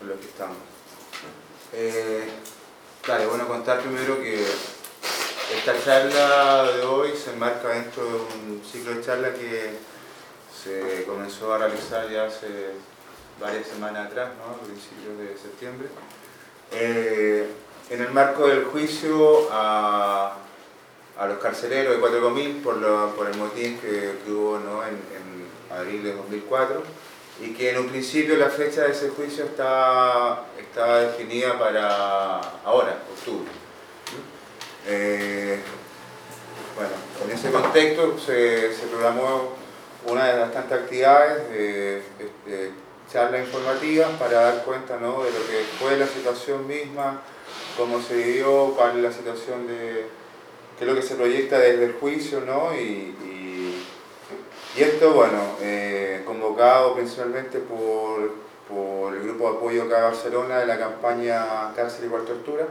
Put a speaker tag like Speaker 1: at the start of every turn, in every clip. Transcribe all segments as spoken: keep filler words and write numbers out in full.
Speaker 1: con los que estamos. Eh, vale, bueno, contar primero que esta charla de hoy se enmarca dentro de un ciclo de charla que se comenzó a realizar ya hace varias semanas atrás, ¿no? A principios de septiembre, eh, en el marco del juicio a, a los carceleros de Cuatro Comín por, lo, por el motín que, que hubo, ¿no? en, en abril de dos mil cuatro, y que en un principio la fecha de ese juicio está, está definida para ahora, octubre. Eh, bueno, en ese contexto se, se programó una de las tantas actividades de, de, de charlas informativas para dar cuenta, ¿no? de lo que fue la situación misma, cómo se vivió, cuál es la situación de qué es lo que se proyecta desde el juicio, ¿no? y, y, y esto, bueno, eh, convocado principalmente por, por el grupo de apoyo acá de Barcelona de la campaña Cárcel igual tortura.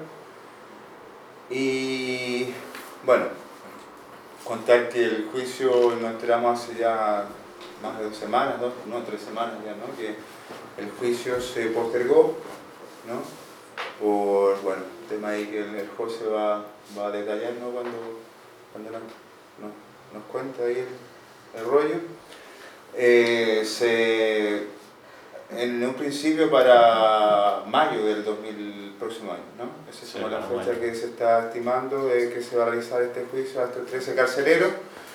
Speaker 1: Y bueno, contar que el juicio nos enteramos hace ya más de dos semanas, dos, no, tres semanas ya, ¿no? Que el juicio se postergó, ¿no? Por, bueno, tema ahí que el, el José va, va a detallar, ¿no? Cuando, cuando nos, nos, nos cuenta ahí el, el rollo. Eh, se, en un principio para mayo del dos mil próximo año, ¿no? Esa es como sí, la fecha bueno. que se está estimando de que se va a realizar este juicio hasta el trece carcelero.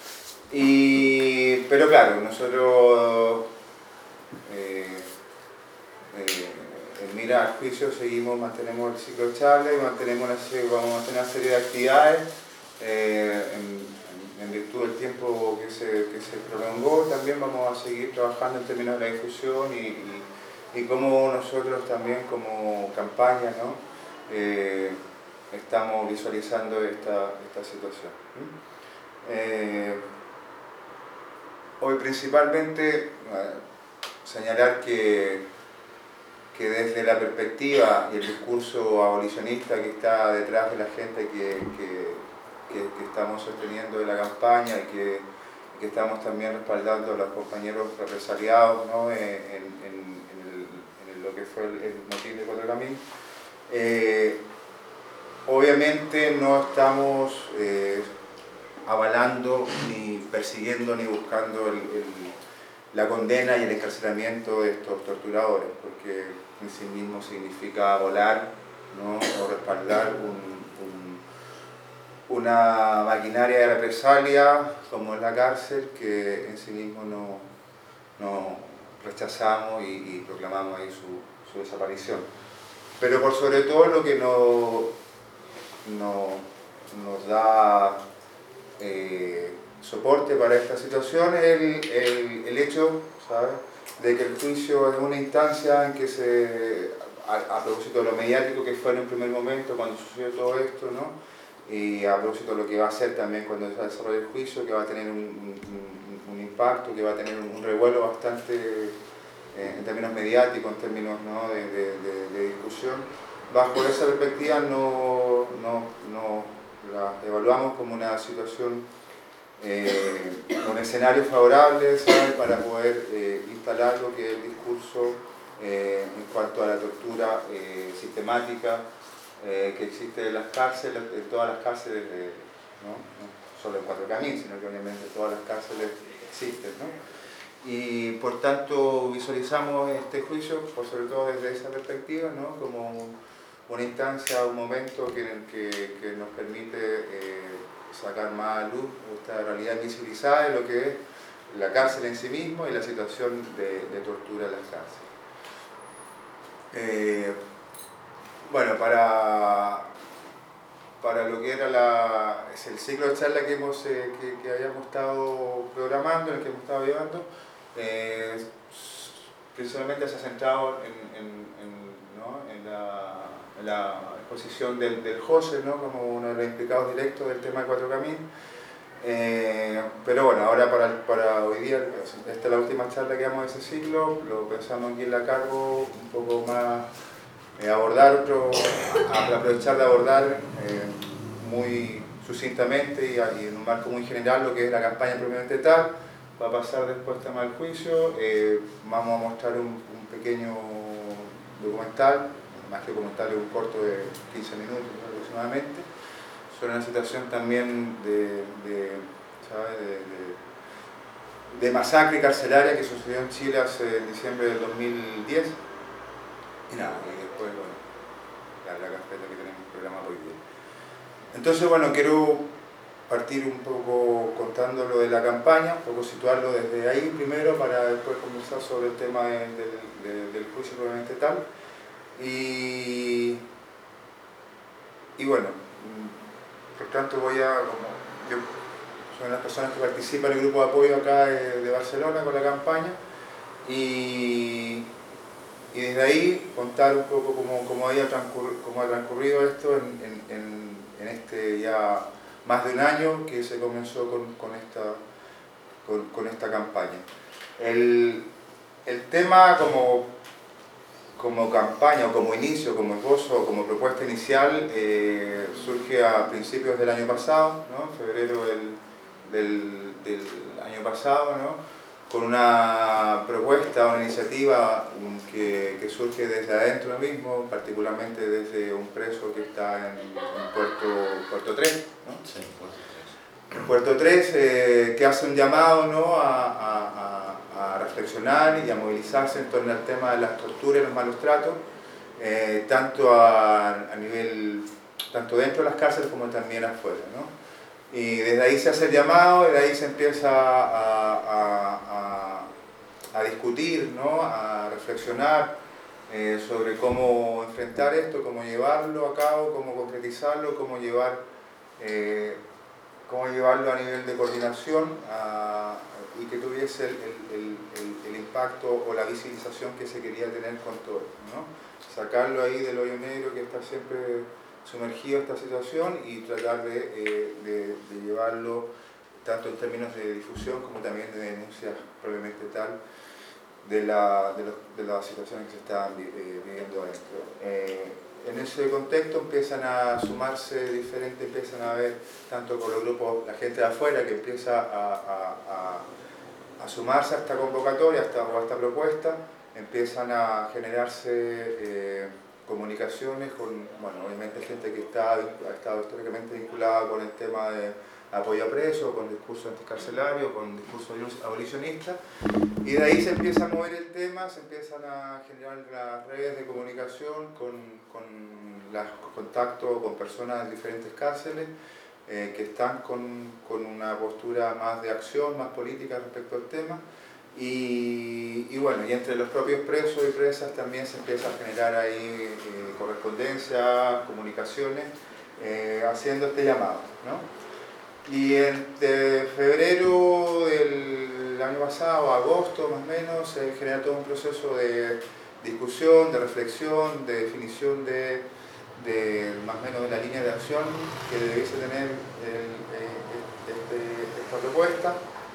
Speaker 1: Y, pero claro, nosotros eh, eh, en mira al juicio seguimos, mantenemos el ciclo de charla y mantenemos una, vamos a mantener una serie de actividades eh, en, en virtud del tiempo que se, que se prolongó. También vamos a seguir trabajando en términos de la difusión y, y, y cómo nosotros también como campaña, ¿no? eh, estamos visualizando esta, esta situación. Eh, hoy principalmente eh, señalar que, que desde la perspectiva y el discurso abolicionista que está detrás de la gente que, que Que, que estamos sosteniendo de la campaña y que, que estamos también respaldando a los compañeros represaliados, ¿no? en, en, en, el, en lo que fue el, el motín de Cuatro Comín. Eh, obviamente no estamos eh, avalando, ni persiguiendo, ni buscando el, el, la condena y el encarcelamiento de estos torturadores, porque en sí mismo significa volar, ¿no? o respaldar un una maquinaria de represalia como es la cárcel, que en sí mismo no, no rechazamos y, y proclamamos ahí su, su desaparición. Pero por sobre todo lo que no, no, nos da eh, soporte para esta situación es el, el, el hecho, ¿sabes?, de que el juicio es una instancia en que se, a, a propósito de lo mediático que fue en un primer momento cuando sucedió todo esto, ¿no? Y a propósito de lo que va a hacer también cuando se desarrolle el juicio, que va a tener un, un, un impacto, que va a tener un revuelo bastante eh, en términos mediáticos, en términos, ¿no? de, de, de, de discusión. Bajo esa perspectiva no, no, no la evaluamos como una situación, eh, un escenario favorable, ¿sabes?, para poder eh, instalar lo que es el discurso eh, en cuanto a la tortura eh, sistemática Eh, que existe en las cárceles, en todas las cárceles, de, ¿no? no solo en Cuatro Comín, sino que obviamente todas las cárceles existen, ¿no? Y por tanto visualizamos este juicio, por sobre todo desde esa perspectiva, ¿no? como una instancia, un momento que, que, que nos permite eh, sacar más a luz esta realidad visibilizada de lo que es la cárcel en sí mismo y la situación de, de tortura en las cárceles. Eh, Bueno, para, para lo que era la, es el ciclo de charla que, hemos, eh, que, que habíamos estado programando, en el que hemos estado llevando, eh, principalmente se ha centrado en, en, en, ¿no? en, la, en la exposición del, del José, ¿no? como uno de los implicados directos del tema de Cuatro Comín. Eh, pero bueno, ahora para, para hoy día, esta es la última charla que damos de ese ciclo, lo pensamos aquí en la cargo un poco más. Eh, abordar otro, a, aprovechar de abordar eh, muy sucintamente y, y en un marco muy general lo que es la campaña propiamente tal. Va a pasar después el tema del juicio, eh, vamos a mostrar un, un pequeño documental, más que documental, es un corto de quince minutos aproximadamente, sobre una situación también de, de, ¿sabes? de, de, de masacre carcelaria que sucedió en Chile hace, en diciembre del dos mil diez. Y nada, y después, bueno, la, la carpeta que tenemos programada hoy día. Entonces, bueno, quiero partir un poco contando lo de la campaña, un poco situarlo desde ahí primero para después conversar sobre el tema de, de, de, del juicio probablemente tal. Y, y bueno, por tanto voy a, como yo soy una de las personas que participa en el grupo de apoyo acá de, de Barcelona con la campaña, y, y desde ahí contar un poco cómo, cómo, haya transcurrido, cómo ha transcurrido esto en, en, en, en este ya más de un año que se comenzó con, con, esta, con, con esta campaña. El, el tema como, como campaña o como inicio, como esbozo, como propuesta inicial, eh, surge a principios del año pasado, ¿no? febrero del, del, del año pasado, ¿no? con una propuesta, una iniciativa que, que surge desde adentro mismo, particularmente desde un preso que está en, en Puerto, Puerto tres, ¿no?
Speaker 2: Sí, Puerto tres.
Speaker 1: En Puerto tres, eh, que hace un llamado, ¿no? a, a, a, a reflexionar y a movilizarse en torno al tema de las torturas y los malos tratos, eh, tanto a, a nivel, tanto dentro de las cárceles como también afuera, ¿no? Y desde ahí se hace el llamado, desde ahí se empieza a, a, a, a discutir, ¿no? a reflexionar eh, sobre cómo enfrentar esto, cómo llevarlo a cabo, cómo concretizarlo, cómo, llevar, eh, cómo llevarlo a nivel de coordinación a, y que tuviese el, el, el, el impacto o la visibilización que se quería tener con todo esto, ¿no? Sacarlo ahí del hoyo negro que está siempre sumergido esta situación y tratar de, eh, de, de llevarlo tanto en términos de difusión como también de denuncias probablemente tal de la, de, los, de las situaciones que se están eh, viviendo adentro. Eh, en ese contexto empiezan a sumarse diferentes, empiezan a ver tanto con los grupos, la gente de afuera que empieza a, a, a, a sumarse a esta convocatoria a esta, o a esta propuesta, empiezan a generarse eh, comunicaciones con, bueno, obviamente gente que está, ha estado históricamente vinculada con el tema de apoyo a presos, con discurso anticarcelario, con discurso abolicionista, y de ahí se empieza a mover el tema, se empiezan a generar las redes de comunicación con, con los contactos con personas en diferentes cárceles eh, que están con, con una postura más de acción, más política respecto al tema. Y, y bueno, y entre los propios presos y presas también se empieza a generar ahí eh, correspondencia, comunicaciones, eh, haciendo este llamado, ¿no? Y entre febrero del año pasado, agosto más o menos, se genera todo un proceso de discusión, de reflexión, de definición de, de más o menos de la línea de acción que debiese tener el, este, esta propuesta.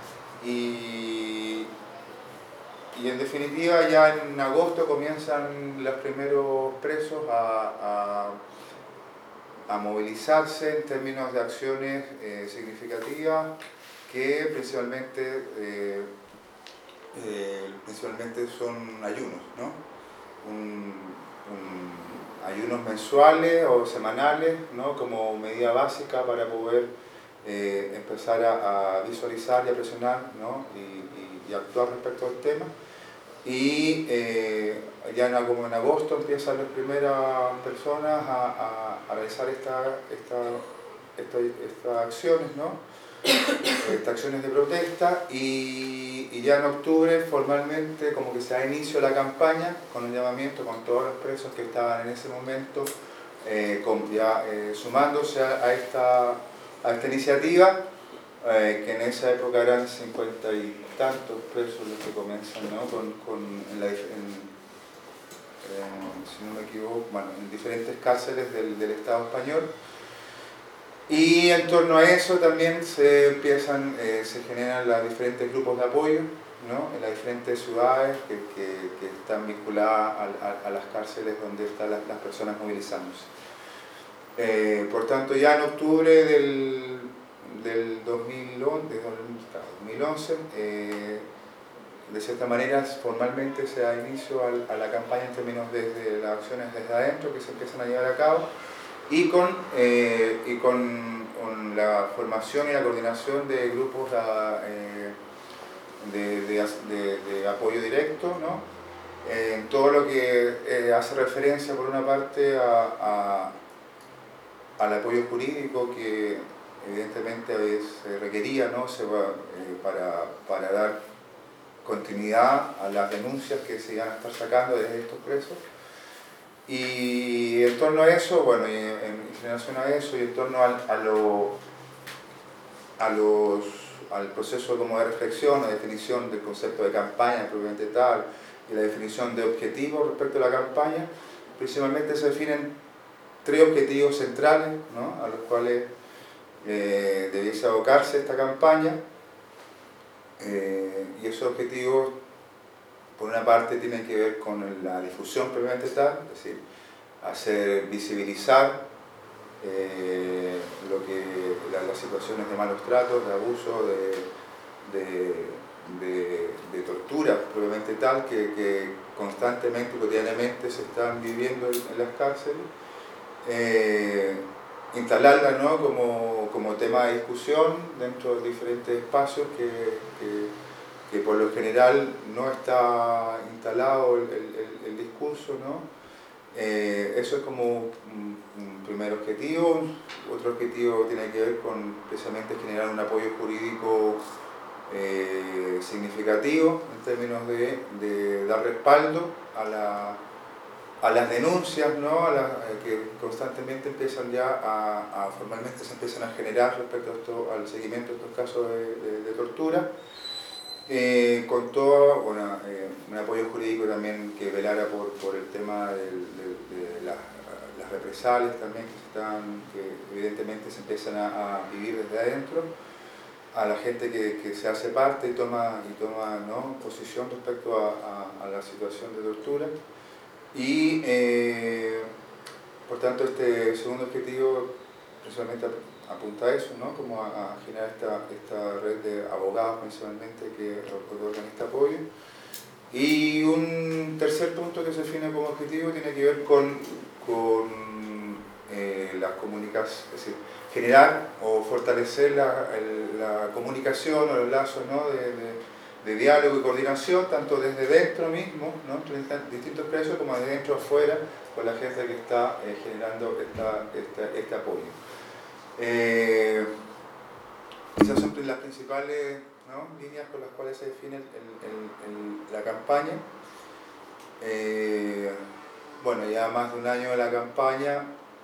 Speaker 1: Y, Y en definitiva ya en agosto comienzan los primeros presos a, a, a movilizarse en términos de acciones eh, significativas que principalmente, eh, eh, principalmente son ayunos, ¿no? Un, un, ayunos mensuales o semanales, ¿no? Como medida básica para poder eh, empezar a, a visualizar y a presionar, ¿no? y, y, y actuar respecto al tema. Y eh, ya en, como en agosto empiezan las primeras personas a, a, a realizar estas esta, esta, esta acciones, ¿no? estas acciones de protesta, y, y ya en octubre formalmente como que se da inicio a la campaña con un llamamiento con todos los presos que estaban en ese momento eh, con, ya, eh, sumándose a, a, esta, a esta iniciativa. Eh, que en esa época eran cincuenta y tantos presos los que comienzan, ¿no? con, con, en la, en, en, si no me equivoco, bueno, en diferentes cárceles del, del Estado español. Y en torno a eso también se empiezan, eh, se generan los diferentes grupos de apoyo, ¿no? En las diferentes ciudades que, que, que están vinculadas a, a, a las cárceles donde están las, las personas movilizándose. Eh, por tanto, ya en octubre del del dos mil once, eh, de cierta manera, formalmente se da inicio al, a la campaña en términos de las acciones desde adentro que se empiezan a llevar a cabo y con, eh, y con, con la formación y la coordinación de grupos eh, de, de, de, de apoyo directo, ¿no? Eh, en todo lo que eh, hace referencia, por una parte, a, a, al apoyo jurídico que evidentemente se requería, ¿no? se va, eh, para, para dar continuidad a las denuncias que se iban a estar sacando desde estos presos. Y en torno a eso, bueno, y en, en relación a eso y en torno a, a, lo, a los, al proceso como de reflexión, la definición del concepto de campaña propiamente tal y la definición de objetivos respecto a la campaña, principalmente se definen tres objetivos centrales, ¿no? A los cuales eh, debiese abocarse esta campaña. Eh, y esos objetivos, por una parte, tienen que ver con la difusión propiamente tal, es decir, hacer visibilizar eh, lo que, la, las situaciones de malos tratos, de abuso, de, de, de, de tortura propiamente tal, que, que constantemente y cotidianamente se están viviendo en, en las cárceles. Eh, instalarla, ¿no? como, como tema de discusión dentro de diferentes espacios que, que, que por lo general no está instalado el, el, el discurso, ¿no? Eh, eso es como un, un primer objetivo. Otro objetivo tiene que ver con precisamente generar un apoyo jurídico eh, significativo en términos de, de dar respaldo a la a las denuncias, ¿no? A las, eh, que constantemente empiezan ya a, a formalmente se empiezan a generar respecto a esto, al seguimiento de estos casos de, de, de tortura, eh, con todo bueno, eh, un apoyo jurídico también que velara por, por el tema del, de, de las, las represalias también que, están, que evidentemente se empiezan a, a vivir desde adentro, a la gente que, que se hace parte y toma, y toma ¿no? posición respecto a, a, a la situación de tortura. Y eh, por tanto este segundo objetivo precisamente apunta a eso, ¿no? Como a, a generar esta, esta red de abogados principalmente que otorgan este apoyo. Y un tercer punto que se define como objetivo tiene que ver con, con eh, las comunicaciones, es decir, generar o fortalecer la, el, la comunicación o los lazos, ¿no? de, de, de diálogo y coordinación, tanto desde dentro mismo, ¿no? entre distintos presos, como desde dentro afuera, con la gente que está eh, generando esta, esta, este apoyo. Eh, esas son las principales ¿no? líneas con las cuales se define el, el, el, la campaña. Eh, bueno, ya más de un año de la campaña,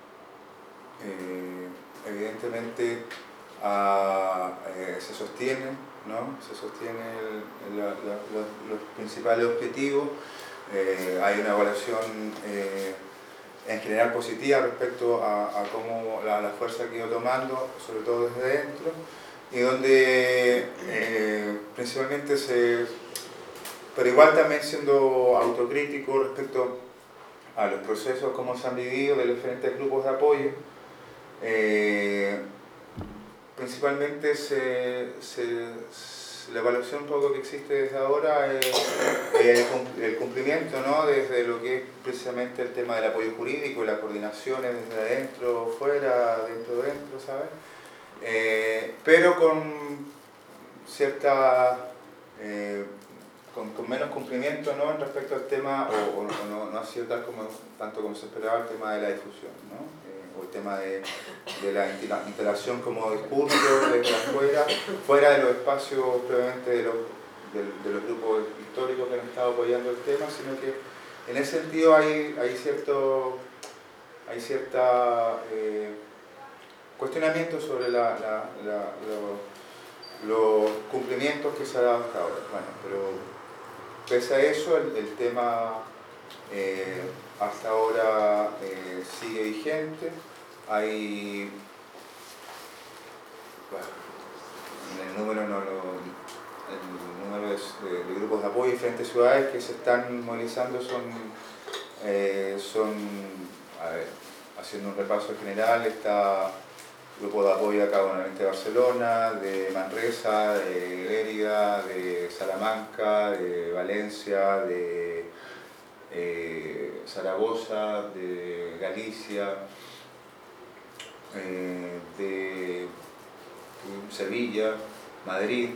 Speaker 1: eh, evidentemente a, eh, se sostiene ¿no? Se sostiene el, la, la, los, los principales objetivos, eh, hay una evaluación eh, en general positiva respecto a, a cómo la, la fuerza que ha ido tomando, sobre todo desde dentro, y donde eh, principalmente se, pero igual también siendo autocrítico respecto a los procesos como se han vivido de los diferentes grupos de apoyo. Eh, Principalmente se, se, la evaluación un poco que existe desde ahora es eh, el cumplimiento ¿no? desde lo que es precisamente el tema del apoyo jurídico y las coordinaciones desde adentro, fuera, dentro, dentro, ¿sabes? Eh, pero con cierta, eh, con, con menos cumplimiento ¿no? respecto al tema, o, o, o no, no ha sido tal como, tanto como se esperaba el tema de la difusión, ¿no? El tema de, de la instalación como discurso desde afuera, fuera de los espacios previamente de los, de, de los grupos históricos que han estado apoyando el tema, sino que en ese sentido hay, hay cierto hay cierta eh, cuestionamiento sobre la, la, la, lo, los cumplimientos que se han dado hasta ahora. Bueno, pero pese a eso el, el tema eh, hasta ahora eh, sigue vigente. Hay, bueno, el número, no lo, el número de, de, de grupos de apoyo en diferentes ciudades que se están movilizando son, eh, son a ver, haciendo un repaso general, está grupos de apoyo acá nuevamente de Barcelona, de Manresa, de Lérida, de Salamanca, de Valencia, de eh, Zaragoza, de Galicia, eh, de Sevilla, Madrid,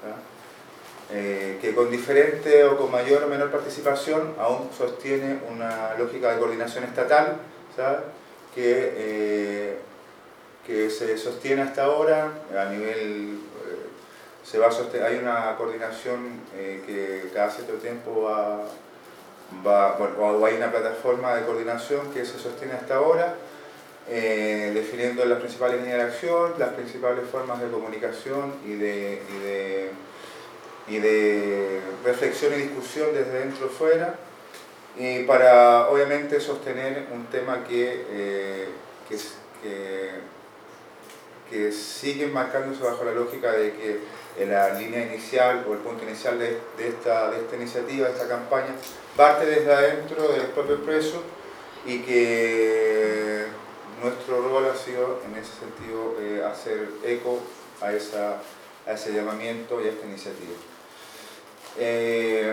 Speaker 1: eh, que con diferente o con mayor o menor participación aún sostiene una lógica de coordinación estatal, ¿sabes? Que, eh, que se sostiene hasta ahora a nivel, eh, se va a sostener, hay una coordinación eh, que cada cierto tiempo va, va, bueno, o hay una plataforma de coordinación que se sostiene hasta ahora, eh, definiendo las principales líneas de acción, las principales formas de comunicación y de, y de, y de reflexión y discusión desde dentro y fuera, y para obviamente sostener un tema que, eh, que, que, que sigue marcándose bajo la lógica de que en la línea inicial o el punto inicial de, de, esta, de esta iniciativa, de esta campaña, parte desde adentro del propio preso, y que nuestro rol ha sido en ese sentido eh, hacer eco a, esa, a ese llamamiento y a esta iniciativa. Eh,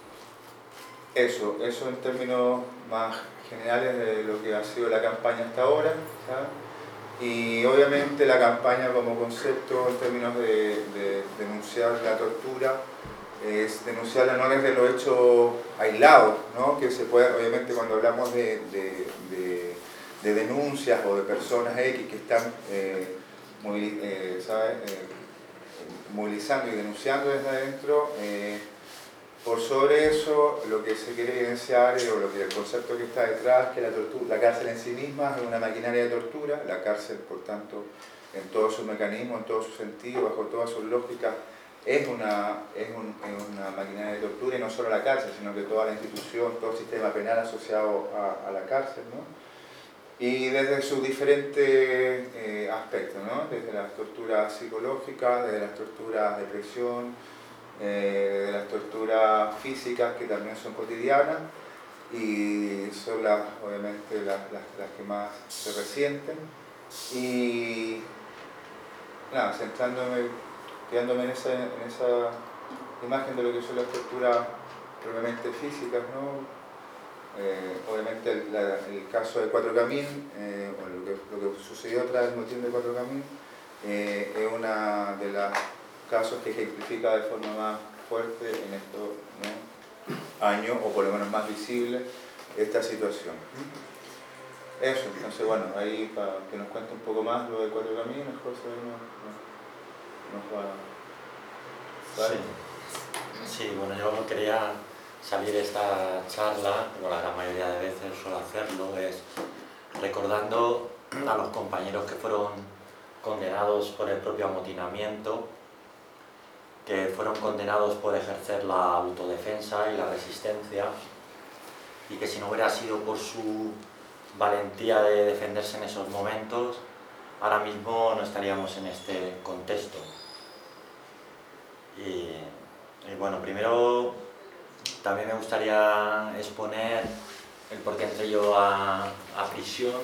Speaker 1: eso, eso en términos más generales de lo que ha sido la campaña hasta ahora, ¿sabes? Y obviamente la campaña como concepto en términos de, de denunciar la tortura, es denunciarla no desde los hechos aislados, ¿no? Que se puede, obviamente cuando hablamos de, de, de, de denuncias o de personas X que están eh, movil, eh, ¿sabes? Eh, movilizando y denunciando desde adentro, eh, por sobre eso lo que se quiere evidenciar o lo que el concepto que está detrás es que la, tortura, la cárcel en sí misma es una maquinaria de tortura, la cárcel por tanto en todos sus mecanismos, en todo su sentido, bajo todas sus lógicas, es una, es, un, es una maquinaria de tortura, y no solo la cárcel, sino que toda la institución, todo el sistema penal asociado a, a la cárcel, ¿no? Y desde sus diferentes eh, aspectos, ¿no? Desde las torturas psicológicas, desde las torturas de presión, eh, de las torturas físicas que también son cotidianas y son las, obviamente las, las, las que más se resienten. Y nada, centrándome, quedándome en esa, en esa imagen de lo que son las torturas propiamente físicas, ¿no? Eh, obviamente el, la, el caso de Cuatro Camín, eh, o lo que, lo que sucedió tras el motín de Cuatro Camín, eh, es uno de los casos que ejemplifica de forma más fuerte en estos, ¿no? años, o por lo menos más visible, esta situación. Eso, entonces bueno, ahí para que nos cuente un poco más lo de Cuatro Caminos, José nos, nos va a...
Speaker 2: Sí. sí, bueno, yo quería salir de esta charla, como la gran mayoría de veces suelo hacerlo, es recordando a los compañeros que fueron condenados por el propio amotinamiento, que fueron condenados por ejercer la autodefensa y la resistencia, y que si no hubiera sido por su valentía de defenderse en esos momentos, ahora mismo no estaríamos en este contexto. Y, y bueno, primero también me gustaría exponer el por qué entré yo a, a prisión,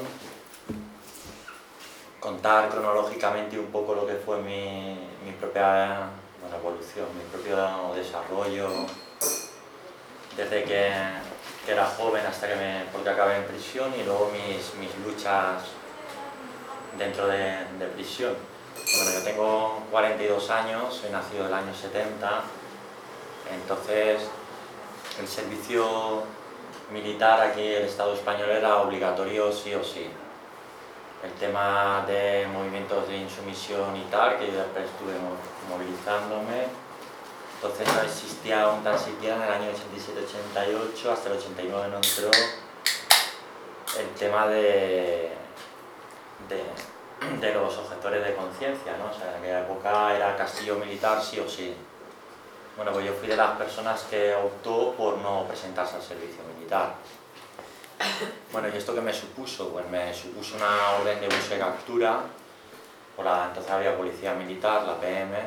Speaker 2: contar cronológicamente un poco lo que fue mi, mi propia bueno, evolución, mi propio desarrollo, desde que, que era joven hasta que me, porque acabé en prisión, y luego mis, mis luchas dentro de, de prisión. Bueno, yo tengo cuarenta y dos años, soy nacido del año setenta, entonces el servicio militar aquí en el Estado español era obligatorio sí o sí. El tema de movimientos de insumisión y tal, que yo después estuve movilizándome, entonces no existía aún tan siquiera en el año ochenta y siete ochenta y ocho, hasta el ochenta y nueve no entró el tema de, de, de los objetores de conciencia, ¿no? O sea, en aquella época era castillo militar sí o sí. Bueno, pues yo fui de las personas que optó por no presentarse al servicio militar. Bueno, ¿y esto qué me supuso? Pues me supuso una orden de búsqueda y captura por la entonces había policía militar, la P M.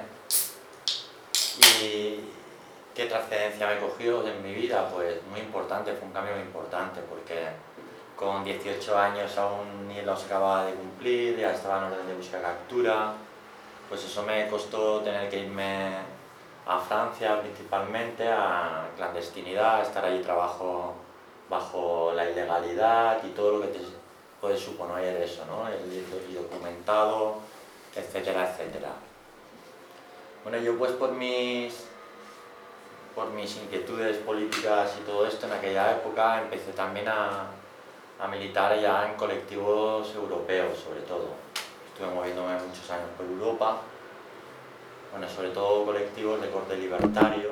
Speaker 2: ¿Y qué trascendencia me cogió en mi vida? Pues muy importante, fue un cambio muy importante, porque con dieciocho años aún ni los acababa de cumplir, ya estaba en orden de busca y captura. Pues eso me costó tener que irme a Francia principalmente, a clandestinidad, estar allí trabajo bajo la ilegalidad y todo lo que te puede suponer eso, ¿no? El documentado, etcétera, etcétera. Bueno, yo pues por mis, por mis inquietudes políticas y todo esto en aquella época empecé también a, a militar ya en colectivos europeos sobre todo. Estuve moviéndome muchos años por Europa, bueno, sobre todo colectivos de corte libertario,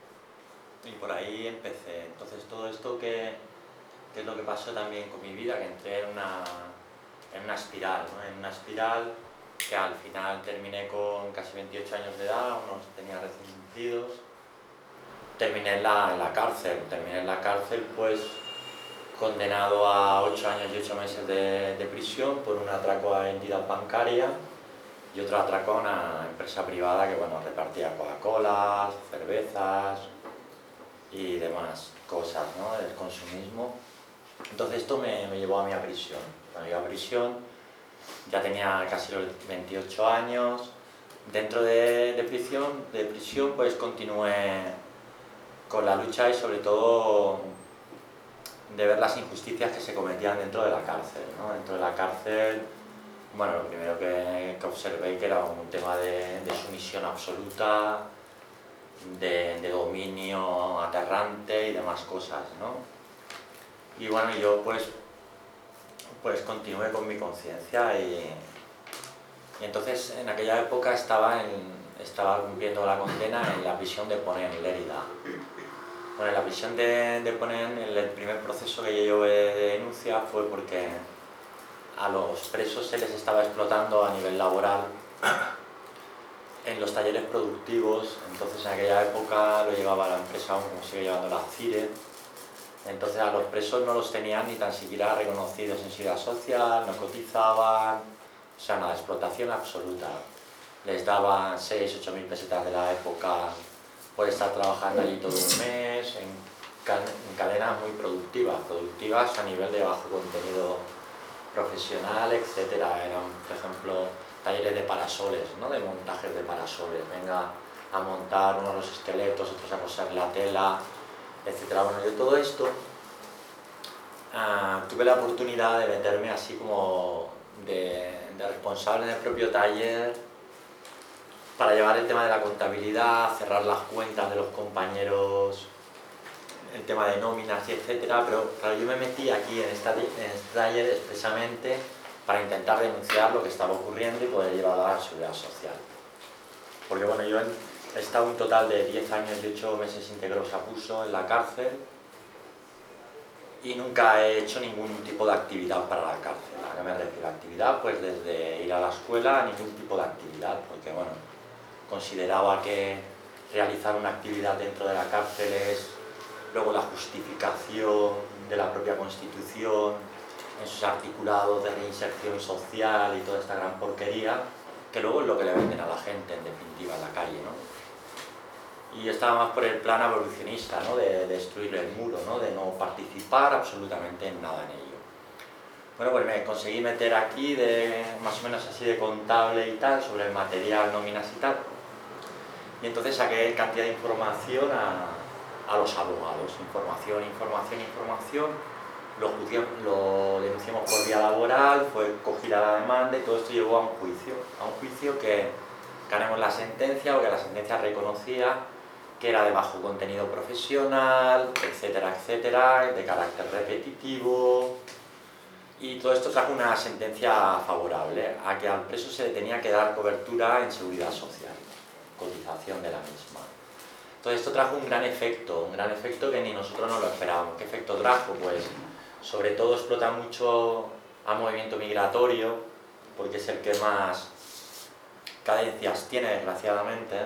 Speaker 2: y por ahí empecé. Entonces todo esto que, que es lo que pasó también con mi vida, que entré en una, en una espiral, ¿no? En una espiral que al final terminé con casi veintiocho años de edad, unos tenía recién cumplidos. Terminé en la, en la cárcel, terminé en la cárcel pues condenado a ocho años y ocho meses de, de prisión por un atraco a entidad bancaria y otro atraco a una empresa privada que, bueno, repartía Coca-Cola, cervezas y demás cosas, ¿no?, del consumismo. Entonces esto me, me llevó a mí a prisión. Cuando llegué a prisión ya tenía casi los veintiocho años. Dentro de, de, prisión, de prisión pues continué con la lucha y sobre todo de ver las injusticias que se cometían dentro de la cárcel, ¿no? Dentro de la cárcel, bueno, lo primero que, que observé que era un tema de, de sumisión absoluta, de, de dominio aterrante y demás cosas, ¿no? Y bueno, yo pues, pues continué con mi conciencia y, y entonces en aquella época estaba, en, estaba cumpliendo la condena en la prisión de Ponent, en Lérida. Bueno, la prisión de, de Ponent, el, el primer proceso que yo llevé de denuncia fue porque a los presos se les estaba explotando a nivel laboral en los talleres productivos. Entonces en aquella época lo llevaba la empresa aún, como sigue llevando la CIRE. Entonces a los presos no los tenían ni tan siquiera reconocidos en seguridad social, no cotizaban, o sea, nada, explotación absoluta. Les daban seis, ocho mil pesetas de la época por estar trabajando allí todo un mes, en, en cadenas muy productivas, productivas a nivel de bajo contenido profesional, etcétera. Eran, por ejemplo, talleres de parasoles, ¿no?, de montajes de parasoles. Venga a montar unos los esqueletos, otros a coser la tela, etcétera. Bueno, yo todo esto uh, tuve la oportunidad de meterme así como de, de responsable del propio taller para llevar el tema de la contabilidad, cerrar las cuentas de los compañeros, el tema de nóminas y etcétera, pero claro, yo me metí aquí en, esta, en este taller expresamente para intentar denunciar lo que estaba ocurriendo y poder llevar a la seguridad social. Porque bueno, yo he estado un total de diez años y ocho meses íntegros a pulso en la cárcel y nunca he hecho ningún tipo de actividad para la cárcel. ¿A qué me refiero? Actividad, pues desde ir a la escuela, ningún tipo de actividad, porque bueno, consideraba que realizar una actividad dentro de la cárcel es luego la justificación de la propia Constitución, en sus articulados de reinserción social y toda esta gran porquería, que luego es lo que le venden a la gente, en definitiva, en la calle, ¿no? Y estaba más por el plan evolucionista, ¿no?, de, de destruir el muro, ¿no?, de no participar absolutamente en nada en ello. Bueno, pues me conseguí meter aquí, de, más o menos así de contable y tal, sobre el material, nóminas y tal. Y entonces saqué cantidad de información a, a los abogados, información, información, información, lo, lo denunciamos por vía laboral, fue cogida la demanda y todo esto llevó a un juicio, a un juicio que ganamos la sentencia, porque la sentencia reconocía que era de bajo contenido profesional, etcétera, etcétera, de carácter repetitivo, y todo esto trajo una sentencia favorable a que al preso se le tenía que dar cobertura en seguridad social, cotización de la misma. Entonces esto trajo un gran efecto, un gran efecto que ni nosotros nos lo esperábamos. ¿Qué efecto trajo? Pues sobre todo explota mucho al movimiento migratorio, porque es el que más cadencias tiene, desgraciadamente,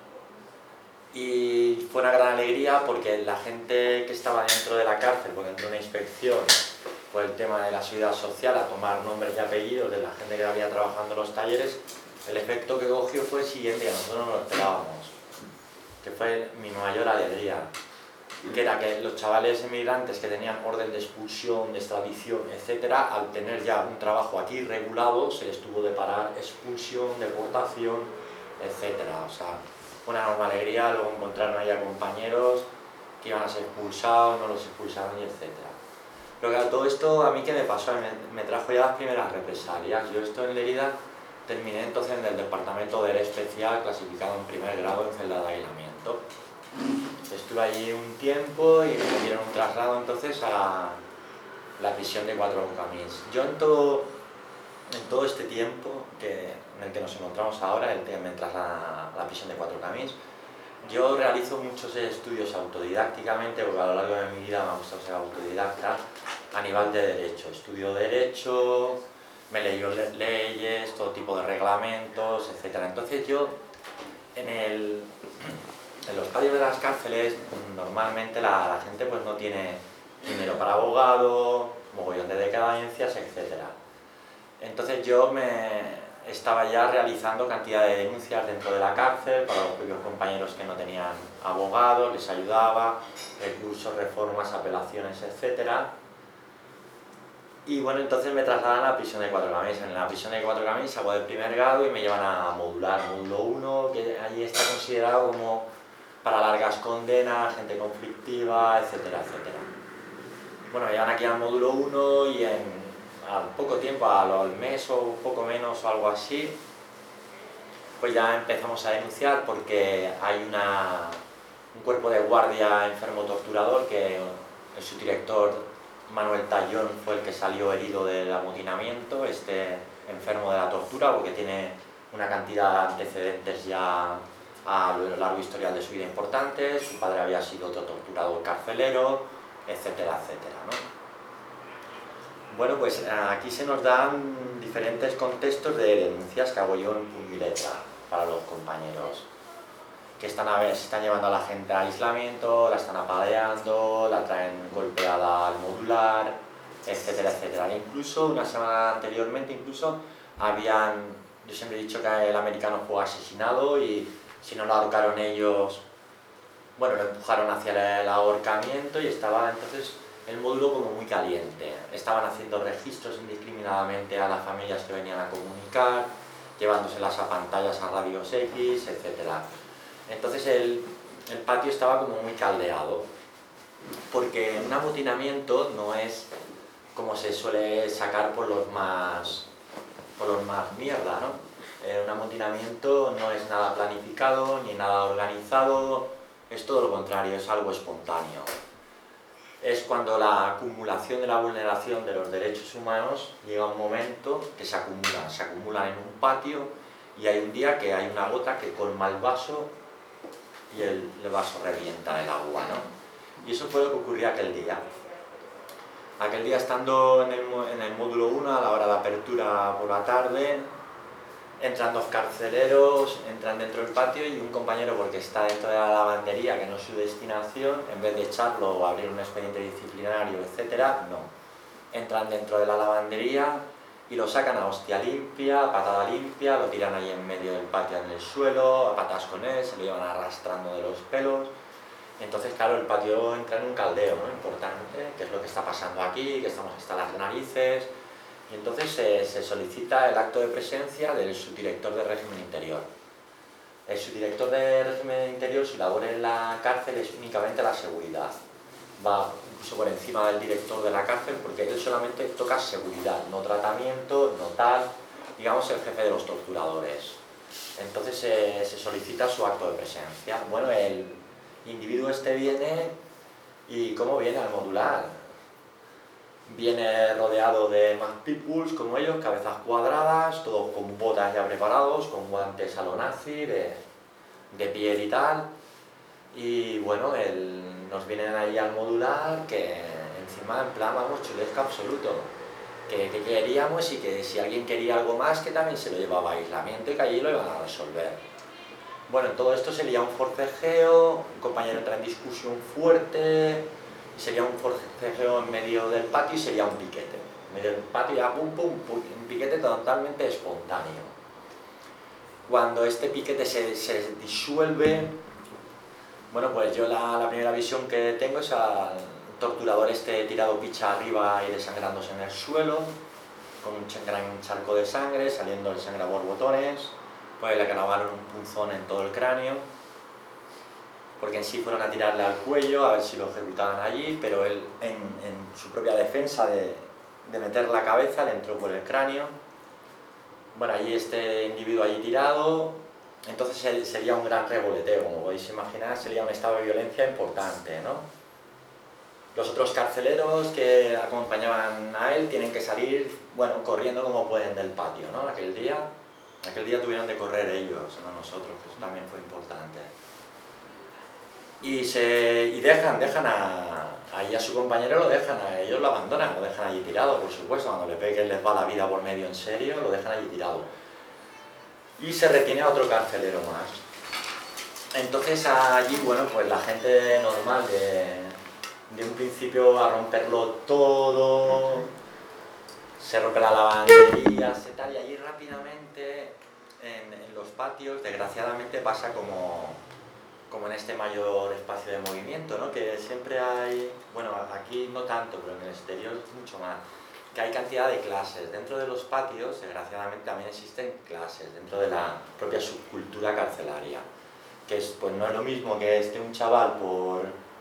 Speaker 2: y fue una gran alegría porque la gente que estaba dentro de la cárcel, porque entró una inspección por el tema de la seguridad social, a tomar nombres y apellidos de la gente que había trabajando en los talleres, el efecto que cogió fue el siguiente, que nosotros no lo esperábamos, que fue mi mayor alegría. que era que los chavales emigrantes que tenían orden de expulsión, de extradición, etcétera, al tener ya un trabajo aquí regulado, se les tuvo de parar expulsión, deportación, etcétera. O sea, una enorme alegría luego encontrarme ahí a compañeros que iban a ser expulsados, no los expulsaron, y etcétera. Pero claro, todo esto a mí que me pasó, me, me trajo ya las primeras represalias. Yo esto en Lerida terminé entonces en el departamento de área especial, clasificado en primer grado en celda de aislamiento. Estuve allí un tiempo y me dieron un traslado entonces a la prisión de Cuatro Camins. Yo en todo, en todo este tiempo que, en el que nos encontramos ahora, el que me traslada a la prisión de Cuatro Camins, yo realizo muchos estudios autodidácticamente, porque a lo largo de mi vida me ha gustado ser autodidacta, a nivel de derecho. Estudio derecho, me leyó leyes, todo tipo de reglamentos, etcétera. Entonces yo, en, el, en los patios de las cárceles, normalmente la, la gente pues no tiene dinero para abogado, mogollón de decadencias, etcétera. Entonces yo me estaba ya realizando cantidad de denuncias dentro de la cárcel para los propios compañeros que no tenían abogados, les ayudaba, recursos, reformas, apelaciones, etcétera. Y bueno, entonces me trasladan a la prisión de Cuatro Camins. En la prisión de Cuatro Camins salgo del primer grado y me llevan a modular, módulo uno, que allí está considerado como para largas condenas, gente conflictiva, etcétera, etcétera. Bueno, me llevan aquí al módulo uno y en al poco tiempo, al mes o un poco menos o algo así, pues ya empezamos a denunciar porque hay una, un cuerpo de guardia enfermo torturador que el subdirector Manuel Tallón fue el que salió herido del amotinamiento, este enfermo de la tortura, porque tiene una cantidad de antecedentes ya a lo largo historial de su vida importante, su padre había sido otro torturador carcelero, etcétera, etcétera, ¿no? Bueno, pues aquí se nos dan diferentes contextos de denuncias que hago yo en puño y letra para los compañeros, que están, a ver, se están llevando a la gente a aislamiento, la están apaleando, la traen golpeada al modular, etcétera, etcétera. E incluso una semana anteriormente, incluso habían, yo siempre he dicho que el americano fue asesinado y si no lo ahorcaron ellos, bueno, lo empujaron hacia el ahorcamiento y estaba entonces el módulo como muy caliente. Estaban haciendo registros indiscriminadamente a las familias que venían a comunicar, llevándoselas a pantallas a radios X, etcétera. Entonces el, el patio estaba como muy caldeado, porque un amotinamiento no es como se suele sacar por los más, por los más mierda, ¿no? Eh, un amotinamiento no es nada planificado ni nada organizado, es todo lo contrario, es algo espontáneo. Es cuando la acumulación de la vulneración de los derechos humanos llega a un momento que se acumulan, se acumulan en un patio y hay un día que hay una gota que colma el vaso y el, el vaso revienta el agua, ¿no? Y eso fue lo que ocurrió aquel día. Aquel día estando en el, en el módulo uno a la hora de apertura por la tarde, entran dos carceleros, entran dentro del patio y un compañero, porque está dentro de la lavandería, que no es su destinación, en vez de echarlo o abrir un expediente disciplinario, etcétera, no. Entran dentro de la lavandería y lo sacan a hostia limpia, a patada limpia, lo tiran ahí en medio del patio en el suelo, a patas con él, se lo llevan arrastrando de los pelos. Entonces, claro, el patio entra en un caldeo, ¿no? Importante, que es lo que está pasando aquí, que estamos hasta las narices. Y entonces se, se solicita el acto de presencia del subdirector de régimen interior. El subdirector de régimen interior, su labor en la cárcel es únicamente la seguridad. Va incluso por encima del director de la cárcel porque él solamente toca seguridad, no tratamiento, no tal, digamos el jefe de los torturadores. Entonces eh, se solicita su acto de presencia. Bueno, el individuo este viene y ¿cómo viene al modular? Viene rodeado de más pitbulls como ellos, cabezas cuadradas, todos con botas ya preparados, con guantes a lo nazi, de, de piel y tal. Y bueno, el, nos vienen ahí al modular, que encima en plan, vamos, chulesca absoluto. Que, que queríamos y que si alguien quería algo más, que también se lo llevaba a aislamiento y que allí lo iban a resolver. Bueno, en todo esto sería un forcejeo, un compañero entra en discusión fuerte, sería un forcejeo en medio del patio y sería un piquete. En medio del patio ya pum, pum, pum, un piquete totalmente espontáneo. Cuando este piquete se, se disuelve, Bueno, pues yo la, la primera visión que tengo es al torturador este tirado picha arriba y desangrándose en el suelo, con un gran charco de sangre, saliendo el sangre a borbotones, pues le clavaron un punzón en todo el cráneo, porque en sí fueron a tirarle al cuello a ver si lo ejecutaban allí, pero él en, en su propia defensa de, de meter la cabeza le entró por el cráneo. Bueno, allí este individuo allí tirado, entonces sería un gran revoleteo, como podéis imaginar, sería un estado de violencia importante, ¿no? Los otros carceleros que acompañaban a él tienen que salir, bueno, corriendo como pueden del patio, ¿no? Aquel día, aquel día tuvieron que correr ellos, no nosotros, que eso también fue importante. Y, se, y dejan, dejan a, ahí a su compañero, lo dejan, a ellos lo abandonan, lo dejan allí tirado, por supuesto, cuando le ve que les va la vida por medio en serio, lo dejan allí tirado. Y se retiene a otro carcelero más. Entonces allí, bueno, pues la gente normal de, de un principio a romperlo todo, se rompe la lavandería, se tal, y allí rápidamente en, en los patios, desgraciadamente pasa como, como en este mayor espacio de movimiento, ¿no? Que siempre hay, bueno, aquí no tanto, pero en el exterior mucho más, que hay cantidad de clases. Dentro de los patios, desgraciadamente, también existen clases, dentro de la propia subcultura carcelaria, que es, pues no es lo mismo que esté un chaval por,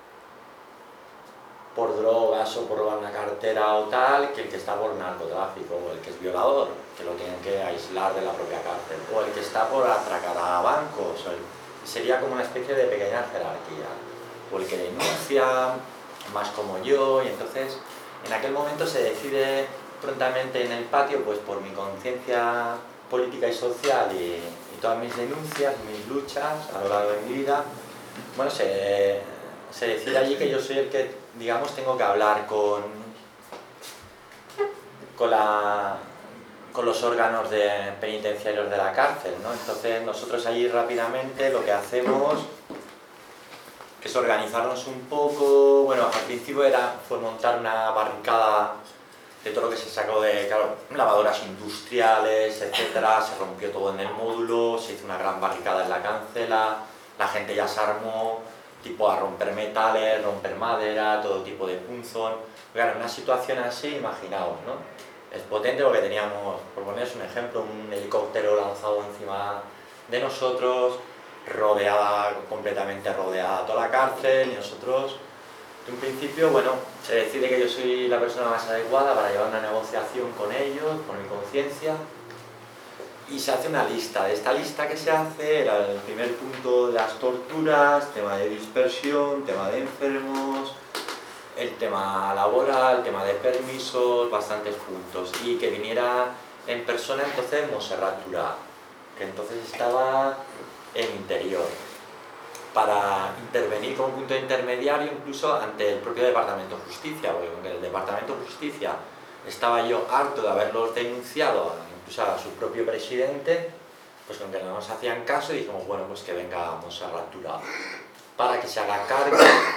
Speaker 2: por drogas o por robar una cartera o tal, que el que está por narcotráfico, o el que es violador, que lo tienen que aislar de la propia cárcel, o el que está por atracar a bancos, o el, sería como una especie de pequeña jerarquía, o el que denuncia, más como yo, y entonces en aquel momento se decide prontamente en el patio, pues por mi conciencia política y social y, y todas mis denuncias, mis luchas a lo largo de mi vida, bueno, se, se decide allí que yo soy el que, digamos, tengo que hablar con, con, la, con los órganos de, penitenciarios de la cárcel, ¿no? Entonces nosotros allí rápidamente lo que hacemos que es organizarnos un poco. Bueno, al principio era, fue montar una barricada de todo lo que se sacó de, claro, lavadoras industriales, etcétera, se rompió todo en el módulo, se hizo una gran barricada en la cancela, la gente ya se armó, tipo a romper metales, romper madera, todo tipo de punzón. Claro, en una situación así, imaginaos, ¿no? Es potente porque teníamos, por poneros un ejemplo, un helicóptero lanzado encima de nosotros, rodeada, completamente rodeada toda la cárcel, y nosotros, en un principio, bueno, se decide que yo soy la persona más adecuada para llevar una negociación con ellos, con mi conciencia, y se hace una lista. De esta lista que se hace era el primer punto de las torturas, tema de dispersión, tema de enfermos, el tema laboral, tema de permisos, bastantes puntos, y que viniera en persona entonces Montserrat Tura, que entonces estaba en interior, para intervenir como punto intermediario incluso ante el propio Departamento de Justicia, porque con el Departamento de Justicia estaba yo harto de haberlos denunciado, incluso a su propio presidente, pues con que no nos hacían caso, y dijimos, bueno, pues que venga Montserrat Tura para que se haga cargo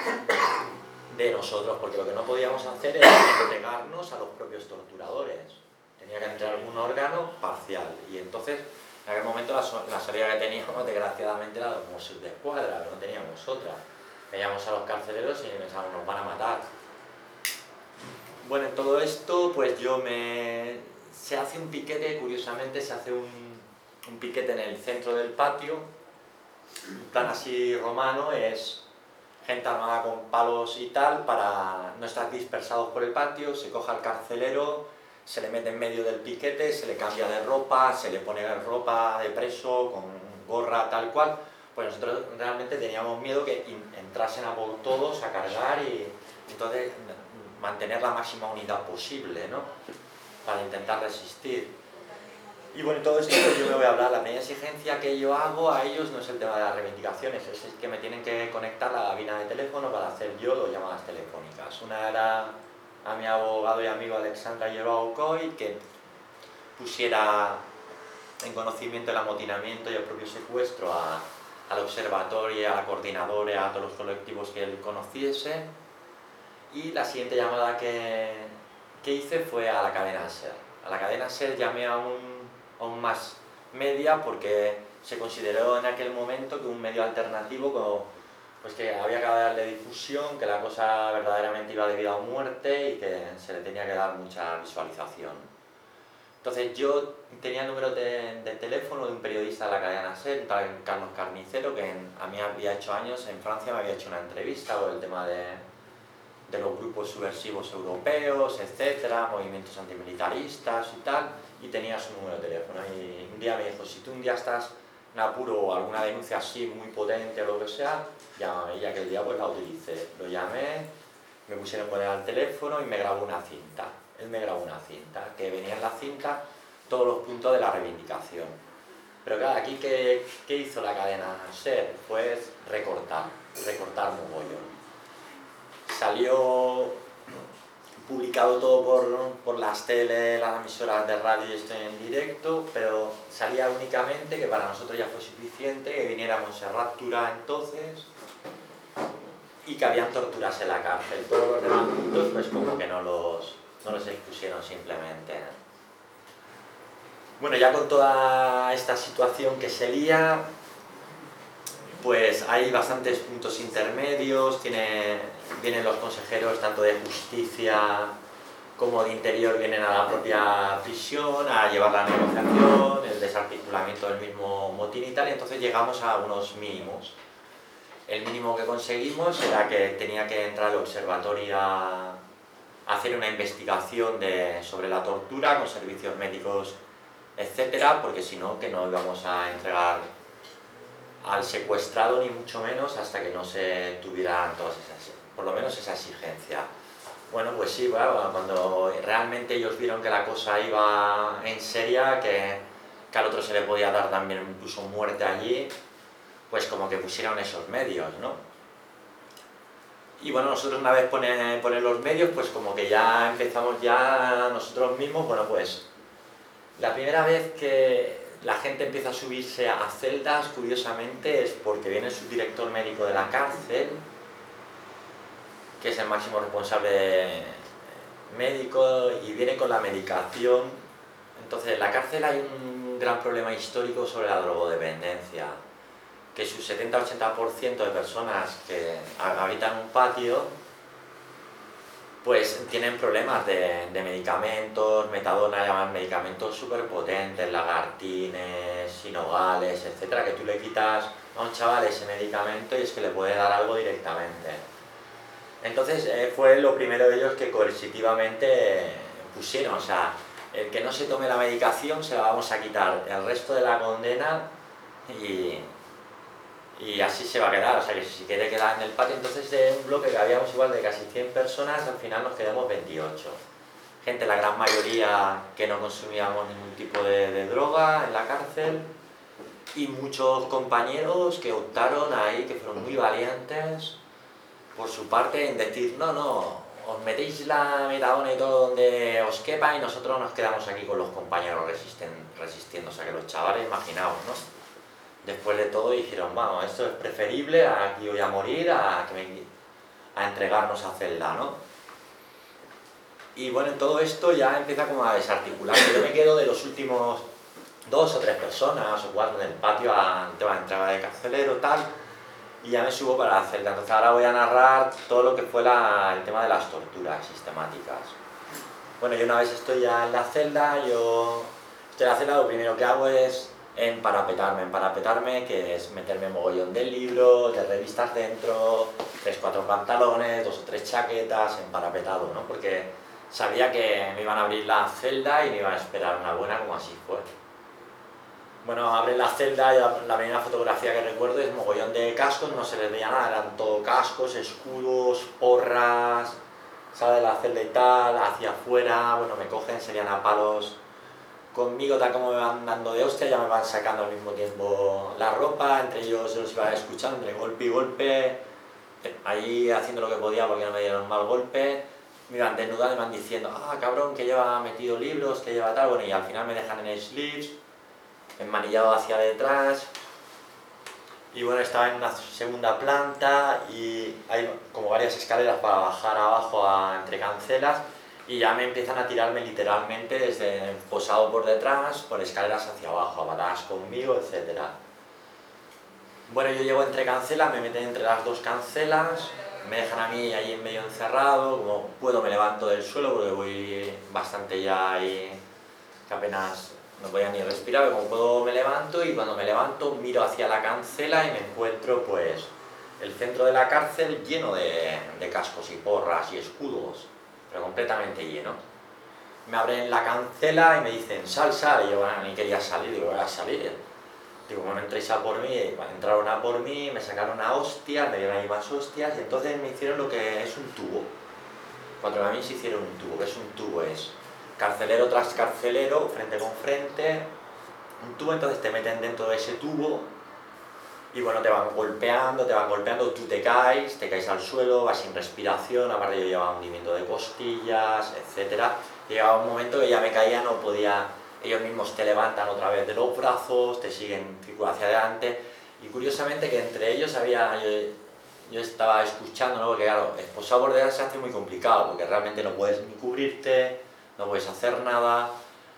Speaker 2: de nosotros, porque lo que no podíamos hacer era entregarnos a los propios torturadores, tenía que entrar algún órgano parcial, y entonces en aquel momento la, la salida que teníamos, desgraciadamente, era como Mossos de Escuadra, pero no teníamos otra. Veíamos a los carceleros y pensábamos, nos van a matar. Bueno, en todo esto, pues yo me... se hace un piquete, curiosamente, se hace un, un piquete en el centro del patio, un plan así romano, es gente armada con palos y tal, para no estar dispersados por el patio, se coja al carcelero, se le mete en medio del piquete, se le cambia de ropa, se le pone ropa de preso, con gorra tal cual. Pues nosotros realmente teníamos miedo que entrasen a por todos a cargar y entonces mantener la máxima unidad posible, ¿no? Para intentar resistir. Y bueno, todo esto pues yo me voy a hablar. La primera exigencia que yo hago a ellos no es el tema de las reivindicaciones, es que me tienen que conectar la cabina de teléfono para hacer yo dos llamadas telefónicas. Una era a mi abogado y amigo Alexandra Yerbaucoy, que pusiera en conocimiento el amotinamiento y el propio secuestro a, al observatorio, a la coordinadora, a todos los colectivos que él conociese. Y la siguiente llamada que, que hice fue a la cadena SER. A la cadena SER llamé a un, a un más media porque se consideró en aquel momento que un medio alternativo como, pues que había que darle difusión, que la cosa verdaderamente iba de vida o muerte y que se le tenía que dar mucha visualización. Entonces yo tenía el número de, de teléfono de un periodista de la cadena SER, un tal Carlos Carnicero, que en, a mí había hecho años, en Francia me había hecho una entrevista sobre el tema de, de los grupos subversivos europeos, etcétera, movimientos antimilitaristas y tal, y tenía su número de teléfono. Y un día me dijo, si tú un día estás en apuro o alguna denuncia así muy potente o lo que sea, llámame. Y aquel día pues la utilicé. Lo llamé, me pusieron con él al teléfono y me grabó una cinta. Él me grabó una cinta, que venía en la cinta todos los puntos de la reivindicación. Pero claro, aquí ¿qué, qué hizo la cadena SER? Pues recortar, recortar mogollón. Salió publicado todo por, por las teles, las emisoras de radio y esto en directo, pero salía únicamente, que para nosotros ya fue suficiente, que viniera Montserrat Tura entonces y que habían torturas en la cárcel. Todos los demás puntos pues como que no los, no los expusieron simplemente. Bueno, ya con toda esta situación que se lía, pues hay bastantes puntos intermedios, tiene, vienen los consejeros tanto de justicia como de interior, vienen a la propia prisión a llevar la negociación, el desarticulamiento del mismo motín y tal, y entonces llegamos a unos mínimos. El mínimo que conseguimos era que tenía que entrar el observatorio a hacer una investigación de, sobre la tortura con servicios médicos, etcétera, porque si no, que no íbamos a entregar al secuestrado ni mucho menos hasta que no se tuvieran todas esas, por lo menos esa exigencia. Bueno, pues sí, bueno, cuando realmente ellos vieron que la cosa iba en seria, que, que al otro se le podía dar también incluso muerte allí, pues como que pusieron esos medios, ¿no? Y bueno, nosotros una vez ponen, ponen los medios, pues como que ya empezamos ya nosotros mismos, bueno pues la primera vez que la gente empieza a subirse a celdas, curiosamente, es porque viene el subdirector médico de la cárcel, que es el máximo responsable médico, y viene con la medicación. Entonces, en la cárcel hay un gran problema histórico sobre la drogodependencia, que su setenta a ochenta por ciento de personas que habitan un patio pues tienen problemas de, de medicamentos, metadona, llaman medicamentos súper potentes, lagartines, sinogales, etcétera, que tú le quitas a un chaval ese medicamento y es que le puede dar algo directamente. Entonces eh, fue lo primero de ellos que coercitivamente pusieron, o sea, el que no se tome la medicación se la vamos a quitar el resto de la condena y... y así se va a quedar, o sea que si quiere quedar en el patio. Entonces de un bloque que habíamos igual de casi cien personas, al final nos quedamos veintiocho. Gente, la gran mayoría que no consumíamos ningún tipo de, de droga en la cárcel, y muchos compañeros que optaron ahí, que fueron muy valientes por su parte en decir no, no, os metéis la metadona y todo donde os quepa y nosotros nos quedamos aquí con los compañeros resisten, resistiendo, o sea que los chavales, imaginaos, ¿no? Después de todo dijeron, vamos, esto es preferible a aquí voy a morir, a, que me, a entregarnos a celda, ¿no? Y bueno, en todo esto ya empieza como a desarticularse. Yo me quedo de los últimos dos o tres personas o cuatro en el patio a tema de entrada de carcelero tal, y ya me subo para la celda. Entonces ahora voy a narrar todo lo que fue la, el tema de las torturas sistemáticas. Bueno, yo una vez estoy ya en la celda, yo estoy en la celda, lo primero que hago es emparapetarme, emparapetarme, que es meterme mogollón de libros, de revistas dentro, tres, cuatro pantalones, dos o tres chaquetas, emparapetado, ¿no? Porque sabía que me iban a abrir la celda y me iban a esperar una buena, como así fue. Bueno, abren la celda y la, la primera fotografía que recuerdo es mogollón de cascos, no se les veía nada, eran todo cascos, escudos, porras, sale de la celda y tal, hacia afuera, bueno, me cogen, serían a palos conmigo, tal como me van dando de hostia, ya me van sacando al mismo tiempo la ropa, entre ellos se los iba escuchando, entre golpe y golpe, ahí haciendo lo que podía porque no me dieron un mal golpe, me iban desnudando y me van diciendo, ah, cabrón, que lleva metido libros, que lleva tal, bueno, y al final me dejan en sleeves, enmanillado hacia detrás, y bueno, estaba en una segunda planta y hay como varias escaleras para bajar abajo a, entre cancelas, y ya me empiezan a tirarme literalmente desde posado por detrás, por escaleras hacia abajo, a patadas conmigo, etcétera. Bueno, yo llego entre cancelas, me meten entre las dos cancelas, me dejan a mí ahí en medio encerrado, como puedo me levanto del suelo porque voy bastante ya ahí, que apenas no podía ni respirar, pero como puedo me levanto y cuando me levanto miro hacia la cancela y me encuentro pues el centro de la cárcel lleno de, de cascos y porras y escudos, pero completamente lleno. Me abren la cancela y me dicen sal, sal, y yo bueno, ni quería salir, digo voy a salir. Digo, bueno, entréis a por mí, entraron a por mí, me sacaron a hostias, me dieron ahí más hostias y entonces me hicieron lo que es un tubo. Cuando a mí se hicieron un tubo, ¿qué es un tubo? Es carcelero tras carcelero, frente con frente, un tubo, entonces te meten dentro de ese tubo y bueno, te van golpeando, te van golpeando, tú te caes, te caes al suelo, vas sin respiración, aparte yo llevaba hundimiento de costillas, etcétera. Llegaba un momento que ya me caía, no podía... Ellos mismos te levantan otra vez de los brazos, te siguen hacia adelante y curiosamente que entre ellos había, yo, yo estaba escuchando, ¿no? Porque claro, esposado por detrás se hace muy complicado porque realmente no puedes ni cubrirte, no puedes hacer nada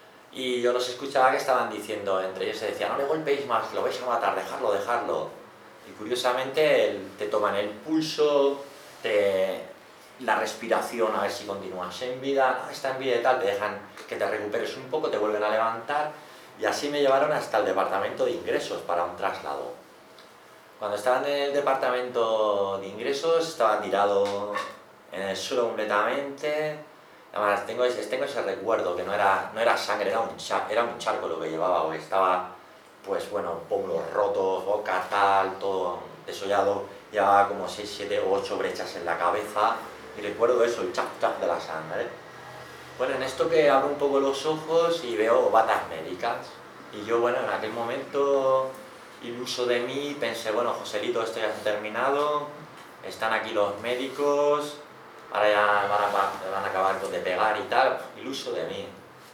Speaker 2: y yo los escuchaba que estaban diciendo, entre ellos se decía no le golpeéis más, que lo vais a matar, dejarlo, dejarlo y curiosamente el, te toman el pulso, te... la respiración, a ver si continúas en vida, no, está en vida y tal, te dejan que te recuperes un poco, te vuelven a levantar y así me llevaron hasta el departamento de ingresos para un traslado. Cuando estaba en el departamento de ingresos estaba tirado en el suelo completamente, además tengo ese, tengo ese recuerdo que no era, no era sangre, era un, charco, era un charco lo que llevaba, porque estaba pues bueno, pómulos rotos, boca tal, todo desollado, llevaba como seis, siete o ocho brechas en la cabeza. Y recuerdo eso, el chap chap de la sangre. Bueno, en esto que abro un poco los ojos y veo batas médicas. Y yo, bueno, en aquel momento, iluso de mí, pensé, bueno, Joselito, esto ya se ha terminado, están aquí los médicos, ahora ya van a, van a acabar de pegar y tal, iluso de mí.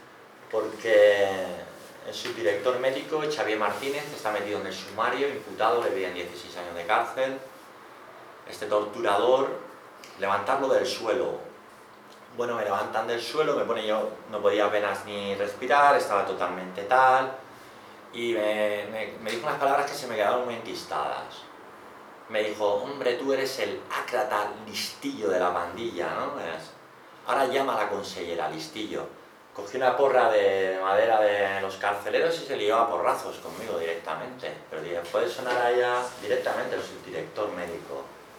Speaker 2: Porque el subdirector médico, Xavier Martínez, está metido en el sumario, imputado, le piden dieciséis años de cárcel. Este torturador, levantarlo del suelo. Bueno, me levantan del suelo, me pone yo, no podía apenas ni respirar, estaba totalmente tal, y me, me, me dijo unas palabras que se me quedaron muy enquistadas. Me dijo, hombre, tú eres el ácrata listillo de la pandilla, ¿no? Ahora llama a la consellera, listillo. Cogí una porra de madera de los carceleros y se lió a porrazos conmigo directamente. Pero dije, puede sonar allá directamente el subdirector médico.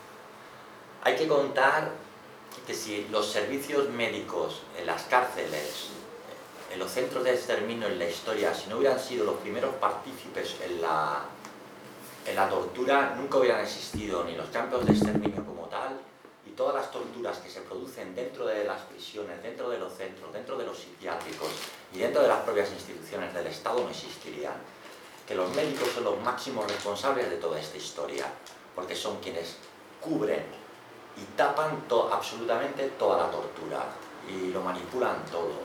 Speaker 2: Hay que contar que si los servicios médicos en las cárceles, en los centros de exterminio en la historia, si no hubieran sido los primeros partícipes en la, en la tortura, nunca hubieran existido ni los campos de exterminio como tal, y todas las torturas que se producen dentro de las prisiones, dentro de los centros, dentro de los psiquiátricos y dentro de las propias instituciones del Estado no existirían. Que los médicos son los máximos responsables de toda esta historia, porque son quienes cubren y tapan to, absolutamente toda la tortura y lo manipulan todo.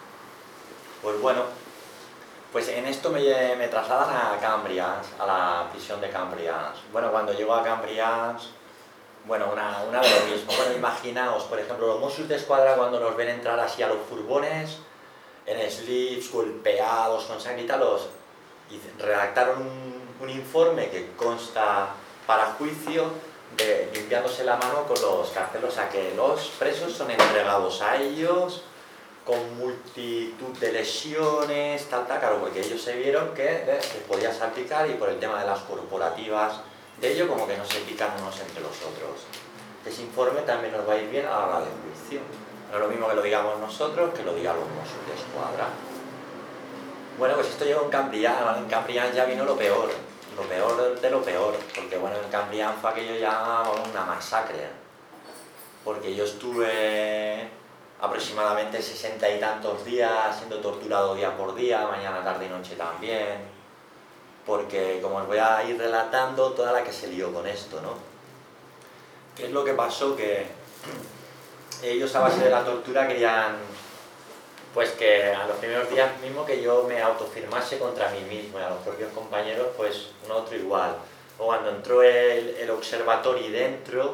Speaker 2: Pues bueno, pues en esto me, me trasladan a Cambrians, a la prisión de Cambrians. Bueno, cuando llego a Cambrians, bueno, una, una de lo mismo. Bueno, imaginaos, por ejemplo, los Mossos de Escuadra cuando nos ven entrar así a los furgones, en slips, golpeados, con sangre y tal, los, y redactaron un, un informe que consta para juicio, de, limpiándose la mano con los carcelos, o sea que los presos son entregados a ellos con multitud de lesiones, tal, tal, claro, porque ellos se vieron que eh, les podía salpicar y por el tema de las corporativas de ello como que no se pican unos entre los otros. Ese informe también nos va a ir bien a la hora del juicio. No es lo mismo que lo digamos nosotros que lo digan los Mossos de Escuadra. Bueno, pues esto llegó en Cambrián, en Cambrián ya vino lo peor. Lo peor de lo peor, porque bueno, en Cambrián fue aquello ya una masacre, porque yo estuve aproximadamente sesenta y tantos días siendo torturado día por día, mañana, tarde y noche también, porque como os voy a ir relatando toda la que se lió con esto, ¿no? ¿Qué es lo que pasó? Que ellos a base de la tortura querían pues que a los primeros días mismo que yo me autofirmase contra mí mismo y a los propios compañeros pues un otro igual. O cuando entró el, el observatorio dentro,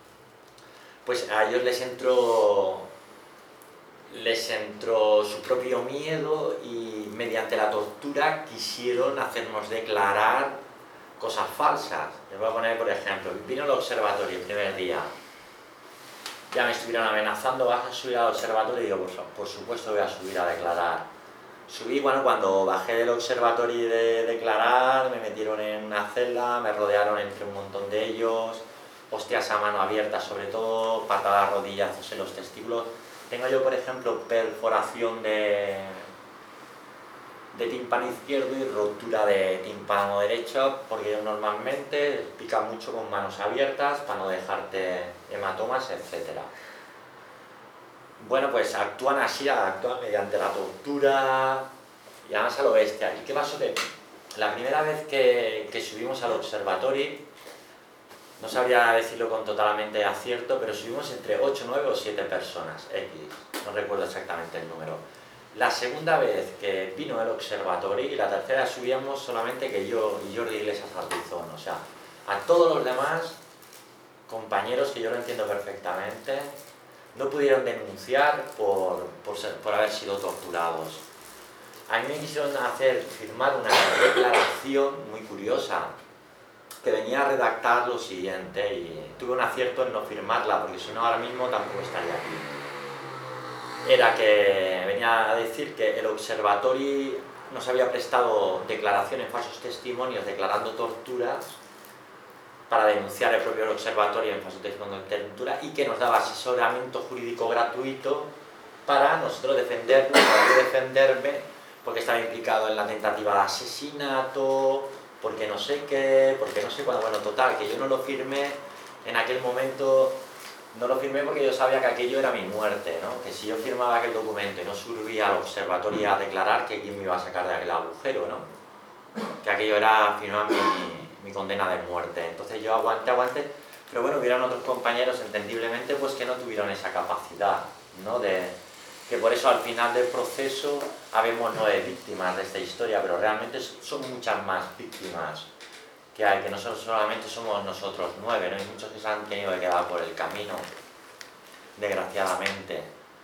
Speaker 2: pues a ellos les entró, les entró su propio miedo y mediante la tortura quisieron hacernos declarar cosas falsas. Les voy a poner, por ejemplo, vino al observatorio el primer día, ya me estuvieron amenazando, ¿vas a subir al observatorio? Y digo, pues, por supuesto voy a subir a declarar. Subí, bueno, cuando bajé del observatorio de declarar, me metieron en una celda, me rodearon entre un montón de ellos, hostias a mano abierta sobre todo, patadas, rodillazos en los testículos. Tengo yo, por ejemplo, perforación de, de tímpano izquierdo y rotura de tímpano derecho, porque yo normalmente pica mucho con manos abiertas para no dejarte hematomas, etcétera. Bueno, pues actúan así, actúan mediante la tortura y además a lo bestia. ¿Y qué pasó? Que la primera vez que, que subimos al observatorio, no sabría decirlo con totalmente acierto, pero subimos entre ocho, nueve o siete personas, X, no recuerdo exactamente el número. La segunda vez que vino el observatorio y la tercera subíamos solamente que yo y Jordi Iglesias Arbizón, o sea, a todos los demás compañeros, que yo lo entiendo perfectamente, no pudieron denunciar por, por, ser, por haber sido torturados. A mí me quisieron hacer firmar una declaración muy curiosa, que venía a redactar lo siguiente, y tuve un acierto en no firmarla, porque si no ahora mismo tampoco estaría aquí. Era que venía a decir que el observatorio nos había prestado declaraciones, falsos testimonios, declarando torturas, para denunciar el propio observatorio en falso testimonio de tortura, y que nos daba asesoramiento jurídico gratuito para nosotros defendernos, para yo defenderme, porque estaba implicado en la tentativa de asesinato, porque no sé qué, porque no sé cuándo. Bueno, total, que yo no lo firmé en aquel momento, no lo firmé porque yo sabía que aquello era mi muerte, ¿no? Que si yo firmaba aquel documento y no subía al observatorio a declarar, que quién me iba a sacar de aquel agujero, ¿no? Que aquello era firmar mi, mi condena de muerte. Entonces yo aguanté, aguanté, pero bueno, hubieron otros compañeros, entendiblemente, pues que no tuvieron esa capacidad, ¿no? De, que por eso al final del proceso habemos nueve víctimas de esta historia, pero realmente son muchas más víctimas que hay, que no solamente somos nosotros nueve, ¿no? Hay muchos que se han tenido que quedar por el camino, desgraciadamente.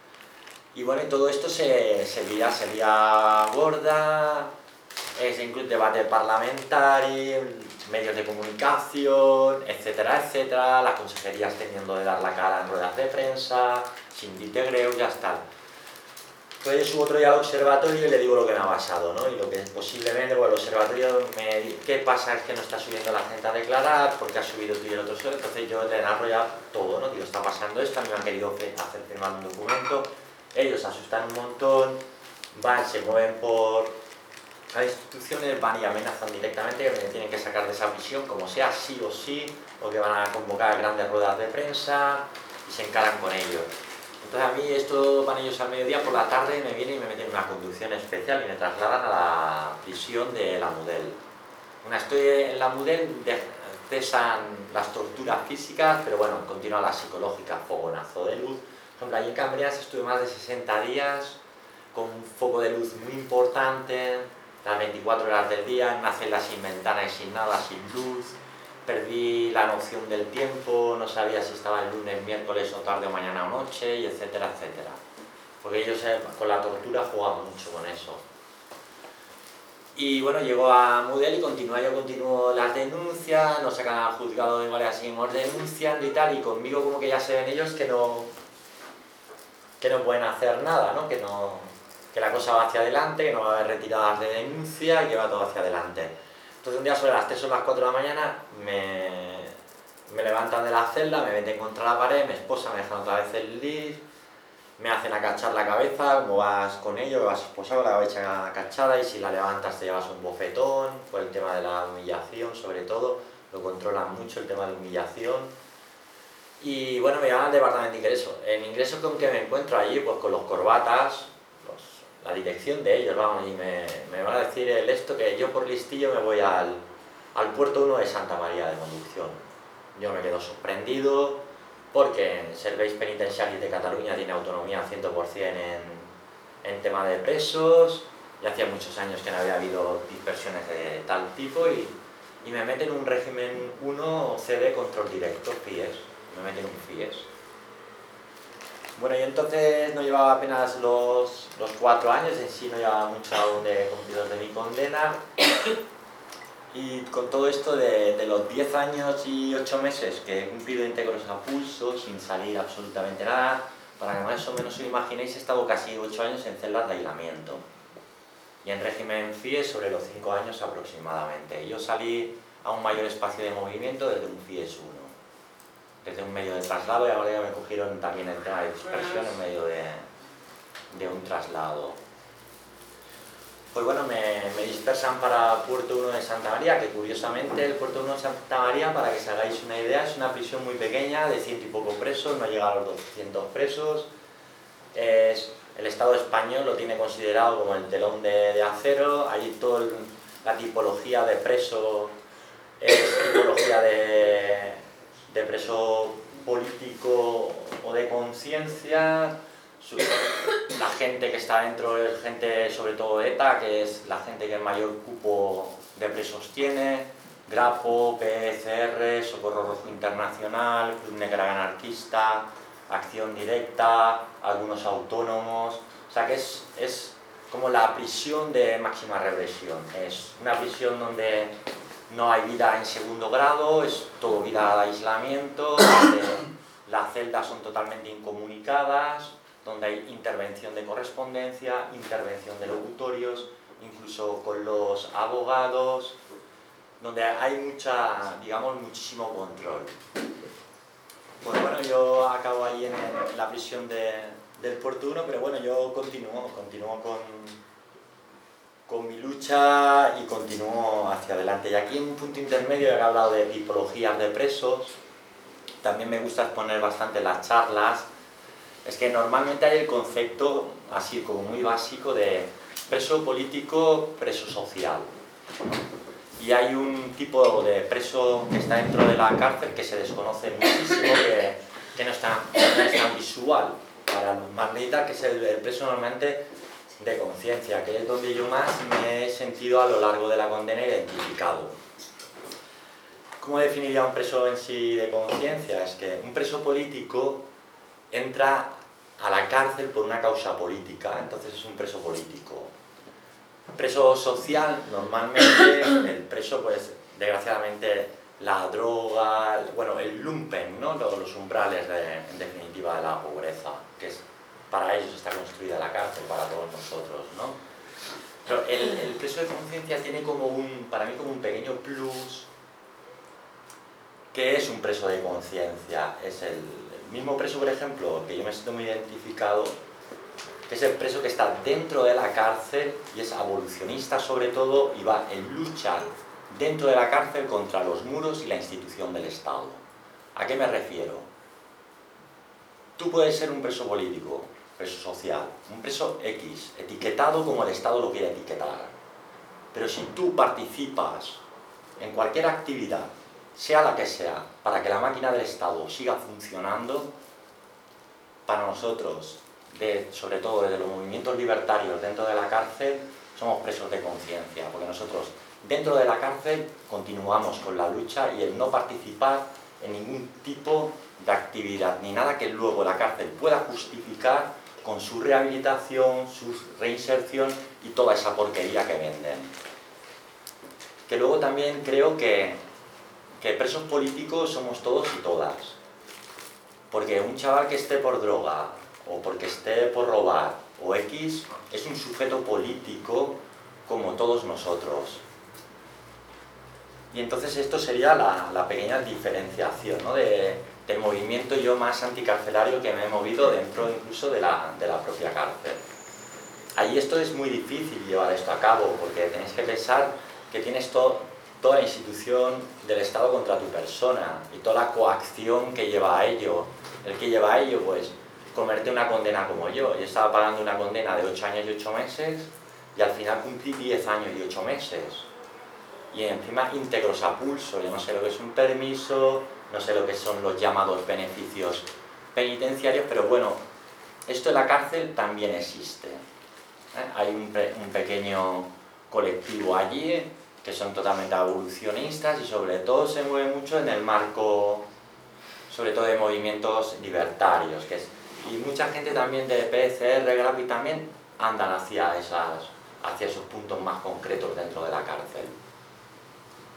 Speaker 2: Y bueno, y todo esto se, se vía, se vía gorda, se incluye debate parlamentario, medios de comunicación, etcétera, etcétera, las consejerías teniendo de dar la cara en ruedas de prensa, sin de greu, ya está. Entonces yo subo otro día al observatorio y le digo lo que me ha pasado, ¿no? Y lo que posiblemente, bueno, el observatorio me dice, ¿qué pasa? Es que no está subiendo la gente a declarar, porque ha subido tú y el otro suelo. Entonces yo le narro ya todo, ¿no? Digo, está pasando esto, a mí me han querido hacer firmar un documento, ellos se asustan un montón, van, se mueven por las instituciones, van y amenazan directamente que me tienen que sacar de esa prisión, como sea, sí o sí, o que van a convocar grandes ruedas de prensa y se encaran con ellos. Entonces a mí esto van ellos al mediodía, por la tarde me vienen y me meten en una conducción especial y me trasladan a la prisión de la Mudel. Una, estoy en la Mudel, cesan las torturas físicas, pero bueno, continúa la psicológica, fogonazo de luz. Por ejemplo, allí en Cambrias estuve más de sesenta días con un foco de luz muy importante, las veinticuatro horas del día, en una celda sin ventana y sin nada, sin luz. Perdí la noción del tiempo, no sabía si estaba el lunes, miércoles o tarde o mañana o noche, y etcétera, etcétera. Porque ellos eh, con la tortura juegan mucho con eso. Y bueno, llego a Mudel y continúa, yo continúo las denuncias, nos sacan al juzgado de Guardia, seguimos denunciando y tal, y conmigo como que ya se ven ellos que no, que no pueden hacer nada, ¿no? Que, no, que la cosa va hacia adelante, que no va a haber retiradas de denuncia y que va todo hacia adelante. Entonces un día sobre las tres o las cuatro de la mañana me, me levantan de la celda, me meten contra la pared, me esposan, me dejan otra vez el lift, me hacen agachar la cabeza, como vas con ello, vas esposado, la cabeza agachada, y si la levantas te llevas un bofetón, por el tema de la humillación sobre todo, lo controlan mucho el tema de humillación. Y bueno, me llaman al departamento de ingreso. En ingreso, ¿con qué me encuentro allí? Pues con los corbatas, los, la dirección de ellos, vamos, y me, me van a decir el esto, que yo por listillo me voy al, al puerto uno de Santa María de Conducción. Yo me quedo sorprendido, porque el Serveis Penitenciaris de Cataluña tiene autonomía cien por cien en, en tema de presos, y hacía muchos años que no había habido dispersiones de tal tipo, y, y me meten en un régimen uno C D control directo, F I E S, me meten un F I E S. Bueno, y entonces no llevaba apenas los, los cuatro años, en sí no llevaba mucho aún de cumplidos de mi condena, Y con todo esto de, de los diez años y ocho meses que he cumplido íntegros a pulso, sin salir absolutamente nada, para que más o menos os imaginéis, he estado casi ocho años en celdas de aislamiento. Y en régimen F I E S sobre los cinco años aproximadamente. Yo salí a un mayor espacio de movimiento desde un F I E S uno, desde un medio de traslado, y ahora ya me cogieron también el tema de dispersión en medio de, de un traslado. Pues bueno, me, me dispersan para Puerto uno de Santa María, que curiosamente el Puerto uno de Santa María, para que os hagáis una idea, es una prisión muy pequeña, de ciento y poco presos, no llega a los doscientos presos. Es, el Estado español lo tiene considerado como el telón de, de acero. Allí toda la tipología de preso es tipología de, de preso político o de conciencia. La gente que está dentro es gente sobre todo de ETA, que es la gente que el mayor cupo de presos tiene. Grapo, P C R, Socorro Rojo Internacional, Club Negra Anarquista, Acción Directa, algunos autónomos. O sea que es, es como la prisión de máxima represión. Es una prisión donde no hay vida en segundo grado, es todo vida de aislamiento, donde las celdas son totalmente incomunicadas, donde hay intervención de correspondencia, intervención de locutorios, incluso con los abogados, donde hay mucha, digamos, muchísimo control. Pues bueno, yo acabo ahí en, en la prisión de, del Puerto uno, pero bueno, yo continúo, continúo con, con mi lucha y continúo hacia adelante. Y aquí en un punto intermedio he hablado de tipologías de presos, también me gusta exponer bastante las charlas. Es que normalmente hay el concepto, así como muy básico, de preso político, preso social. Y hay un tipo de preso que está dentro de la cárcel que se desconoce muchísimo, que, que no, está, no es tan visual para los más necesitados, que es el, el preso normalmente de conciencia, que es donde yo más me he sentido a lo largo de la condena identificado. ¿Cómo definiría un preso en sí de conciencia? Es que un preso político entra a la cárcel por una causa política, entonces es un preso político. Preso social, normalmente, el preso, pues, desgraciadamente, la droga, bueno, el lumpen, ¿no? Los umbrales, de, en definitiva, de la pobreza, que es, para ellos está construida la cárcel, para todos nosotros, ¿no? Pero el, el preso de conciencia tiene como un, para mí, como un pequeño plus. ¿Qué es un preso de conciencia? Es el, el mismo preso, por ejemplo, que yo me siento muy identificado, que es el preso que está dentro de la cárcel y es abolicionista sobre todo y va en lucha dentro de la cárcel contra los muros y la institución del Estado. ¿A qué me refiero? Tú puedes ser un preso político, preso social, un preso X, etiquetado como el Estado lo quiere etiquetar. Pero si tú participas en cualquier actividad, sea la que sea, para que la máquina del Estado siga funcionando, para nosotros, de, sobre todo desde los movimientos libertarios dentro de la cárcel, somos presos de conciencia, porque nosotros dentro de la cárcel continuamos con la lucha y el no participar en ningún tipo de actividad, ni nada que luego la cárcel pueda justificar con su rehabilitación, su reinserción y toda esa porquería que venden. Que luego también creo que, que presos políticos somos todos y todas, porque un chaval que esté por droga, o porque esté por robar, o X, es un sujeto político como todos nosotros. Y entonces esto sería la, la pequeña diferenciación, ¿no? de, del movimiento yo más anticarcelario que me he movido dentro incluso de la, de la propia cárcel. Ahí esto es muy difícil llevar esto a cabo, porque tenéis que pensar que tienes to, toda la institución del Estado contra tu persona, y toda la coacción que lleva a ello. El que lleva a ello, pues, comerte una condena como yo. Yo estaba pagando una condena de ocho años y ocho meses y al final cumplí diez años y ocho meses. Y encima íntegros a pulso. Yo no sé lo que es un permiso, no sé lo que son los llamados beneficios penitenciarios, pero bueno, esto en la cárcel también existe. ¿Eh? Hay un, un pequeño colectivo allí que son totalmente abolicionistas y sobre todo se mueve mucho en el marco, sobre todo de movimientos libertarios, que es, y mucha gente también de P C R, Grapo, y también andan hacia, esas, hacia esos puntos más concretos dentro de la cárcel.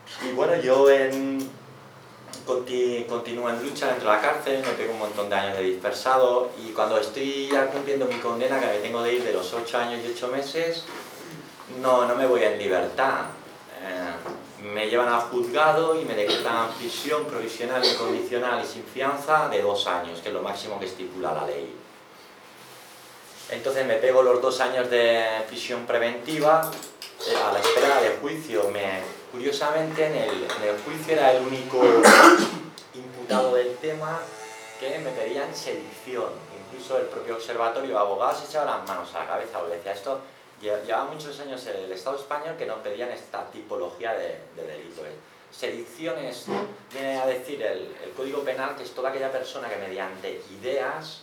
Speaker 2: Y bueno, yo en, conti, continúo en lucha dentro de la cárcel, me pego un montón de años de dispersado y cuando estoy ya cumpliendo mi condena, que me tengo de ir de los ocho años y ocho meses, no, no me voy en libertad. Eh, me llevan al juzgado y me decretan prisión provisional, incondicional y sin fianza de dos años, que es lo máximo que estipula la ley. Entonces me pego los dos años de prisión preventiva eh, a la espera de juicio. Me, curiosamente, en el, en el juicio era el único imputado del tema que me pedían sedición. Incluso el propio observatorio de abogados se echaba las manos a la cabeza porque decía esto. Llevaba muchos años en el Estado español que no pedían esta tipología de, de delitos. Sedición es, viene a decir el, el Código Penal, que es toda aquella persona que mediante ideas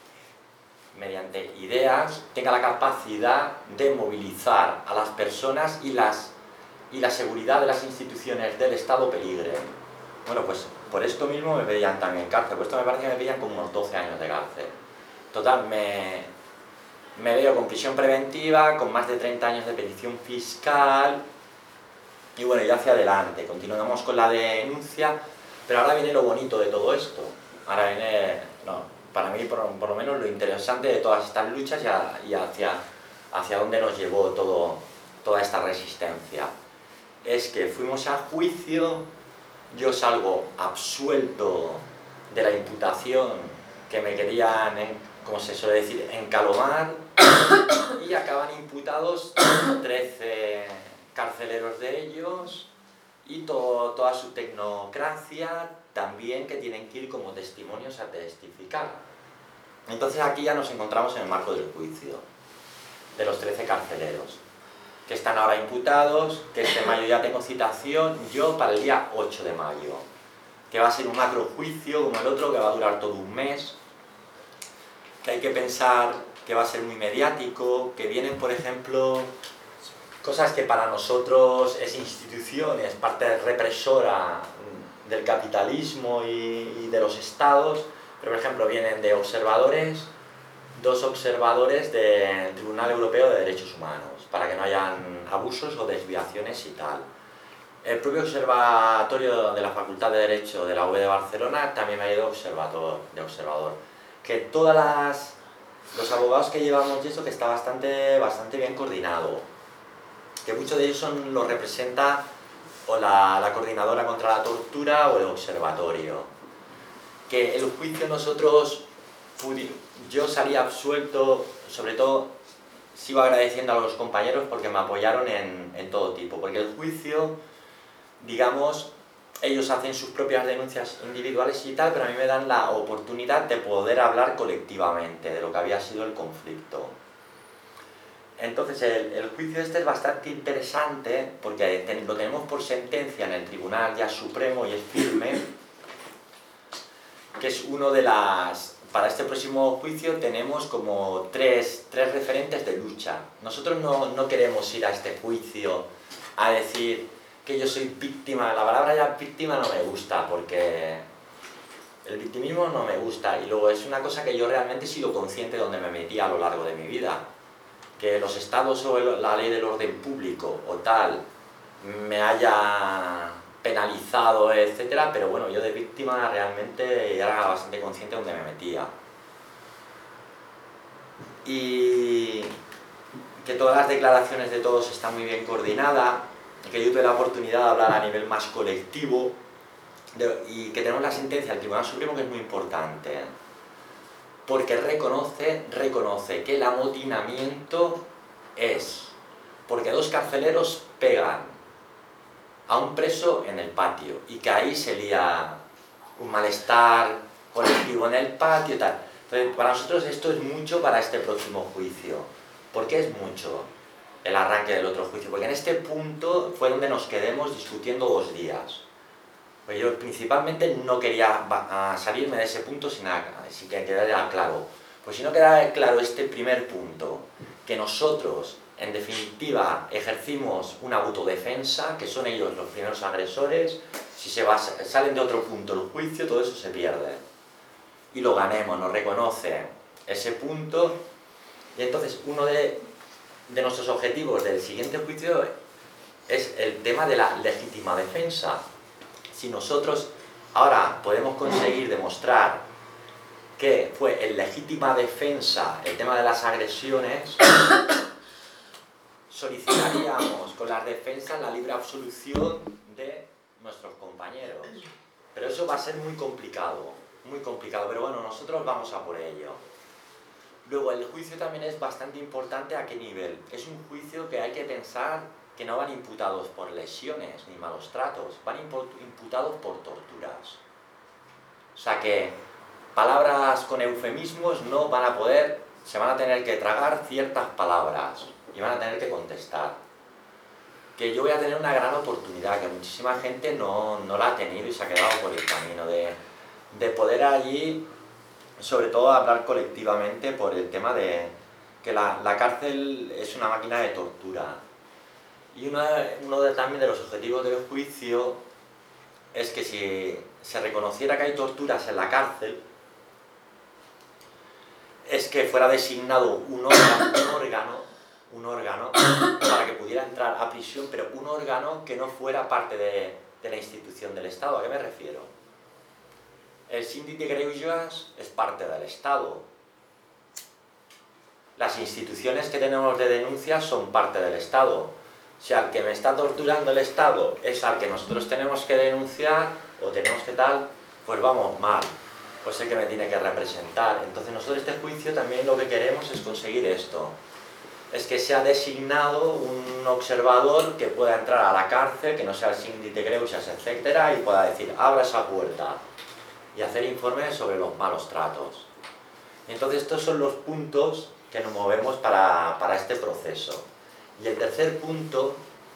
Speaker 2: mediante ideas tenga la capacidad de movilizar a las personas y, las, y la seguridad de las instituciones del Estado peligre. Bueno, pues por esto mismo me pedían también cárcel, por esto me parece que me pedían como unos doce años de cárcel. Total, me, me veo con prisión preventiva, con más de treinta años de petición fiscal, y bueno, ya hacia adelante, continuamos con la denuncia, pero ahora viene lo bonito de todo esto, ahora viene, no, para mí por, por lo menos lo interesante de todas estas luchas y, a, y hacia, hacia dónde nos llevó todo, toda esta resistencia. Es que fuimos a juicio, yo salgo absuelto de la imputación que me querían, como se suele decir, encalomar, y acaban imputados trece carceleros de ellos y todo, toda su tecnocracia también, que tienen que ir como testimonios a testificar. Entonces aquí ya nos encontramos en el marco del juicio de los trece carceleros que están ahora imputados, que este mayo ya tengo citación, yo para el día ocho de mayo, que va a ser un macro juicio como el otro, que va a durar todo un mes, que hay que pensar que va a ser muy mediático, que vienen, por ejemplo, cosas que para nosotros es institución, es parte represora del capitalismo y, y de los estados, pero por ejemplo vienen de observadores, dos observadores del Tribunal Europeo de Derechos Humanos, para que no hayan abusos o desviaciones y tal. El propio observatorio de la Facultad de Derecho de la U B de Barcelona también me ha ido observador, de observador. Que todas las, los abogados que llevamos y eso, que está bastante, bastante bien coordinado. Que muchos de ellos son, los representa o la, la Coordinadora contra la Tortura o el Observatorio. Que el juicio nosotros, yo salí absuelto, sobre todo sigo agradeciendo a los compañeros porque me apoyaron en, en todo tipo, porque el juicio, digamos, ellos hacen sus propias denuncias individuales y tal, pero a mí me dan la oportunidad de poder hablar colectivamente de lo que había sido el conflicto. Entonces el, el juicio este es bastante interesante porque ten, lo tenemos por sentencia en el Tribunal ya Supremo y es firme, que es uno de las... Para este próximo juicio tenemos como tres, tres referentes de lucha. Nosotros no, no queremos ir a este juicio a decir que yo soy víctima. La palabra ya víctima no me gusta porque el victimismo no me gusta, y luego es una cosa que yo realmente he sido consciente de donde me metí a lo largo de mi vida. Que los estados o el, la ley del orden público o tal me haya penalizado, etcétera, pero bueno, yo de víctima realmente era bastante consciente de donde me metía. Y que todas las declaraciones de todos están muy bien coordinadas, que yo tuve la oportunidad de hablar a nivel más colectivo, de, y que tenemos la sentencia del Tribunal Supremo, que es muy importante, porque reconoce, reconoce que el amotinamiento es porque dos carceleros pegan a un preso en el patio y que ahí se lía un malestar colectivo en el patio y tal. Entonces, para nosotros esto es mucho para este próximo juicio. ¿Por qué es mucho el arranque del otro juicio? Porque en este punto fue donde nos quedemos discutiendo dos días. Pues yo principalmente no quería salirme de ese punto sin, sin que quedara claro. Pues si no quedara claro este primer punto, que nosotros en definitiva ejercimos una autodefensa, que son ellos los primeros agresores, si se va, salen de otro punto el juicio, todo eso se pierde. Y lo ganemos, nos reconoce ese punto, y entonces uno de, de nuestros objetivos del siguiente juicio es el tema de la legítima defensa. Si nosotros ahora podemos conseguir demostrar que fue en legítima defensa el tema de las agresiones, solicitaríamos con las defensas la libre absolución de nuestros compañeros. Pero eso va a ser muy complicado, muy complicado, pero bueno, nosotros vamos a por ello. Luego, el juicio también es bastante importante. ¿A qué nivel? Es un juicio que hay que pensar que no van imputados por lesiones ni malos tratos, van imputados por torturas. O sea que palabras con eufemismos no van a poder, se van a tener que tragar ciertas palabras y van a tener que contestar. Que yo voy a tener una gran oportunidad, que muchísima gente no, no la ha tenido y se ha quedado por el camino de, de poder allí, sobre todo hablar colectivamente por el tema de que la, la cárcel es una máquina de tortura. Y una, uno de, también de los objetivos del juicio es que si se reconociera que hay torturas en la cárcel, es que fuera designado un órgano, un órgano, un órgano para que pudiera entrar a prisión, pero un órgano que no fuera parte de, de la institución del Estado. ¿A qué me refiero? El síndic de greuges es parte del Estado. Las instituciones que tenemos de denuncia son parte del Estado. Si al que me está torturando el Estado es al que nosotros tenemos que denunciar o tenemos que tal, pues vamos mal, pues el que me tiene que representar. Entonces nosotros este juicio también lo que queremos es conseguir esto, es que sea designado un observador que pueda entrar a la cárcel, que no sea el síndic de greuges, etcétera, y pueda decir, abra esa puerta, y hacer informes sobre los malos tratos. Entonces estos son los puntos que nos movemos para, para este proceso. Y el tercer punto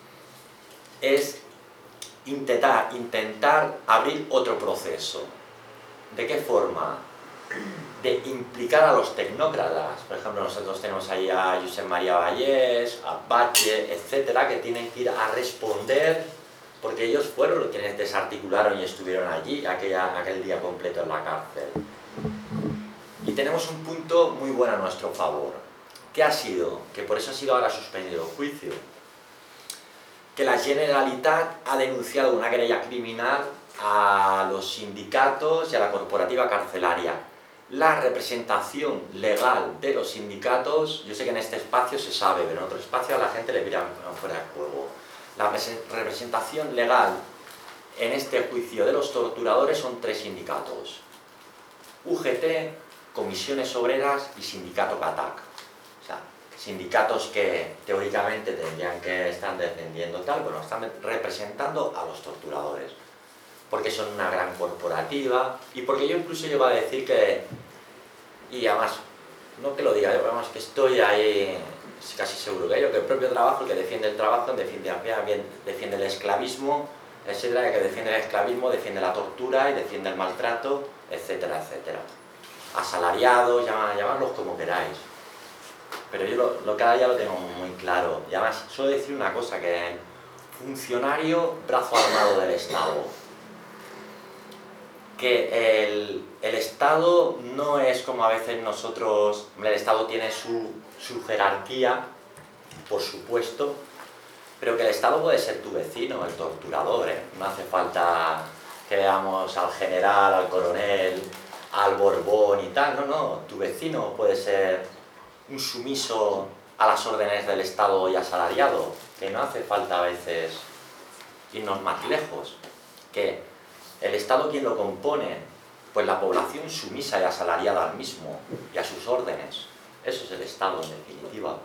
Speaker 2: es intentar, intentar abrir otro proceso. ¿De qué forma? De implicar a los tecnócratas. Por ejemplo, nosotros tenemos ahí a Josep María Vallés, a Batlle, etcétera, que tienen que ir a responder, porque ellos fueron los quienes desarticularon y estuvieron allí aquella, aquel día completo en la cárcel. Y tenemos un punto muy bueno a nuestro favor. ¿Qué ha sido? Que por eso ha sido ahora suspendido el juicio. Que la Generalitat ha denunciado una querella criminal a los sindicatos y a la corporativa carcelaria. La representación legal de los sindicatos, yo sé que en este espacio se sabe, pero en otro espacio a la gente le mira fuera de juego. La representación legal en este juicio de los torturadores son tres sindicatos: U G T, Comisiones Obreras y Sindicato CATAC. O sea, sindicatos que teóricamente tendrían que estar defendiendo tal, bueno, están representando a los torturadores, porque son una gran corporativa, y porque yo incluso llego a decir que, y además, no que lo diga, yo además que estoy ahí casi seguro que yo, que el propio trabajo, el que defiende el trabajo, defiende, defiende el esclavismo, etcétera, el que defiende el esclavismo, defiende la tortura y defiende el maltrato, etcétera, etcétera. Asalariados, llamadlos como queráis. Pero yo lo, lo cada día lo tengo muy claro. Y además, suelo decir una cosa, que funcionario brazo armado del Estado. Que el, el Estado no es como a veces nosotros... El Estado tiene su, su jerarquía, por supuesto, pero que el Estado puede ser tu vecino, el torturador, ¿eh? No hace falta que veamos al general, al coronel, al Borbón y tal, no, no, tu vecino puede ser un sumiso a las órdenes del Estado y asalariado, que no hace falta a veces irnos más lejos, que el Estado, ¿quién lo compone? Pues la población sumisa y asalariada al mismo y a sus órdenes. Eso es el Estado, en definitiva.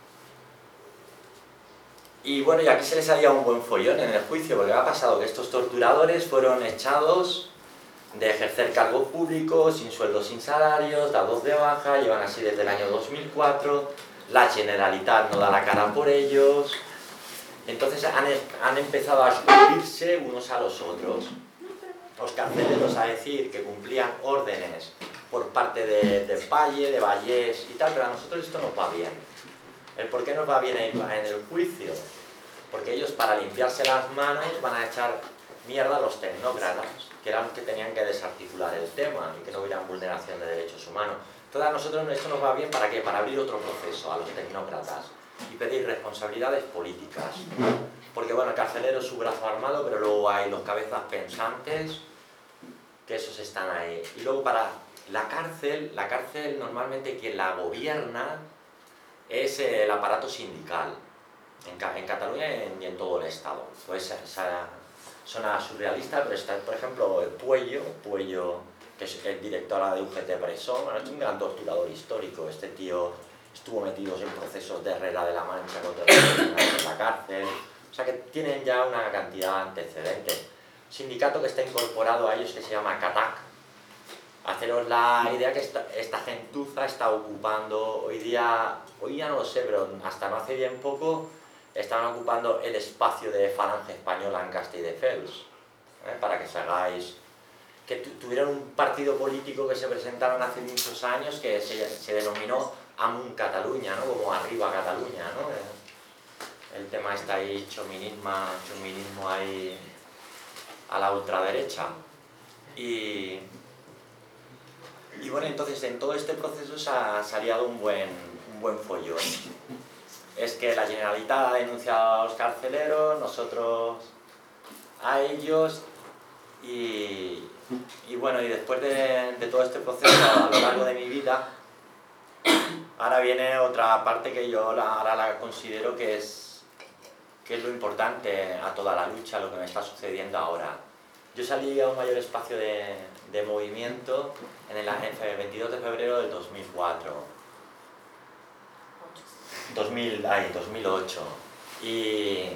Speaker 2: Y bueno, y aquí se les haría un buen follón en el juicio, porque ha pasado que estos torturadores fueron echados de ejercer cargo público, sin sueldo, sin salarios, dados de baja, llevan así desde el año dos mil cuatro, la Generalitat no da la cara por ellos, entonces han, han empezado a escupirse unos a los otros. Los carceleros a decir que cumplían órdenes por parte de, de Valle, de Vallés y tal, pero a nosotros esto nos va bien. ¿El por qué nos va bien en el juicio? Porque ellos, para limpiarse las manos, van a echar mierda a los tecnócratas, que eran los que tenían que desarticular el tema y que no hubieran vulneración de derechos humanos. Entonces a nosotros esto nos va bien, ¿para qué? Para abrir otro proceso a los tecnócratas y pedir responsabilidades políticas. porque bueno, el carcelero es su brazo armado, pero luego hay los cabezas pensantes, que esos están ahí. Y luego para la cárcel, la cárcel normalmente quien la gobierna es el aparato sindical, en, en Cataluña y en, y en todo el Estado. Pues esa, suena surrealista, pero está, por ejemplo, el Puello, Puello, que es el director de U G T Presó, bueno, es un gran torturador histórico. Este tío estuvo metido en procesos de Herrera de la Mancha contra en la cárcel, o sea que tienen ya una cantidad de antecedentes. Sindicato que está incorporado a ellos que se llama CATAC. Haceros la idea que esta, esta gentuza está ocupando hoy día, hoy día no lo sé, pero hasta no hace bien poco, estaban ocupando el espacio de Falange Española en Castelldefels, ¿eh? Para que os hagáis, que tuvieron un partido político que se presentaron hace muchos años que se, se denominó Amunt Catalunya, ¿no? Como arriba Cataluña, ¿no? El tema está ahí, chominismo, chominismo ahí a la ultraderecha. Y, y bueno, entonces en todo este proceso se ha salido un buen, un buen follón. Es que la Generalitat ha denunciado a los carceleros, nosotros a ellos, y, y bueno, y después de, de todo este proceso a lo largo de mi vida, ahora viene otra parte que yo la, ahora la considero que es, que es lo importante a toda la lucha, lo que me está sucediendo ahora. Yo salí a un mayor espacio de, de movimiento en el, en el veintidós de febrero del dos mil cuatro. dos mil, ay, dos mil ocho. Y,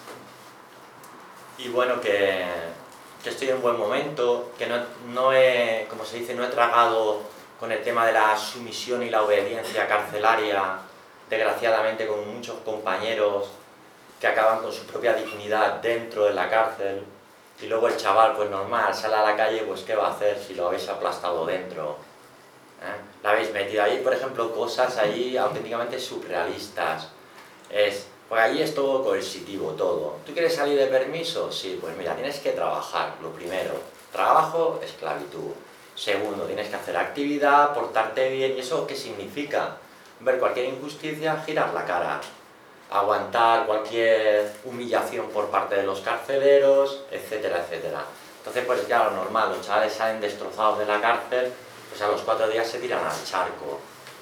Speaker 2: y bueno, que, que estoy en buen momento, que no, no he, como se dice, no he tragado con el tema de la sumisión y la obediencia carcelaria, desgraciadamente con muchos compañeros que acaban con su propia dignidad dentro de la cárcel, y luego el chaval, pues normal, sale a la calle, pues ¿qué va a hacer si lo habéis aplastado dentro? ¿Eh? La habéis metido ahí, por ejemplo, cosas ahí auténticamente surrealistas. Es, pues ahí es todo coercitivo, todo. ¿Tú quieres salir de permiso? Sí, pues mira, tienes que trabajar, lo primero. Trabajo, esclavitud. Segundo, tienes que hacer actividad, portarte bien. ¿Y eso qué significa? Ver cualquier injusticia, girar la cara. Aguantar cualquier humillación por parte de los carceleros, etcétera, etcétera. Entonces, pues ya lo normal, los chavales salen destrozados de la cárcel, pues a los cuatro días se tiran al charco.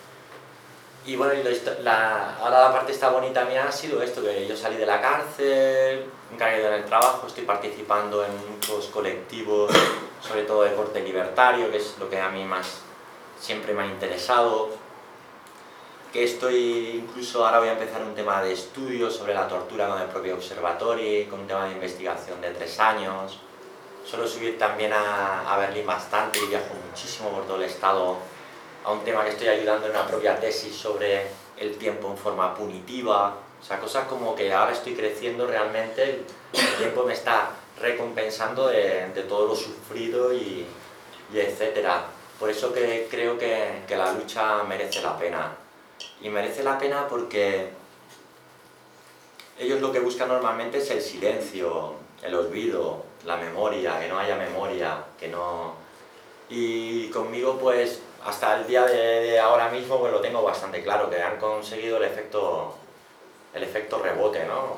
Speaker 2: Y bueno, y lo, la, ahora la parte esta bonita mía ha sido esto, que yo salí de la cárcel, me he caído en el trabajo, estoy participando en muchos colectivos, sobre todo de corte libertario, que es lo que a mí más siempre me ha interesado. Que estoy, incluso ahora voy a empezar un tema de estudio sobre la tortura con el propio observatorio, con un tema de investigación de tres años. Suelo subir también a, a Berlín bastante y viajo muchísimo por todo el estado a un tema que estoy ayudando en una propia tesis sobre el tiempo en forma punitiva. O sea, cosas como que ahora estoy creciendo realmente, el tiempo me está recompensando de, de todo lo sufrido y, y etcétera. Por eso que creo que, que la lucha merece la pena. Y merece la pena porque ellos lo que buscan normalmente es el silencio, el olvido, la memoria, que no haya memoria, que no... Y conmigo pues hasta el día de, de ahora mismo pues lo tengo bastante claro, que han conseguido el efecto, el efecto rebote, ¿no?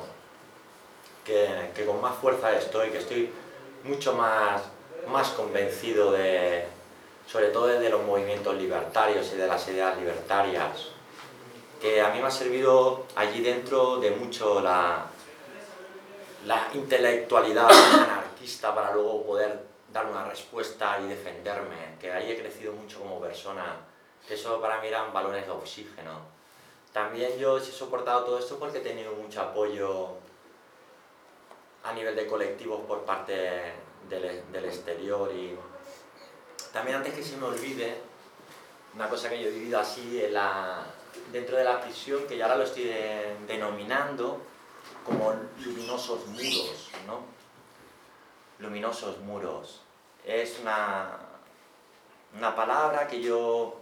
Speaker 2: Que, que con más fuerza estoy, que estoy mucho más, más convencido de, sobre todo de los movimientos libertarios y de las ideas libertarias. Que a mí me ha servido allí dentro de mucho la, la intelectualidad anarquista para luego poder dar una respuesta y defenderme, que ahí he crecido mucho como persona, que eso para mí eran balones de oxígeno. También yo he soportado todo esto porque he tenido mucho apoyo a nivel de colectivos por parte del, del exterior. Y también, antes que se me olvide, una cosa que yo he vivido así en la... dentro de la prisión, que ya ahora lo estoy de, denominando como luminosos muros, ¿no? Luminosos muros. Es una, una palabra que yo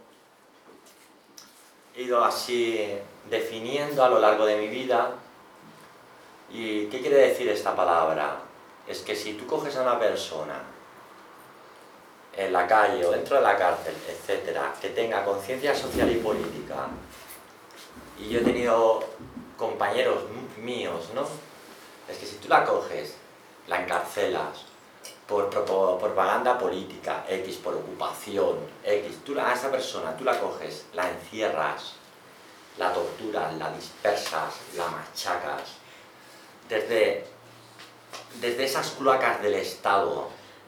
Speaker 2: he ido así definiendo a lo largo de mi vida. ¿Y qué quiere decir esta palabra? Es que si tú coges a una persona en la calle o dentro de la cárcel, etcétera, que tenga conciencia social y política, y yo he tenido compañeros míos, ¿no?, es que si tú la coges, la encarcelas por, por propaganda política, X, por ocupación, X, tú a esa persona, tú la coges, la encierras, la torturas, la dispersas, la machacas, desde, desde esas cloacas del Estado,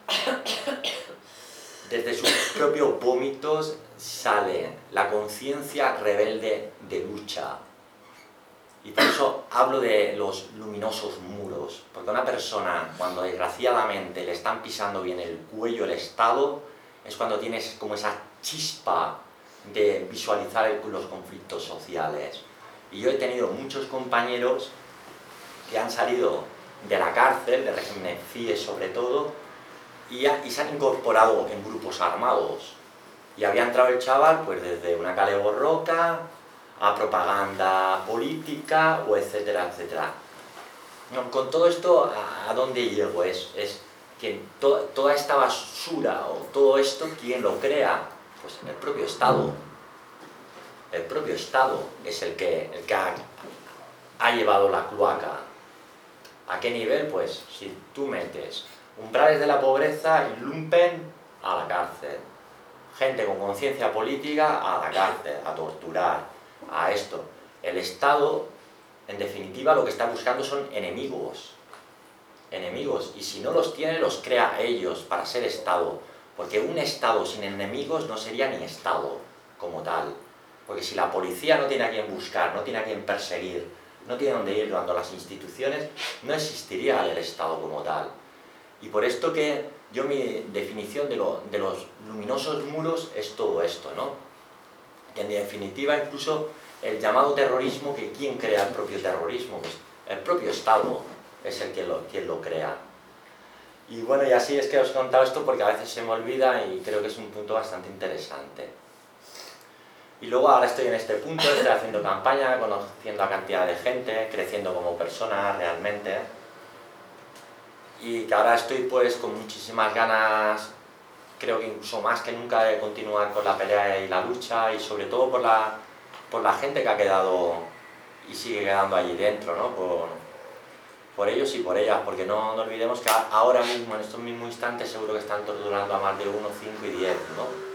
Speaker 2: desde sus propios vómitos sale la conciencia rebelde de lucha. Y por eso hablo de los luminosos muros, porque a una persona, cuando desgraciadamente le están pisando bien el cuello el Estado, es cuando tienes como esa chispa de visualizar el, los conflictos sociales. Y yo he tenido muchos compañeros que han salido de la cárcel, de régimen F I E sobre todo, y, ha, y se han incorporado en grupos armados. Y había entrado el chaval pues desde una cale borroca a propaganda política, o etcétera, etcétera. No, con todo esto, ¿a, a dónde llego? Es, es que to, toda esta basura, o todo esto, ¿quién lo crea? Pues el propio Estado. El propio Estado es el que, el que ha, ha llevado la cloaca. ¿A qué nivel? Pues si tú metes umbrales de la pobreza y lumpen a la cárcel. Gente con conciencia política a la cárcel, a torturar, a esto. El Estado, en definitiva, lo que está buscando son enemigos. Enemigos. Y si no los tiene, los crea ellos para ser Estado. Porque un Estado sin enemigos no sería ni Estado como tal. Porque si la policía no tiene a quien buscar, no tiene a quien perseguir, no tiene dónde ir cuando las instituciones, no existiría el Estado como tal. Y por esto que yo mi definición de, lo, de los luminosos muros es todo esto, ¿no? Que en definitiva incluso el llamado terrorismo, que ¿quién crea el propio terrorismo? Pues el propio Estado es el que lo, quien lo crea. Y bueno, y así es que os he contado esto porque a veces se me olvida y creo que es un punto bastante interesante. Y luego ahora estoy en este punto, estoy haciendo campaña, conociendo a cantidad de gente, creciendo como persona realmente. Y que ahora estoy pues con muchísimas ganas, creo que incluso más que nunca, de continuar con la pelea y la lucha, y sobre todo por la, por la gente que ha quedado y sigue quedando allí dentro, ¿no? Por, por ellos y por ellas, porque no, no olvidemos que ahora mismo, en estos mismos instantes, seguro que están torturando a más de uno, cinco y diez, ¿no?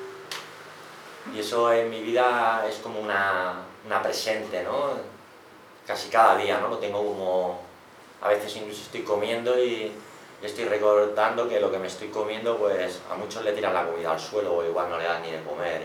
Speaker 2: Y eso en mi vida es como una, una presente, ¿no? Casi cada día, ¿no? Lo tengo como... A veces incluso estoy comiendo y estoy recordando que lo que me estoy comiendo, pues a muchos le tiran la comida al suelo o igual no le dan ni de comer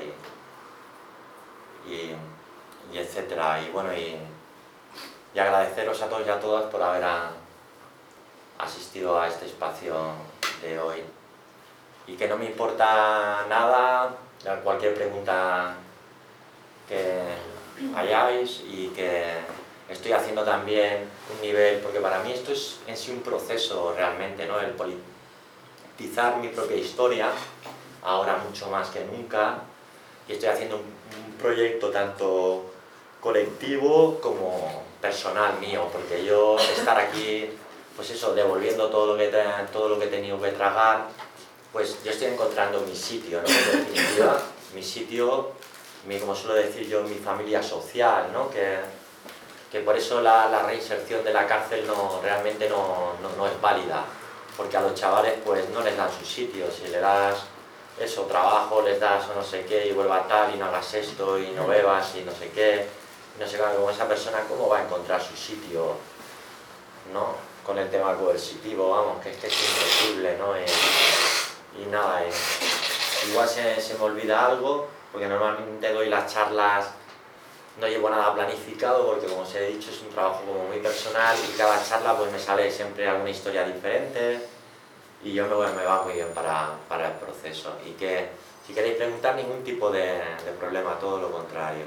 Speaker 2: y, y, y etcétera. Y bueno, y, y agradeceros a todos y a todas por haber a, asistido a este espacio de hoy. Y que no me importa nada, cualquier pregunta que hayáis, y que estoy haciendo también un nivel, porque para mí esto es en sí un proceso realmente, ¿no? El politizar mi propia historia, ahora mucho más que nunca, y estoy haciendo un, un proyecto tanto colectivo como personal mío, porque yo estar aquí, pues eso, devolviendo todo lo que, todo lo que he tenido que tragar, pues yo estoy encontrando mi sitio, ¿no? En definitiva, mi sitio, mi, como suelo decir yo, mi familia social, ¿no? Que, que por eso la, la reinserción de la cárcel no, realmente no, no, no es válida, porque a los chavales pues no les dan su sitio. Si le das eso, trabajo, les das o no sé qué, y vuelva tal, y no hagas esto, y no bebas, y no sé qué, y no sé qué, como esa persona, ¿cómo va a encontrar su sitio, ¿no? Con el tema coercitivo, vamos, que es que es imposible, ¿no? Y, y nada, eh, igual se, se me olvida algo, porque normalmente doy las charlas, no llevo nada planificado, porque como os he dicho es un trabajo como muy personal, y cada charla pues me sale siempre alguna historia diferente, y yo me, me va muy bien para, para el proceso. Y que si queréis preguntar, ningún tipo de, de problema, todo lo contrario.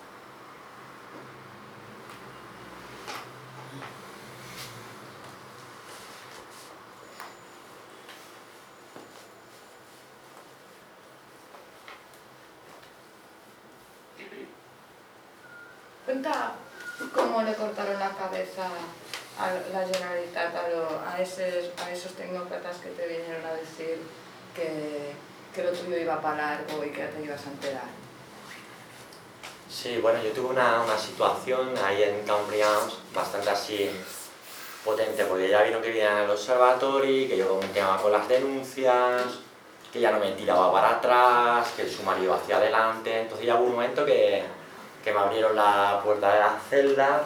Speaker 3: Cuenta cómo le cortaron la cabeza a la Generalitat, a, lo, a, esos, a esos tecnócratas que te vinieron a decir que, que lo tuyo iba para largo y que te ibas a enterar.
Speaker 2: Sí, bueno, yo tuve una, una situación ahí en Cambrians bastante así potente, porque ya vieron que venía el observatorio, que yo continuaba con las denuncias, que ya no me tiraba para atrás, que el sumario iba hacia adelante. Entonces ya hubo un momento que, que me abrieron la puerta de la celda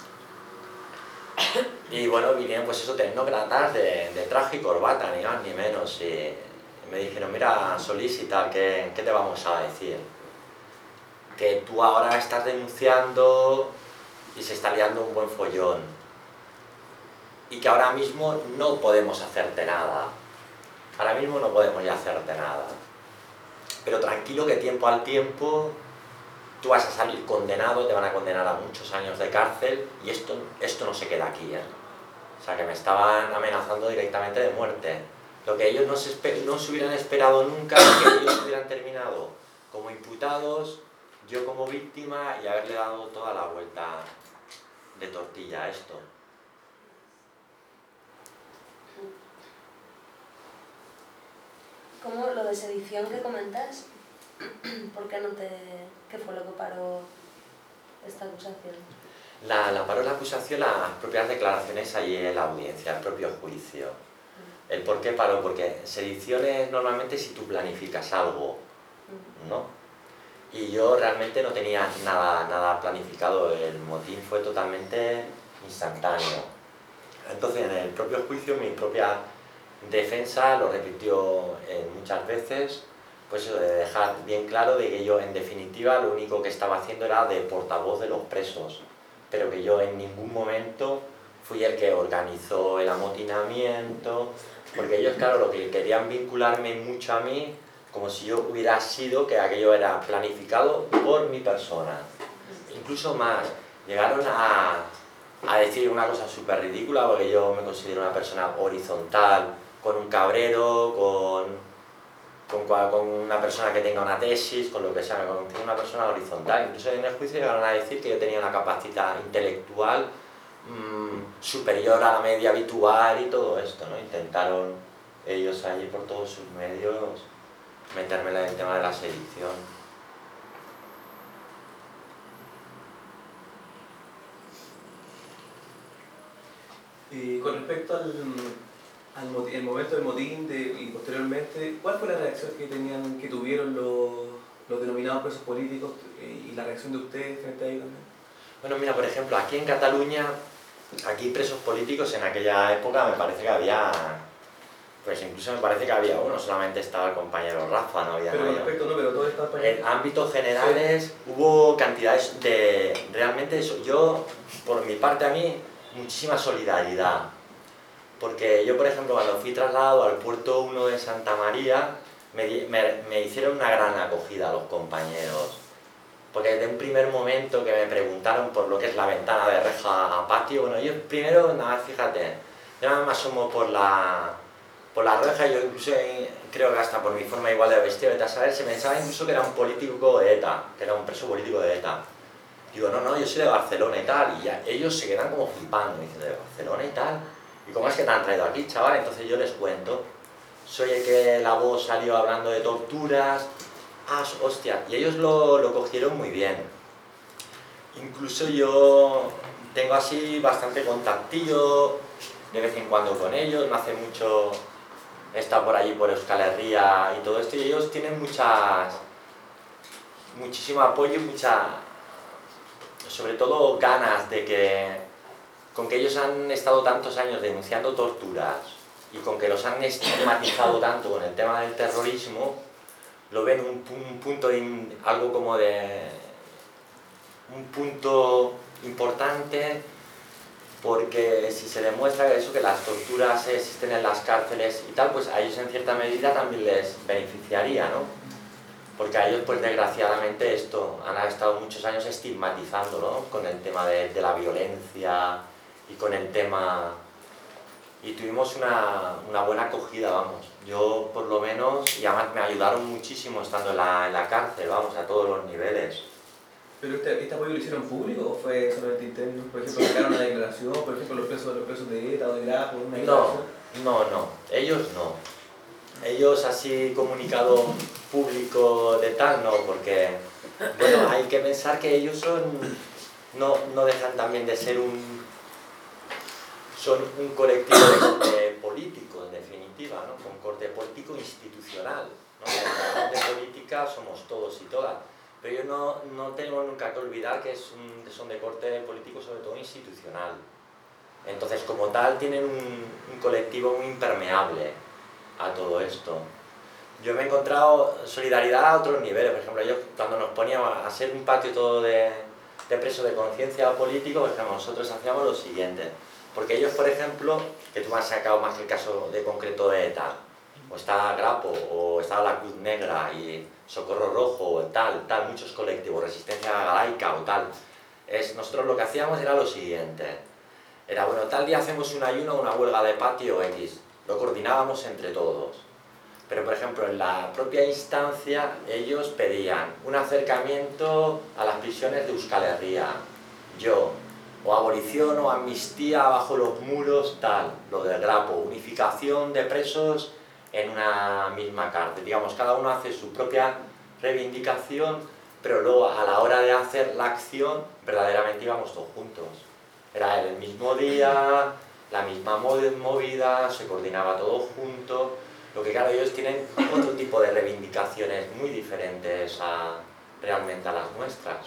Speaker 2: y bueno, vinieron pues eso, tecnócratas de, de traje y corbata, ni más ni menos, y me dijeron, mira Solís y tal, ¿qué, qué te vamos a decir? Que tú ahora estás denunciando y se está liando un buen follón y que ahora mismo no podemos hacerte nada. Ahora mismo no podemos ya hacerte nada. Pero tranquilo que tiempo al tiempo tú vas a salir condenado, te van a condenar a muchos años de cárcel y esto, esto no se queda aquí, ¿eh? O sea, que me estaban amenazando directamente de muerte. Lo que ellos no se, no se hubieran esperado nunca es que ellos hubieran terminado como imputados, yo como víctima y haberle dado toda la vuelta de tortilla a esto.
Speaker 4: ¿Cómo lo de sedición que comentas? ¿Por qué no te...? ¿Qué fue lo que paró esta acusación?
Speaker 2: La, la paró la acusación las propias declaraciones ahí en la audiencia, el propio juicio. ¿El por qué paró? Porque sedición es normalmente si tú planificas algo, ¿no? Y yo realmente no tenía nada, nada planificado, el motín fue totalmente instantáneo. Entonces en el propio juicio mi propia defensa lo repitió eh, muchas veces, pues eso, de dejar bien claro de que yo en definitiva lo único que estaba haciendo era de portavoz de los presos, pero que yo en ningún momento fui el que organizó el amotinamiento, porque ellos claro lo que querían vincularme mucho a mí, como si yo hubiera sido que aquello era planificado por mi persona. Incluso más, llegaron a, a decir una cosa súper ridícula, porque yo me considero una persona horizontal, con un cabrero, con... Con, con una persona que tenga una tesis, con lo que sea, con una persona horizontal. Incluso en el juicio llegaron a decir que yo tenía una capacidad intelectual mmm, superior a la media habitual y todo esto, ¿no? Intentaron ellos allí por todos sus medios meterme en el tema de la sedición.
Speaker 5: Y con respecto al... al moti- el momento del motín de, y posteriormente, ¿cuál fue la reacción que tenían, que tuvieron los, los denominados presos políticos eh, y la reacción de ustedes frente a ellos también?
Speaker 2: Bueno, mira, por ejemplo, aquí en Cataluña, aquí presos políticos en aquella época me parece que había, pues incluso me parece que había uno, solamente estaba el compañero Rafa, no había
Speaker 5: Pero con
Speaker 2: nadie.
Speaker 5: respecto, no, pero todo está para...
Speaker 2: En ámbitos generales sí. Hubo cantidades de, realmente eso, yo, por mi parte a mí, muchísima solidaridad. Porque yo, por ejemplo, cuando fui trasladado al puerto uno de Santa María, me, me, me hicieron una gran acogida los compañeros. Porque desde un primer momento que me preguntaron por lo que es la ventana de reja a patio, bueno, yo primero, nada más, fíjate, yo nada más asomo por la, por la reja, yo incluso creo que hasta por mi forma igual de vestir, de saber, se pensaba incluso que era un político de ETA, que era un preso político de ETA. Digo, no, no, yo soy de Barcelona y tal, y ya, ellos se quedan como flipando, me dicen, ¿de Barcelona y tal? ¿Y cómo es que te han traído aquí, chaval? Entonces yo les cuento. Soy el que la voz salió hablando de torturas. Ah, hostia. Y ellos lo, lo cogieron muy bien. Incluso yo tengo así bastante contactillo de vez en cuando con ellos. Me hace mucho... He estado por allí, por Euskal Herria y todo esto. Y ellos tienen muchas... muchísimo apoyo y mucha... sobre todo ganas de que... con que ellos han estado tantos años denunciando torturas y con que los han estigmatizado tanto con el tema del terrorismo, lo ven un, un punto, de, algo como de... un punto importante, porque si se demuestra eso, que las torturas existen en las cárceles y tal, pues a ellos en cierta medida también les beneficiaría, ¿no? Porque a ellos, pues desgraciadamente, esto han estado muchos años estigmatizando, ¿no? Con el tema de, de la violencia y con el tema... Y tuvimos una, una buena acogida, vamos. Yo, por lo menos, y además me ayudaron muchísimo estando en la, en la cárcel, vamos, a todos los niveles.
Speaker 5: ¿Pero este, este apoyo lo hicieron público o fue solamente interno? Por ejemplo, ¿sacaron una declaración? Por ejemplo, los presos, los presos de ETA o de Grapo, una declaración.
Speaker 2: No, no, no. Ellos no. Ellos así comunicado público de tal, no, porque bueno, hay que pensar que ellos son, no, no dejan también de ser un, son un colectivo de corte político, en definitiva, ¿no? Con corte político institucional, ¿no? En la de política somos todos y todas, pero yo no, no tengo nunca que olvidar que es un, son de corte político, sobre todo institucional. Entonces, como tal, tienen un, un colectivo muy impermeable a todo esto. Yo me he encontrado solidaridad a otros niveles. Por ejemplo, ellos cuando nos poníamos a hacer un patio todo de, de presos de conciencia político, por ejemplo, nosotros hacíamos lo siguiente. Porque ellos, por ejemplo, que tú me has sacado más el caso de concreto de ETA, o está Grapo, o está la Cruz Negra, y Socorro Rojo, o tal, tal, muchos colectivos, Resistencia Galaica o tal. Es, nosotros lo que hacíamos era lo siguiente. Era, bueno, tal día hacemos un ayuno, una huelga de patio X. Lo coordinábamos entre todos. Pero, por ejemplo, en la propia instancia, ellos pedían un acercamiento a las prisiones de Euskal Herria. Yo, o abolición o amnistía bajo los muros, tal, lo del Grapo, unificación de presos en una misma cárcel. Digamos, cada uno hace su propia reivindicación, pero luego a la hora de hacer la acción, verdaderamente íbamos todos juntos. Era el mismo día, la misma movida, se coordinaba todo junto. Lo que claro, ellos tienen otro tipo de reivindicaciones muy diferentes a, realmente a las nuestras.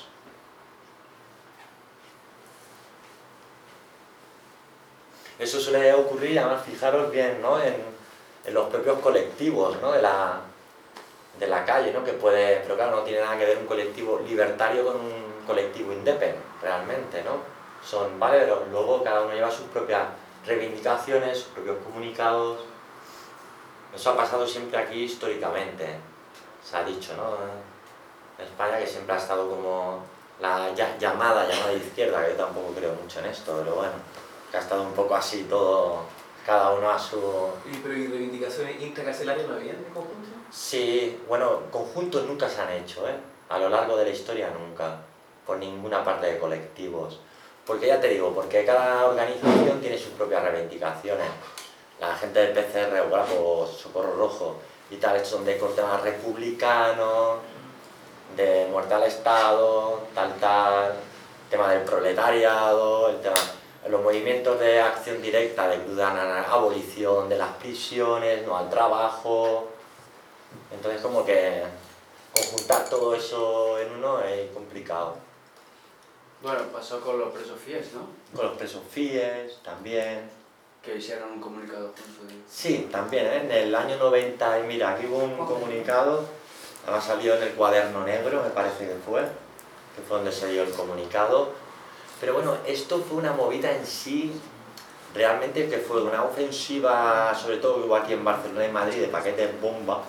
Speaker 2: Eso suele ocurrir, además, fijaros bien, ¿no? en, en los propios colectivos, ¿no? de, la, de la calle, ¿no? Que puede, pero claro, no tiene nada que ver un colectivo libertario con un colectivo independiente, realmente, ¿no? Son, ¿vale? Pero luego cada uno lleva sus propias reivindicaciones, sus propios comunicados. Eso ha pasado siempre aquí históricamente, se ha dicho, ¿no? En España, que siempre ha estado como la llamada, llamada izquierda, que yo tampoco creo mucho en esto, pero bueno, que ha estado un poco así todo, cada uno a su...
Speaker 5: ¿Y, pero ¿y reivindicaciones intracarcelarias no habían de conjunto?
Speaker 2: Sí, bueno, conjuntos nunca se han hecho, ¿eh? A lo largo de la historia nunca, por ninguna parte de colectivos. Porque ya te digo, porque cada organización tiene sus propias reivindicaciones. La gente del P C R, o Grapo, Socorro Rojo y tal, estos son de corte más republicano, de muerte al Estado, tal, tal, tema del proletariado, el tema, los movimientos de acción directa de que dan a la abolición de las prisiones, no al trabajo. Entonces, como que conjuntar todo eso en uno es complicado.
Speaker 6: Bueno, pasó con los presos FIES, ¿no?
Speaker 2: Con los presos FIES también.
Speaker 6: Que hicieron un comunicado juntos.
Speaker 2: Sí, también, ¿eh? En el año noventa, y mira, aquí hubo un comunicado, además salió en el Cuaderno Negro, me parece que fue, que fue donde se dio el comunicado. Pero bueno, esto fue una movida en sí, realmente que fue una ofensiva, sobre todo que hubo aquí en Barcelona y Madrid, de paquetes bomba.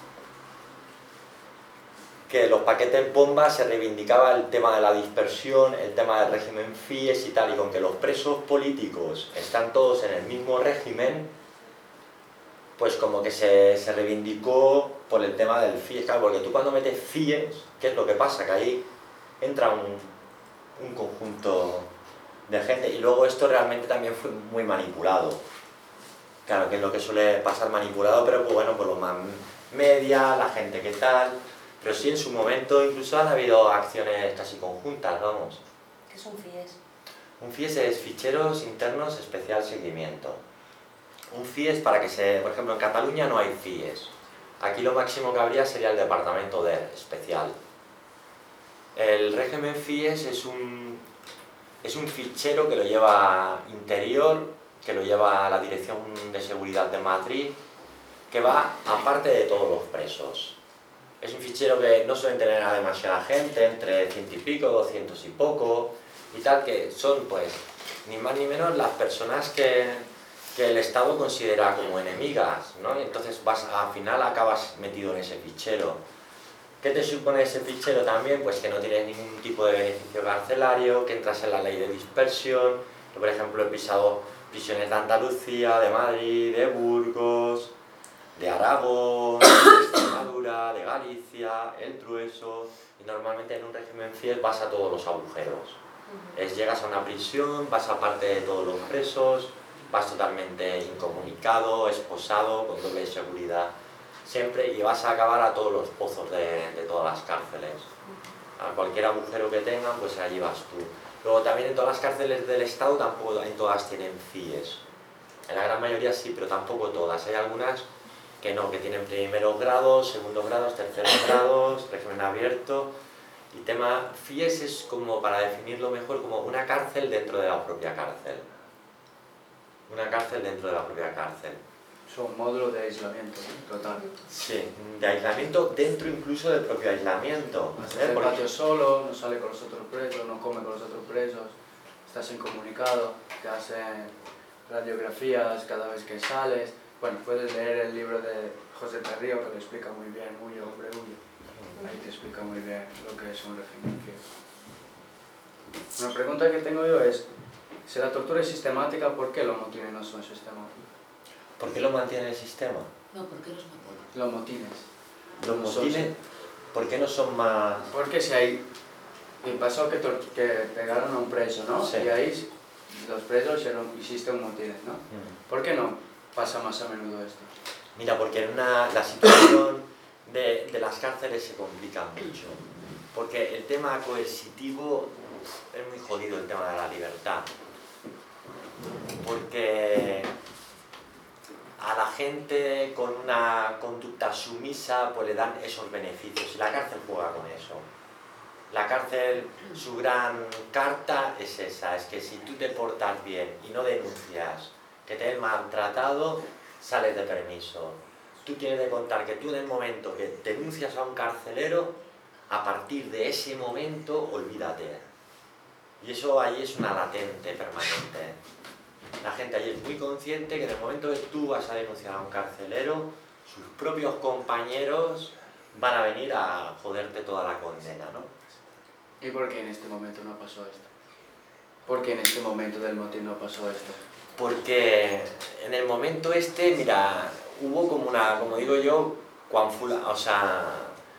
Speaker 2: Que los paquetes bomba se reivindicaba el tema de la dispersión, el tema del régimen FIES y tal, y con que los presos políticos están todos en el mismo régimen, pues como que se, se reivindicó por el tema del FIES, claro, porque tú cuando metes FIES, ¿qué es lo que pasa? Que ahí entra un, un conjunto de gente, y luego esto realmente también fue muy manipulado. Claro, que es lo que suele pasar, manipulado, pero pues bueno, por los más media, la gente que tal... Pero sí, en su momento incluso han habido acciones casi conjuntas, vamos.
Speaker 4: ¿Qué es un FIES?
Speaker 2: Un FIES es Ficheros Internos Especial Seguimiento. Un FIES, para que se... Por ejemplo, en Cataluña no hay FIES. Aquí lo máximo que habría sería el Departamento de Especial. El régimen FIES es un, es un fichero que lo lleva Interior, que lo lleva la Dirección de Seguridad de Madrid, que va aparte de todos los presos. Es un fichero que no suelen tener a demasiada gente, entre ciento y pico, doscientos y poco, y tal, que son, pues, ni más ni menos las personas que, que el Estado considera como enemigas, ¿no? Y entonces vas, al final acabas metido en ese fichero. ¿Qué te supone ese fichero también? Pues que no tienes ningún tipo de beneficio carcelario, que entras en la ley de dispersión. Yo, por ejemplo, he pisado prisiones de Andalucía, de Madrid, de Burgos, de Aragón, de Extremadura, de Galicia, el Trueso, y normalmente en un régimen FIES vas a todos los agujeros. Es, llegas a una prisión, vas aparte de todos los presos, vas totalmente incomunicado, esposado, con doble seguridad siempre, y vas a acabar a todos los pozos de, de todas las cárceles. a cualquier agujero que tengan, pues allí vas tú. Luego también en todas las cárceles del Estado tampoco en todas tienen C I E S. En la gran mayoría sí, pero tampoco todas. Hay algunas que no, que tienen primeros grados, segundos grados, terceros grados, régimen abierto. Y tema F I E S es como, para definirlo mejor, como una cárcel dentro de la propia cárcel. Una cárcel dentro de la propia cárcel.
Speaker 6: Son módulos de aislamiento, ¿no? Total.
Speaker 2: Sí, de aislamiento dentro incluso del propio aislamiento.
Speaker 6: Estás
Speaker 2: ¿eh?
Speaker 6: en el
Speaker 2: Porque-
Speaker 6: patio solo, no sale con los otros presos, no come con los otros presos, estás incomunicado, te hacen radiografías cada vez que sales. Bueno, puedes leer el libro de José Tarrío que lo explica muy bien, Huyo, hombre, huyo. Ahí te explica muy bien lo que es un régimen F I E S. Una pregunta que tengo yo es, si la tortura es sistemática, ¿por qué los motines no son sistemáticos?
Speaker 2: ¿Por qué lo mantiene el sistema?
Speaker 4: No, ¿por qué los motines?
Speaker 6: Los motines.
Speaker 2: Los
Speaker 6: No son
Speaker 2: motines, ¿por qué no son más...?
Speaker 6: Porque si hay... Y pasó que, tor- que pegaron a un preso, ¿no?
Speaker 2: Sí.
Speaker 6: Y ahí los presos hicieron, hiciste un motín, ¿no?
Speaker 2: Mm.
Speaker 6: ¿Por qué no pasa más a menudo esto?
Speaker 2: Mira, porque en una, la situación de, de las cárceles se complica mucho. Porque el tema coercitivo es muy jodido, el tema de la libertad. Porque a la gente con una conducta sumisa pues le dan esos beneficios y la cárcel juega con eso. La cárcel, su gran carta es esa, es que si tú te portas bien y no denuncias que te han maltratado, sales de permiso. Tú tienes que contar que tú en el momento que denuncias a un carcelero, a partir de ese momento, olvídate. Y eso ahí es una latente permanente. La gente ahí es muy consciente que en el momento que tú vas a denunciar a un carcelero, sus propios compañeros van a venir a joderte toda la condena, ¿no?
Speaker 6: ¿Y por qué en este momento no pasó esto? ¿Por qué en este momento del motín no pasó esto?
Speaker 2: Porque en el momento este, mira, hubo como una, como digo yo, cuanfula, o sea,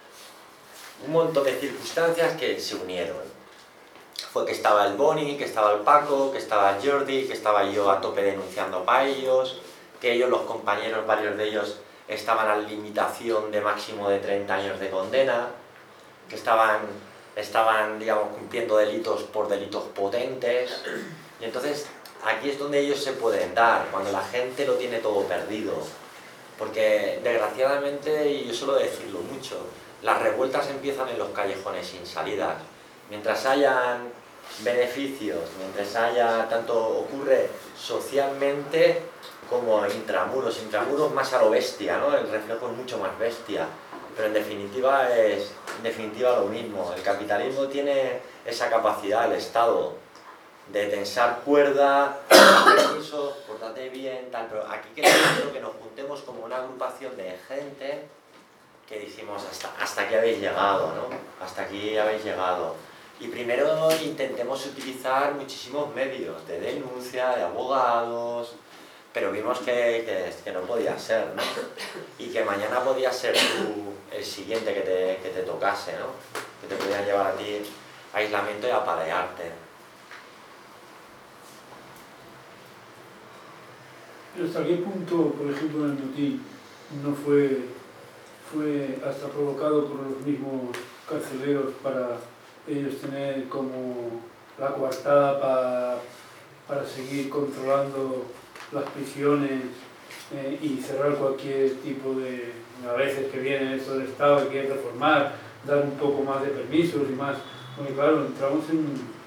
Speaker 2: un montón de circunstancias que se unieron. Fue que estaba el Boni, que estaba el Paco, que estaba el Jordi, que estaba yo a tope denunciando para ellos, que ellos, los compañeros, varios de ellos, estaban a limitación de máximo de treinta años de condena, que estaban, estaban, digamos, cumpliendo delitos por delitos potentes, y entonces aquí es donde ellos se pueden dar, cuando la gente lo tiene todo perdido, porque desgraciadamente, y yo suelo decirlo mucho, las revueltas empiezan en los callejones sin salidas. Mientras hayan beneficios, mientras haya, tanto ocurre socialmente como intramuros, intramuros más a lo bestia, ¿no? El reflejo es mucho más bestia, pero en definitiva es en definitiva lo mismo. El capitalismo tiene esa capacidad, el Estado, de tensar cuerda, permisos, pórtate bien, tal, pero aquí queremos que nos juntemos como una agrupación de gente que decimos hasta, hasta aquí habéis llegado, ¿no? Hasta aquí habéis llegado. Y primero intentemos utilizar muchísimos medios de denuncia, de abogados, pero vimos que, que, que no podía ser, ¿no? Y que mañana podía ser tú el siguiente que te, que te tocase, ¿no? Que te podían llevar a ti a aislamiento y a apalearte.
Speaker 7: ¿Hasta qué punto, por ejemplo, en el motín no fue, fue hasta provocado por los mismos carceleros para ellos tener como la coartada para, para seguir controlando las prisiones eh, y cerrar cualquier tipo de... A veces que viene esto del Estado y quiere reformar, dar un poco más de permisos y más... Porque claro, entramos en...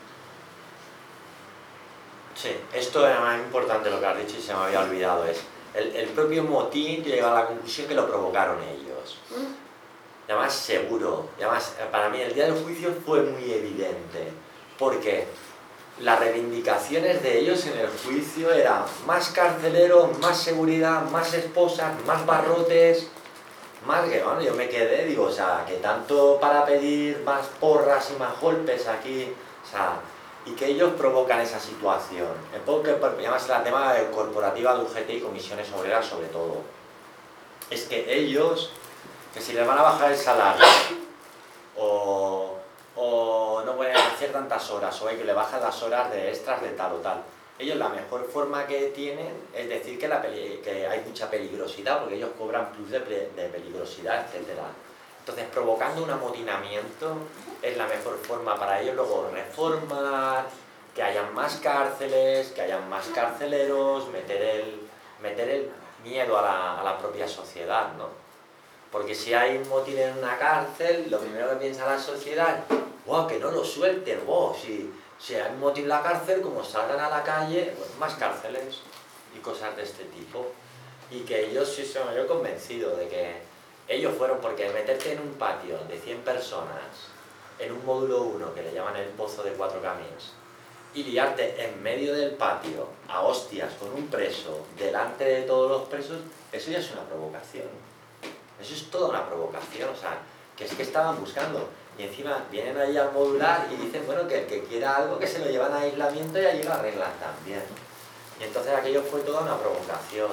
Speaker 2: Sí, esto es más importante lo que has dicho y se me había olvidado, es el, el propio motín llega a la conclusión que lo provocaron ellos. Y además seguro, y además para mí el día del juicio fue muy evidente, porque las reivindicaciones de ellos en el juicio eran más carceleros, más seguridad, más esposas, más barrotes, más que, bueno, yo me quedé, digo, o sea, que tanto para pedir más porras y más golpes aquí, o sea, y que ellos provocan esa situación. El poco que además el tema de corporativa de U G T y comisiones obreras sobre todo, es que ellos, que si les van a bajar el salario, o, o no pueden hacer tantas horas, o hay que le bajan las horas de extras de tal o tal, ellos la mejor forma que tienen es decir que, la peli que hay mucha peligrosidad, porque ellos cobran plus de, de peligrosidad, etcétera. Entonces, provocando un amotinamiento es la mejor forma para ellos luego reformar, que hayan más cárceles, que hayan más carceleros, meter el, meter el miedo a la, a la propia sociedad, ¿no? Porque si hay un motín en una cárcel, lo primero que piensa la sociedad, ¡wow, que no lo suelten! ¡Wow, si, si hay un motín en la cárcel, como salgan a la calle, pues más cárceles y cosas de este tipo. Y que ellos, sí, sí, yo he convencido de que ellos fueron, porque meterte en un patio de cien personas, en un módulo uno, que le llaman el Pozo de Cuatro Caminos, y liarte en medio del patio a hostias con un preso delante de todos los presos, eso ya es una provocación. Eso es toda una provocación, o sea, que es que estaban buscando. Y encima vienen ahí al modular y dicen, bueno, que el que quiera algo, que se lo llevan a aislamiento y allí lo arreglan también. Y entonces aquello fue toda una provocación.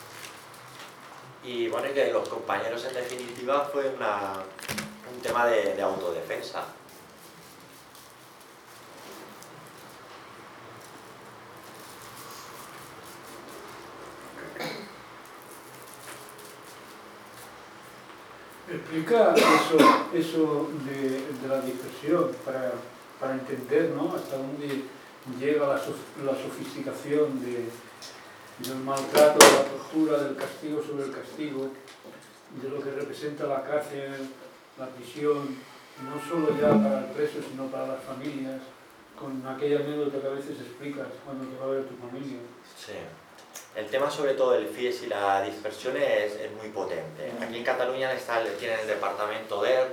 Speaker 2: Y bueno, y que los compañeros en definitiva fue una, un tema de, de autodefensa.
Speaker 7: Explica eso, eso de, de la dispersión para, para entender, ¿no?, hasta dónde llega la, sof la sofisticación de, del maltrato, de la tortura, del castigo sobre el castigo, de lo que representa la cárcel, la prisión, no solo ya para el preso, sino para las familias, con aquella anécdota que a veces explicas cuando te va a ver tu familia.
Speaker 2: Sí. El tema sobre todo del FIES y la dispersión es, es muy potente. Aquí en Cataluña está, tienen el departamento D E R,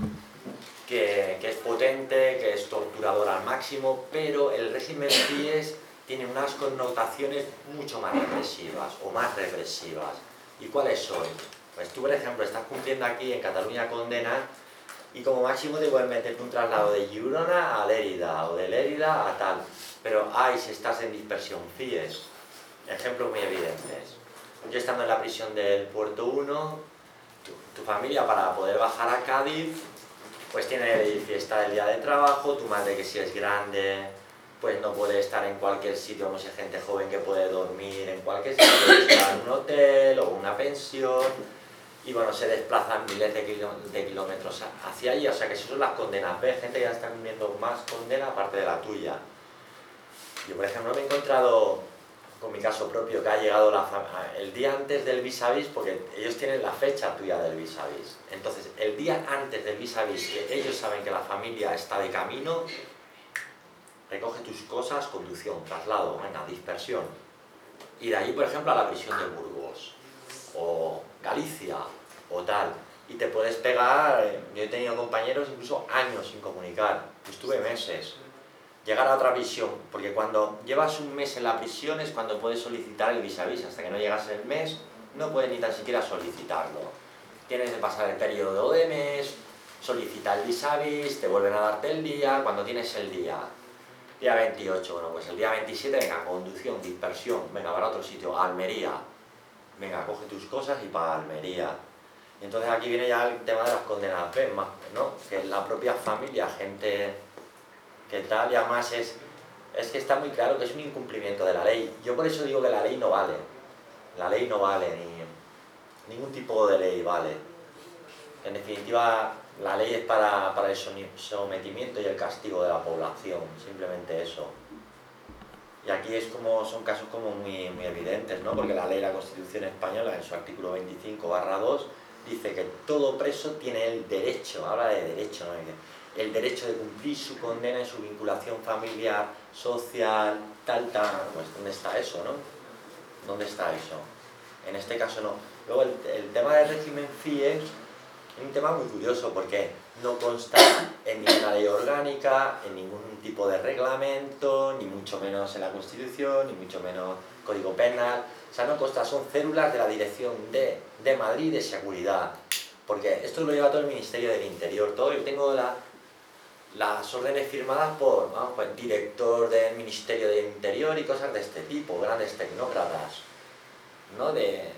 Speaker 2: que, que es potente, que es torturador al máximo, pero el régimen FIES tiene unas connotaciones mucho más represivas o más represivas. ¿Y cuáles son? Pues tú, por ejemplo, estás cumpliendo aquí en Cataluña condena y como máximo te pueden meter un traslado de Girona a Lérida o de Lérida a tal. Pero, ay, si estás en dispersión FIES. Ejemplos muy evidentes. Yo estando en la prisión del Puerto uno, tu, tu familia para poder bajar a Cádiz, pues tiene fiesta del día de trabajo, tu madre que si es grande, pues no puede estar en cualquier sitio, como si hay gente joven que puede dormir en cualquier sitio, puede estar en un hotel o una pensión, y bueno, se desplazan miles de, kiló de kilómetros hacia allí, o sea que eso son las condenas. ¿Ves? Gente que ya está cumpliendo más condena aparte de la tuya. Yo, por ejemplo, me he encontrado con mi caso propio, que ha llegado la el día antes del vis a vis, porque ellos tienen la fecha tuya del vis a vis. Entonces, el día antes del vis a vis, que ellos saben que la familia está de camino, recoge tus cosas, conducción, traslado, venga, dispersión. Y de ahí, por ejemplo, a la prisión de Burgos, o Galicia, o tal. Y te puedes pegar, yo he tenido compañeros incluso años sin comunicar, estuve meses. Llegar a otra prisión, porque cuando llevas un mes en la prisión es cuando puedes solicitar el vis a vis. Hasta que no llegas el mes, no puedes ni tan siquiera solicitarlo. Tienes que pasar el periodo de mes, solicitar el vis a vis, te vuelven a darte el día, cuando tienes el día. Día veintiocho, bueno, pues el día veintisiete, venga, conducción, dispersión, venga, para otro sitio, Almería. Venga, coge tus cosas y para Almería. Y entonces aquí viene ya el tema de las condenas, ¿no? Que la propia familia, gente que tal, y además es, es que está muy claro que es un incumplimiento de la ley. Yo por eso digo que la ley no vale. La ley no vale, ni ningún tipo de ley vale. En definitiva, la ley es para, para el sometimiento y el castigo de la población, simplemente eso. Y aquí es como, son casos como muy, muy evidentes, ¿no? Porque la ley, la Constitución española, en su artículo veinticinco barra dos, dice que todo preso tiene el derecho, habla de derecho, ¿no? El derecho de cumplir su condena en su vinculación familiar, social, tal, tal. Pues, ¿dónde está eso, no? ¿Dónde está eso? En este caso no. Luego el, el tema del régimen FIES es un tema muy curioso porque no consta en ninguna ley orgánica, en ningún tipo de reglamento, ni mucho menos en la Constitución, ni mucho menos Código Penal. O sea, no consta, son células de la Dirección de, de Madrid de Seguridad. Porque esto lo lleva todo el Ministerio del Interior. Todo, yo tengo la... las órdenes firmadas por ¿no? pues, director del Ministerio del Interior y cosas de este tipo, grandes tecnócratas, ¿no? De,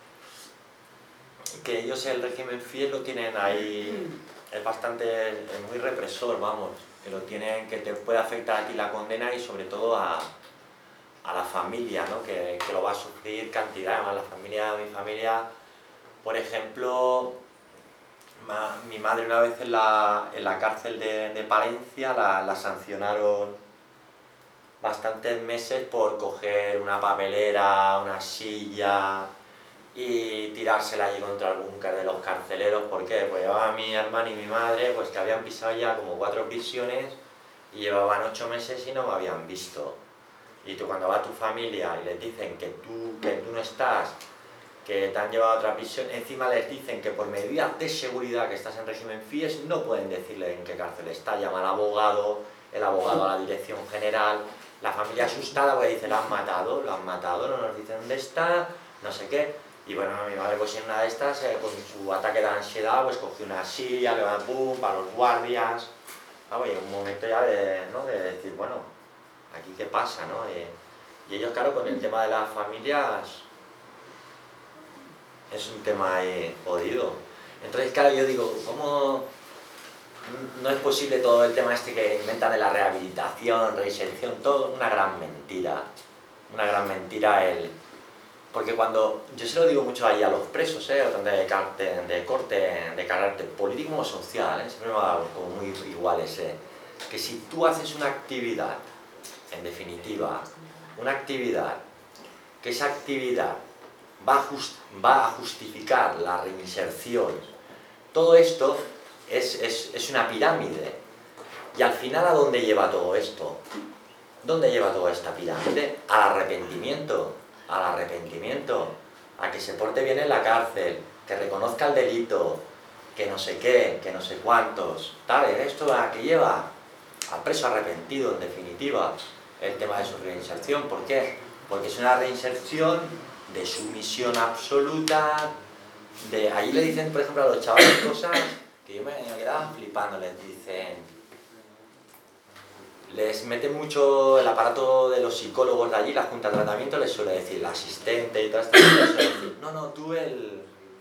Speaker 2: que ellos el régimen FIES lo tienen ahí, es bastante, es muy represor, vamos, que lo tienen, que te puede afectar a ti la condena y sobre todo a, a la familia, ¿no? que, que lo va a sufrir cantidad, además la familia, mi familia, por ejemplo, Ma, mi madre una vez en la, en la cárcel de, de Palencia la, la sancionaron bastantes meses por coger una papelera, una silla y tirársela allí contra el búnker de los carceleros. ¿Por qué? Pues llevaba mi hermana y mi madre, pues que habían pisado ya como cuatro prisiones y llevaban ocho meses y no me habían visto. Y tú cuando va a tu familia y les dicen que tú, que tú no estás, que te han llevado a otra prisión, encima les dicen que por medidas de seguridad que estás en régimen F I E S no pueden decirle en qué cárcel está, llama al abogado, el abogado a la dirección general, la familia asustada porque dice, lo han matado, lo han matado, no nos dicen dónde está, no sé qué. Y bueno, mi madre pues en una de estas, eh, con su ataque de ansiedad, pues cogió una silla, le va pum, para los guardias, ah, y un momento ya de, ¿no? de decir, bueno, aquí qué pasa, ¿no? Eh, y ellos claro, con el tema de las familias, es un tema eh, jodido. Entonces, claro, yo digo, ¿cómo no es posible todo el tema este que inventan de la rehabilitación, reinserción? Todo una gran mentira. Una gran mentira el... Porque cuando... Yo se lo digo mucho ahí a los presos, ¿eh? Tanto de, de, de corte, de carácter político como social, ¿eh? Siempre me ha dado como muy igual ese... Que si tú haces una actividad, en definitiva, una actividad, que esa actividad Va a, just, va a justificar la reinserción. Todo esto es, es, es una pirámide. Y al final, ¿a dónde lleva todo esto? ¿Dónde lleva toda esta pirámide? Al arrepentimiento. Al arrepentimiento. A que se porte bien en la cárcel, que reconozca el delito, que no sé qué, que no sé cuántos. ¿Sabes? ¿Esto a qué lleva? Al preso arrepentido, en definitiva, el tema de su reinserción. ¿Por qué? Porque es una reinserción de sumisión absoluta, de... Ahí le dicen, por ejemplo, a los chavales cosas que yo me quedaba flipando, les dicen... Les mete mucho el aparato de los psicólogos de allí, la junta de tratamiento, les suele decir, el asistente y todas estas cosas, les suele decir, no, no, tú, el,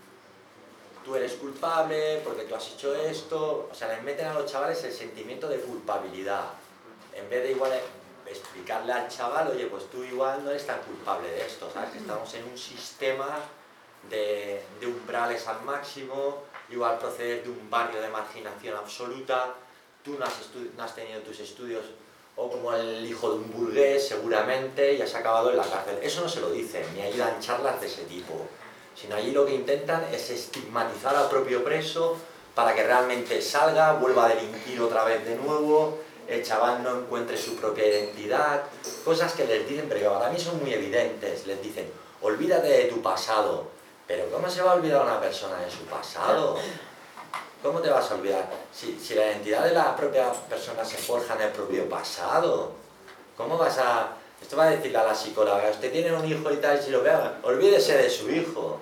Speaker 2: tú eres culpable porque tú has hecho esto... O sea, les meten a los chavales el sentimiento de culpabilidad, en vez de igual... explicarle al chaval, oye, pues tú igual no eres tan culpable de esto, ¿sabes? Que estamos en un sistema de, de umbrales al máximo, igual proceder de un barrio de marginación absoluta, tú no has, no has tenido tus estudios, o como el hijo de un burgués, seguramente, y has acabado en la cárcel. Eso no se lo dicen, ni ayudan charlas de ese tipo, sino allí lo que intentan es estigmatizar al propio preso para que realmente salga, vuelva a delinquir otra vez de nuevo, el chaval no encuentre su propia identidad, cosas que les dicen, pero que para mí son muy evidentes. Les dicen, olvídate de tu pasado, pero ¿cómo se va a olvidar una persona de su pasado? ¿Cómo te vas a olvidar? Si, si la identidad de la propia persona se forja en el propio pasado, ¿cómo vas a...? Esto va a decirle a la psicóloga, usted tiene un hijo y tal, y si lo vea, olvídese de su hijo.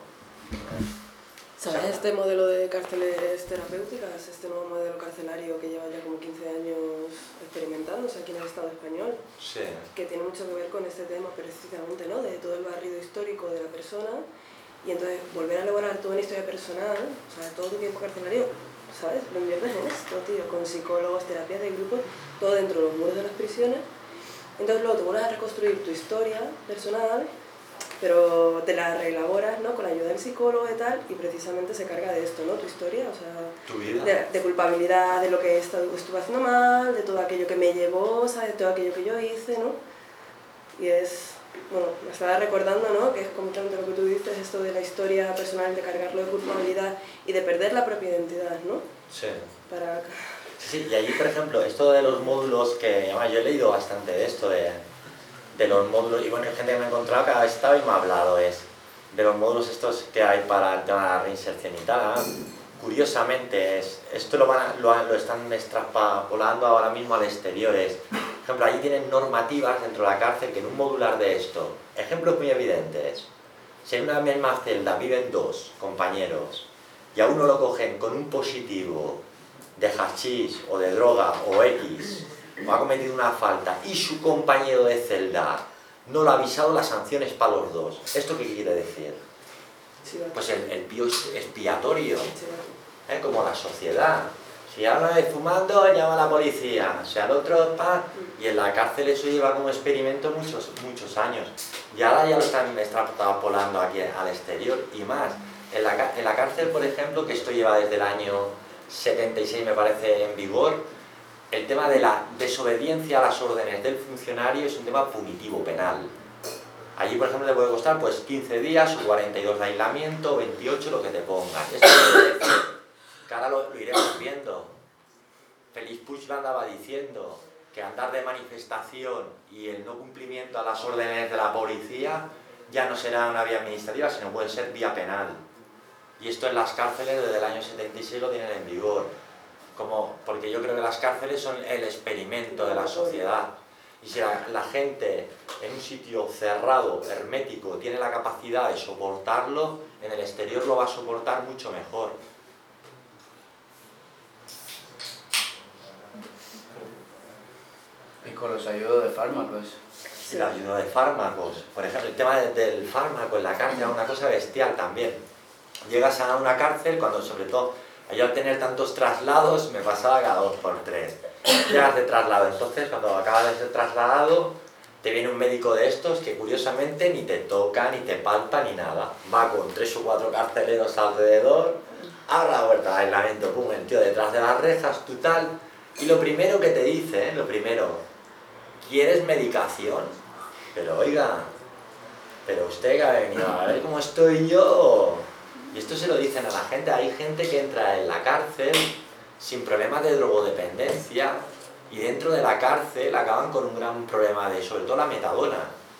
Speaker 8: ¿Sabes este modelo de cárceles terapéuticas, este nuevo modelo carcelario que lleva ya como quince años experimentándose aquí en el Estado español?
Speaker 2: Sí.
Speaker 8: Que tiene mucho que ver con este tema precisamente, ¿no? De todo el barrido histórico de la persona y entonces volver a elaborar toda una historia personal, o sea, todo tu tiempo carcelario, ¿sabes? Lo inviertes en esto, tío, con psicólogos, terapias de grupos, todo dentro de los muros de las prisiones. Entonces luego te vuelves a reconstruir tu historia personal, pero te la reelaboras, ¿no? Con la ayuda del psicólogo y tal, y precisamente se carga de esto, ¿no? Tu historia, o sea,
Speaker 2: tu vida.
Speaker 8: De, de culpabilidad, de lo que estuve haciendo mal, de todo aquello que me llevó, ¿sabes? De todo aquello que yo hice, ¿no? Y es, bueno, me estaba recordando, ¿no? Que es completamente lo que tú dices, esto de la historia personal, de cargarlo de culpabilidad y de perder la propia identidad, ¿no?
Speaker 2: Sí.
Speaker 8: Para...
Speaker 2: Sí, y allí, por ejemplo, esto de los módulos, que además yo he leído bastante de esto, de... de los módulos, y bueno, hay gente que me ha encontrado que ha estado y me ha hablado es de los módulos estos que hay para el tema de la reinserción y tal. Curiosamente, es, esto lo, van a, lo, lo están extrapolando ahora mismo al exterior. Es, por ejemplo, allí tienen normativas dentro de la cárcel que en un modular de esto, ejemplos muy evidentes, si en una misma celda viven dos compañeros y a uno lo cogen con un positivo de hachís o de droga o X, o ha cometido una falta y su compañero de celda no lo ha avisado, la sanción es para los dos. ¿Esto qué quiere decir? Pues el, el pío expiatorio, ¿eh? Como la sociedad. Si habla de fumando, llama a la policía, o sea, al otro, pa, y en la cárcel eso lleva como experimento muchos, muchos años. Y ahora ya lo están extrapolando aquí al exterior y más. En la, en la cárcel, por ejemplo, que esto lleva desde el año setenta y seis, me parece, en vigor, el tema de la desobediencia a las órdenes del funcionario es un tema punitivo, penal. Allí, por ejemplo, te puede costar pues quince días o cuarenta y dos de aislamiento, veintiocho, lo que te pongan. Esto quiere decir que ahora lo, lo iremos viendo. Félix Puig lo andaba diciendo, que andar de manifestación y el no cumplimiento a las órdenes de la policía ya no será una vía administrativa, sino puede ser vía penal. Y esto en las cárceles desde el año setenta y seis lo tienen en vigor. Como, porque yo creo que las cárceles son el experimento de la sociedad. Y si la, la gente en un sitio cerrado, hermético, tiene la capacidad de soportarlo, en el exterior lo va a soportar mucho mejor.
Speaker 6: Y con los ayudos de fármacos.
Speaker 2: Sí, la ayuda de fármacos. Por ejemplo, el tema de, del fármaco en la cárcel es una cosa bestial también. Llegas a una cárcel, cuando sobre todo yo al tener tantos traslados, me pasaba cada dos por tres. Llegas de traslado, entonces cuando acabas de ser trasladado, te viene un médico de estos que curiosamente ni te toca, ni te palpa, ni nada. Va con tres o cuatro carceleros alrededor, abre la puerta de aislamiento, pum, el tío detrás de las rejas, tú tal. Y lo primero que te dice, ¿eh? lo primero, ¿quieres medicación? Pero oiga, pero usted que ha venido a ver cómo estoy yo. Y esto se lo dicen a la gente. Hay gente que entra en la cárcel sin problemas de drogodependencia y dentro de la cárcel acaban con un gran problema de, sobre todo la metadona.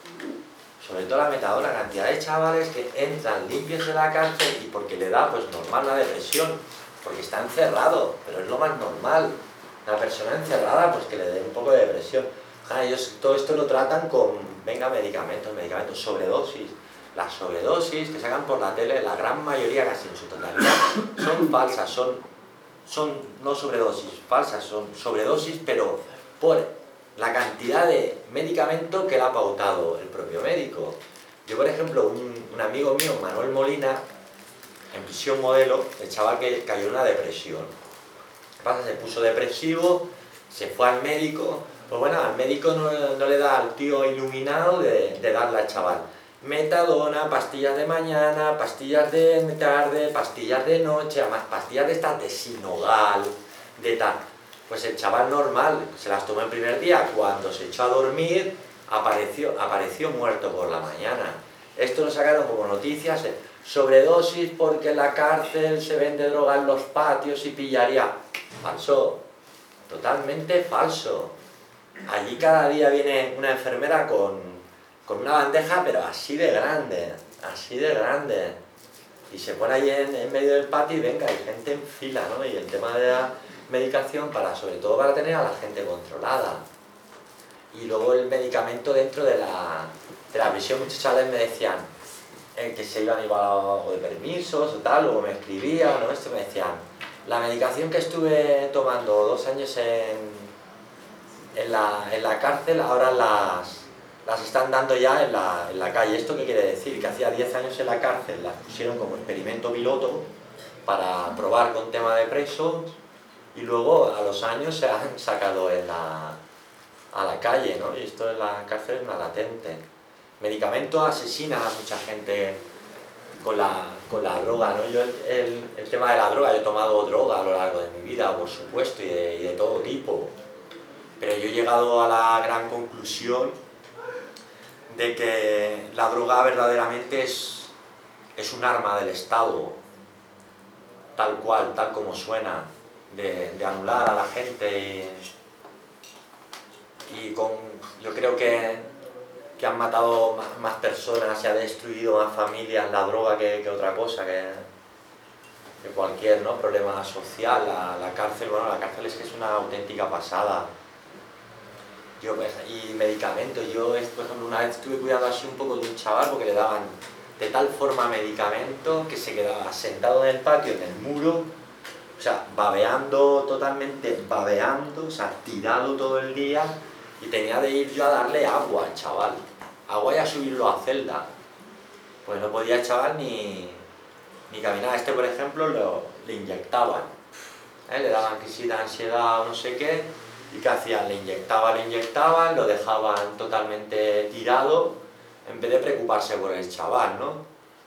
Speaker 2: Sobre todo la metadona, cantidad de chavales que entran limpios en la cárcel y porque le da, pues normal, una depresión, porque está encerrado, pero es lo más normal. Una persona encerrada, pues que le dé un poco de depresión. Ah, ellos todo esto lo tratan con, venga, medicamentos, medicamentos, sobredosis. Las sobredosis que sacan por la tele, la gran mayoría, casi en su totalidad, son falsas, son, son no sobredosis, falsas, son sobredosis, pero por la cantidad de medicamento que le ha pautado el propio médico. Yo, por ejemplo, un, un amigo mío, Manuel Molina, en prisión modelo, el chaval que cayó en una depresión. ¿Qué pasa? Se puso depresivo, se fue al médico, pues bueno, al médico no, no le da al tío iluminado de, de darle al chaval metadona, pastillas de mañana, pastillas de tarde, pastillas de noche, además pastillas de estas de Sinogal, de tal. Pues el chaval normal se las tomó el primer día, cuando se echó a dormir apareció, apareció muerto por la mañana. Esto lo sacaron como noticias, eh, sobredosis porque en la cárcel se vende droga en los patios y pillaría. Falso, totalmente falso. Allí cada día viene una enfermera con con una bandeja, pero así de grande, así de grande. Y se pone ahí en, en medio del patio y venga, hay gente en fila, ¿no? Y el tema de la medicación, para, sobre todo para tener a la gente controlada. Y luego el medicamento dentro de la, de la prisión, muchos chavales me decían eh, que se iban igual o de permisos o tal, luego me escribían, ¿no? Esto me decían, la medicación que estuve tomando dos años en, en, la, en la cárcel, ahora las... las están dando ya en la, en la calle. ¿Esto qué quiere decir? Que hacía diez años en la cárcel las pusieron como experimento piloto para probar con tema de presos y luego a los años se han sacado en la, a la calle, ¿no? Y esto en la cárcel es una latente. Medicamento asesina a mucha gente con la, con la droga, ¿no? Yo el, el, el tema de la droga, yo he tomado droga a lo largo de mi vida, por supuesto, y de, y de todo tipo. Pero yo he llegado a la gran conclusión de que la droga verdaderamente es, es un arma del Estado, tal cual, tal como suena, de, de anular a la gente y, y con, yo creo que, que han matado más, más personas, se ha destruido más familias la droga que, que otra cosa, que, que cualquier, ¿no? problema social. La, la cárcel, bueno, la cárcel es que es una auténtica pasada. Yo, y medicamentos, yo por ejemplo una vez estuve cuidando así un poco de un chaval porque le daban de tal forma medicamento que se quedaba sentado en el patio, en el muro, o sea, babeando totalmente, babeando, o sea, tirado todo el día y tenía de ir yo a darle agua al chaval, agua y a subirlo a celda, pues no podía el chaval ni, ni caminar. Este por ejemplo lo, le inyectaban, ¿eh? Le daban crisis de ansiedad o no sé qué. ¿Y qué hacían? Le inyectaban, le inyectaban, lo dejaban totalmente tirado, en vez de preocuparse por el chaval, ¿no?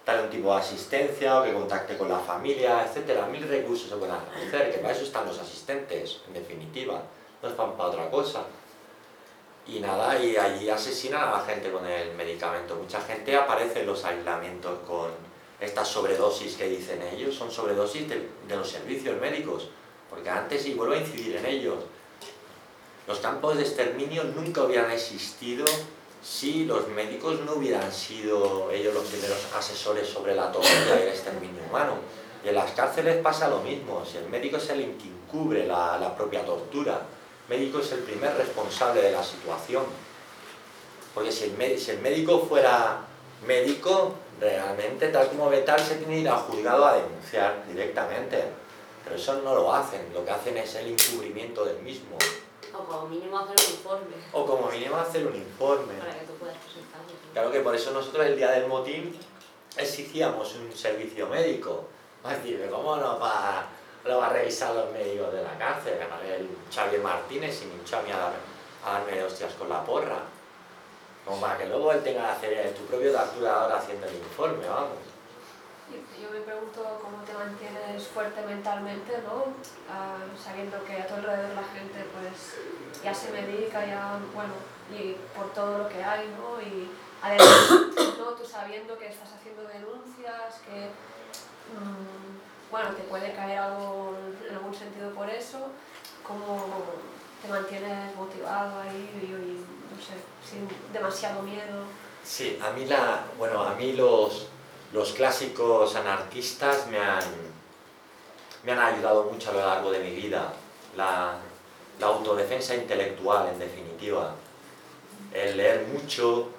Speaker 2: darle un tipo de asistencia o que contacte con la familia, etcétera. Mil recursos se pueden hacer, que para eso están los asistentes, en definitiva, no es para, para otra cosa. Y nada, y allí asesinan a la gente con el medicamento. Mucha gente aparece en los aislamientos con estas sobredosis que dicen ellos, son sobredosis de, de los servicios médicos, porque antes, y vuelvo a incidir en ellos, los campos de exterminio nunca hubieran existido si los médicos no hubieran sido ellos los primeros asesores sobre la tortura y el exterminio humano. Y en las cárceles pasa lo mismo, si el médico es el que encubre la, la propia tortura, el médico es el primer responsable de la situación. Porque si el, si el médico fuera médico, realmente, tal como ve tal, se tiene que ir al juzgado a denunciar directamente. Pero eso no lo hacen, lo que hacen es el encubrimiento del mismo.
Speaker 4: O como mínimo hacer un informe.
Speaker 2: O como mínimo hacer un informe.
Speaker 4: Para que tú puedas presentarlo.
Speaker 2: Claro que por eso nosotros el día del motín exigíamos un servicio médico. Es decir, ¿cómo no va, lo va a revisar los médicos de la cárcel? El Xavier Martínez y me hinchó a mí a, dar, a darme hostias con la porra. Como para que luego él tenga que hacer tu propio torturador haciendo el informe, vamos.
Speaker 9: Yo me pregunto cómo te mantienes fuerte mentalmente, ¿no? Uh, sabiendo que a tu alrededor la gente pues ya se medica, ya, bueno, y por todo lo que hay, ¿no? Y además, ¿no? Tú sabiendo que estás haciendo denuncias, que, mmm, bueno, te puede caer algo en algún sentido por eso, ¿cómo te mantienes motivado ahí y, y no sé, sin demasiado miedo?
Speaker 2: Sí, a mí la, bueno, a mí los... Los clásicos anarquistas me han, me han ayudado mucho a lo largo de mi vida. La, la autodefensa intelectual, en definitiva. El leer mucho,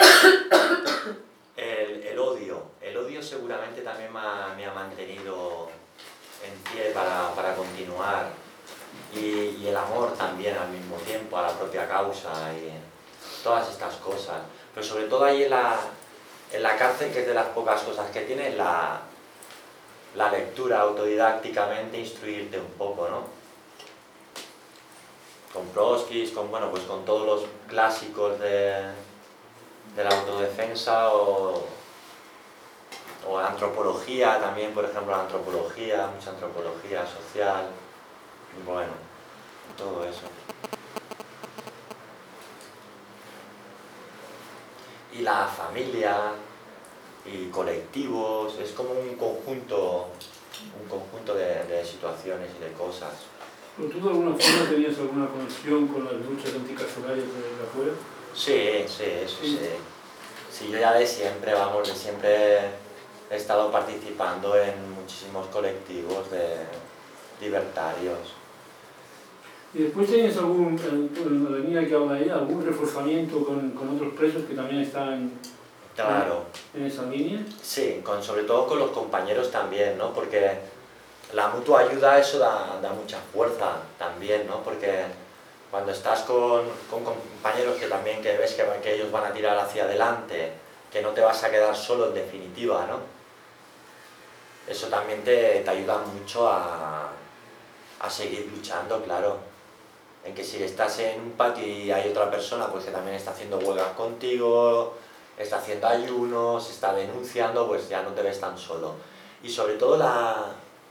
Speaker 2: el, el odio. El odio seguramente también me ha, me ha mantenido en pie para, para continuar. Y, y el amor también al mismo tiempo, a la propia causa y todas estas cosas. Pero sobre todo ahí en la... En la cárcel, que es de las pocas cosas que tiene, la, la lectura autodidácticamente, instruirte un poco, ¿no? Con Prosquis, con, bueno, pues con todos los clásicos de, de la autodefensa o, o antropología también, por ejemplo, la antropología, mucha antropología social, bueno, todo eso. Y la familia y colectivos, es como un conjunto, un conjunto de, de situaciones y de cosas.
Speaker 7: ¿Pero tú de alguna forma tenías alguna conexión con las luchas anticarcelarias de afuera?
Speaker 2: Sí, sí, eso sí. Sí, yo ya de siempre, vamos, de siempre he estado participando en muchísimos colectivos de libertarios.
Speaker 7: ¿Y después tienes algún, en la línea que habla ella, algún reforzamiento con, con otros presos que también están
Speaker 2: claro.
Speaker 7: en, en esa línea?
Speaker 2: Sí, con, sobre todo con los compañeros también, ¿no? Porque la mutua ayuda, eso da, da mucha fuerza también, ¿no? Porque cuando estás con, con compañeros que también que ves que, que ellos van a tirar hacia adelante, que no te vas a quedar solo en definitiva, ¿no? Eso también te, te ayuda mucho a, a seguir luchando, claro. En que si estás en un patio y hay otra persona pues que también está haciendo huelgas contigo, está haciendo ayunos, está denunciando, pues ya no te ves tan solo. Y sobre todo la...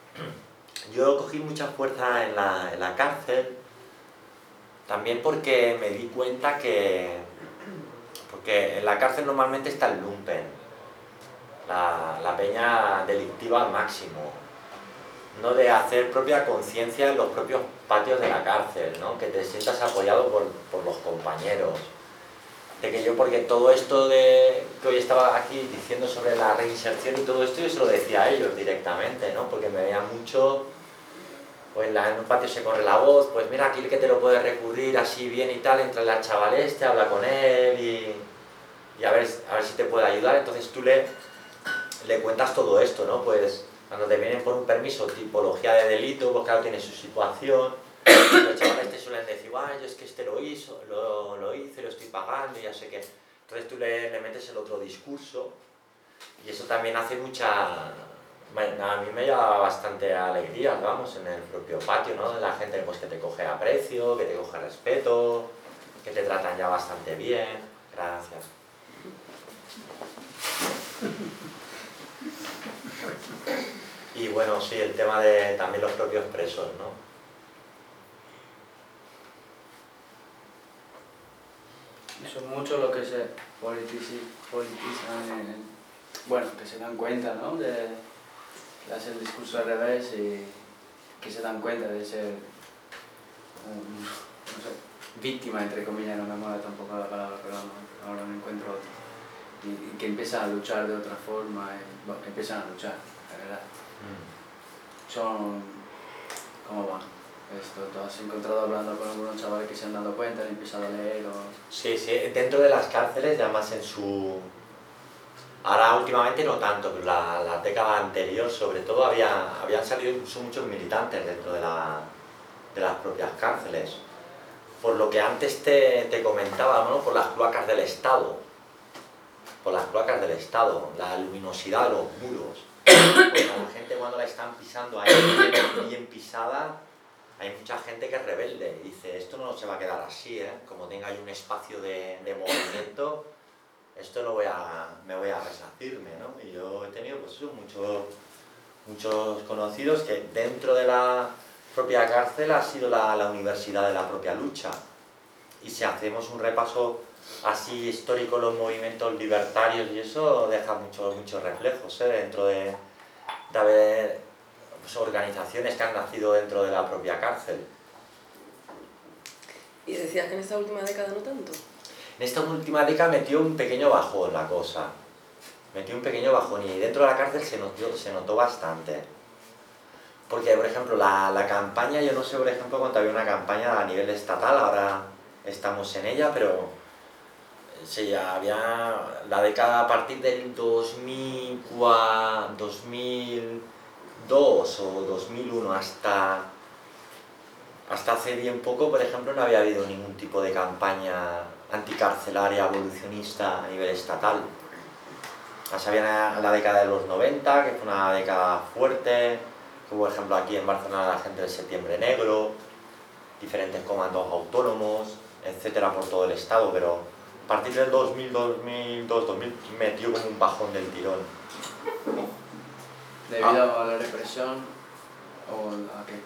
Speaker 2: yo cogí mucha fuerza en la, en la cárcel, también porque me di cuenta que... porque en la cárcel normalmente está el lumpen, la, la peña delictiva al máximo. No de hacer propia conciencia en los propios patios de la cárcel, ¿no? Que te sientas apoyado por, por los compañeros. De que yo, porque todo esto de que hoy estaba aquí diciendo sobre la reinserción y todo esto, yo se lo decía a ellos directamente, ¿no? Porque me veían mucho, pues en, la, en un patio se corre la voz, pues mira, aquí el que te lo puede recurrir así bien y tal, entra el chaval este, habla con él y, y a, ver, a ver si te puede ayudar. Entonces tú le, le cuentas todo esto, ¿no? Pues cuando te vienen por un permiso, tipología de delito, pues claro, tiene su situación. Los chavales te suelen decir, ay, yo es que este lo hizo, lo, lo hice, lo estoy pagando, y ya sé qué. Entonces tú le, le metes el otro discurso y eso también hace mucha... A mí me lleva bastante alegría, vamos, en el propio patio, ¿no? La gente pues, que te coge aprecio, que te coge respeto, que te tratan ya bastante bien. Gracias. Y bueno, sí, el tema de también los propios presos, ¿no?
Speaker 6: Son muchos los que se politici- politizan, en, bueno, que se dan cuenta, ¿no? De que hacen el discurso al revés y que se dan cuenta de ser, um, no sé, víctima, entre comillas, no me mola tampoco la palabra, pero no, ahora no encuentro otra. Y, y que empiezan a luchar de otra forma, y, bueno, empiezan a luchar, la verdad. Mm. Son, ¿cómo van? Esto, ¿tú has encontrado hablando con algunos chavales que se han dado cuenta, han empezado a leer o...?
Speaker 2: Sí, sí, dentro de las cárceles, además en su... Ahora últimamente no tanto, pero la, la década anterior sobre todo había, habían salido incluso muchos militantes dentro de, la, de las propias cárceles. Por lo que antes te, te comentaba, ¿no? Por las cloacas del Estado. Por las cloacas del Estado, la luminosidad de los muros. Pues a la gente cuando la están pisando ahí bien, bien pisada, hay mucha gente que es rebelde y dice, esto no se va a quedar así, ¿eh? Como tenga ahí un espacio de, de movimiento, esto lo voy a, me voy a resarcirme, ¿no? Y yo he tenido pues, muchos, muchos conocidos que dentro de la propia cárcel ha sido la, la universidad de la propia lucha. Y si hacemos un repaso así histórico, los movimientos libertarios y eso deja muchos, muchos reflejos, ¿eh? Dentro de, de haber... Pues, organizaciones que han nacido dentro de la propia cárcel.
Speaker 8: ¿Y decías que en esta última década no tanto?
Speaker 2: En esta última década metió un pequeño bajón la cosa. Metió un pequeño bajón y dentro de la cárcel se notó, se notó bastante. Porque, por ejemplo, la, la campaña, yo no sé, por ejemplo, cuando había una campaña a nivel estatal, ahora estamos en ella, pero sí, había la década a partir del dos mil cuatro, dos mil dos o dos mil uno hasta, hasta hace bien poco, por ejemplo, no había habido ningún tipo de campaña anticarcelaria abolicionista a nivel estatal. Más había la década de los noventa, que fue una década fuerte, que por ejemplo aquí en Barcelona la gente del Septiembre Negro, diferentes comandos autónomos, etcétera, por todo el estado, pero a partir del dos mil, dos mil dos, dos mil metió como un bajón del tirón.
Speaker 6: ¿Debido
Speaker 2: Ah.
Speaker 6: a la represión o a qué?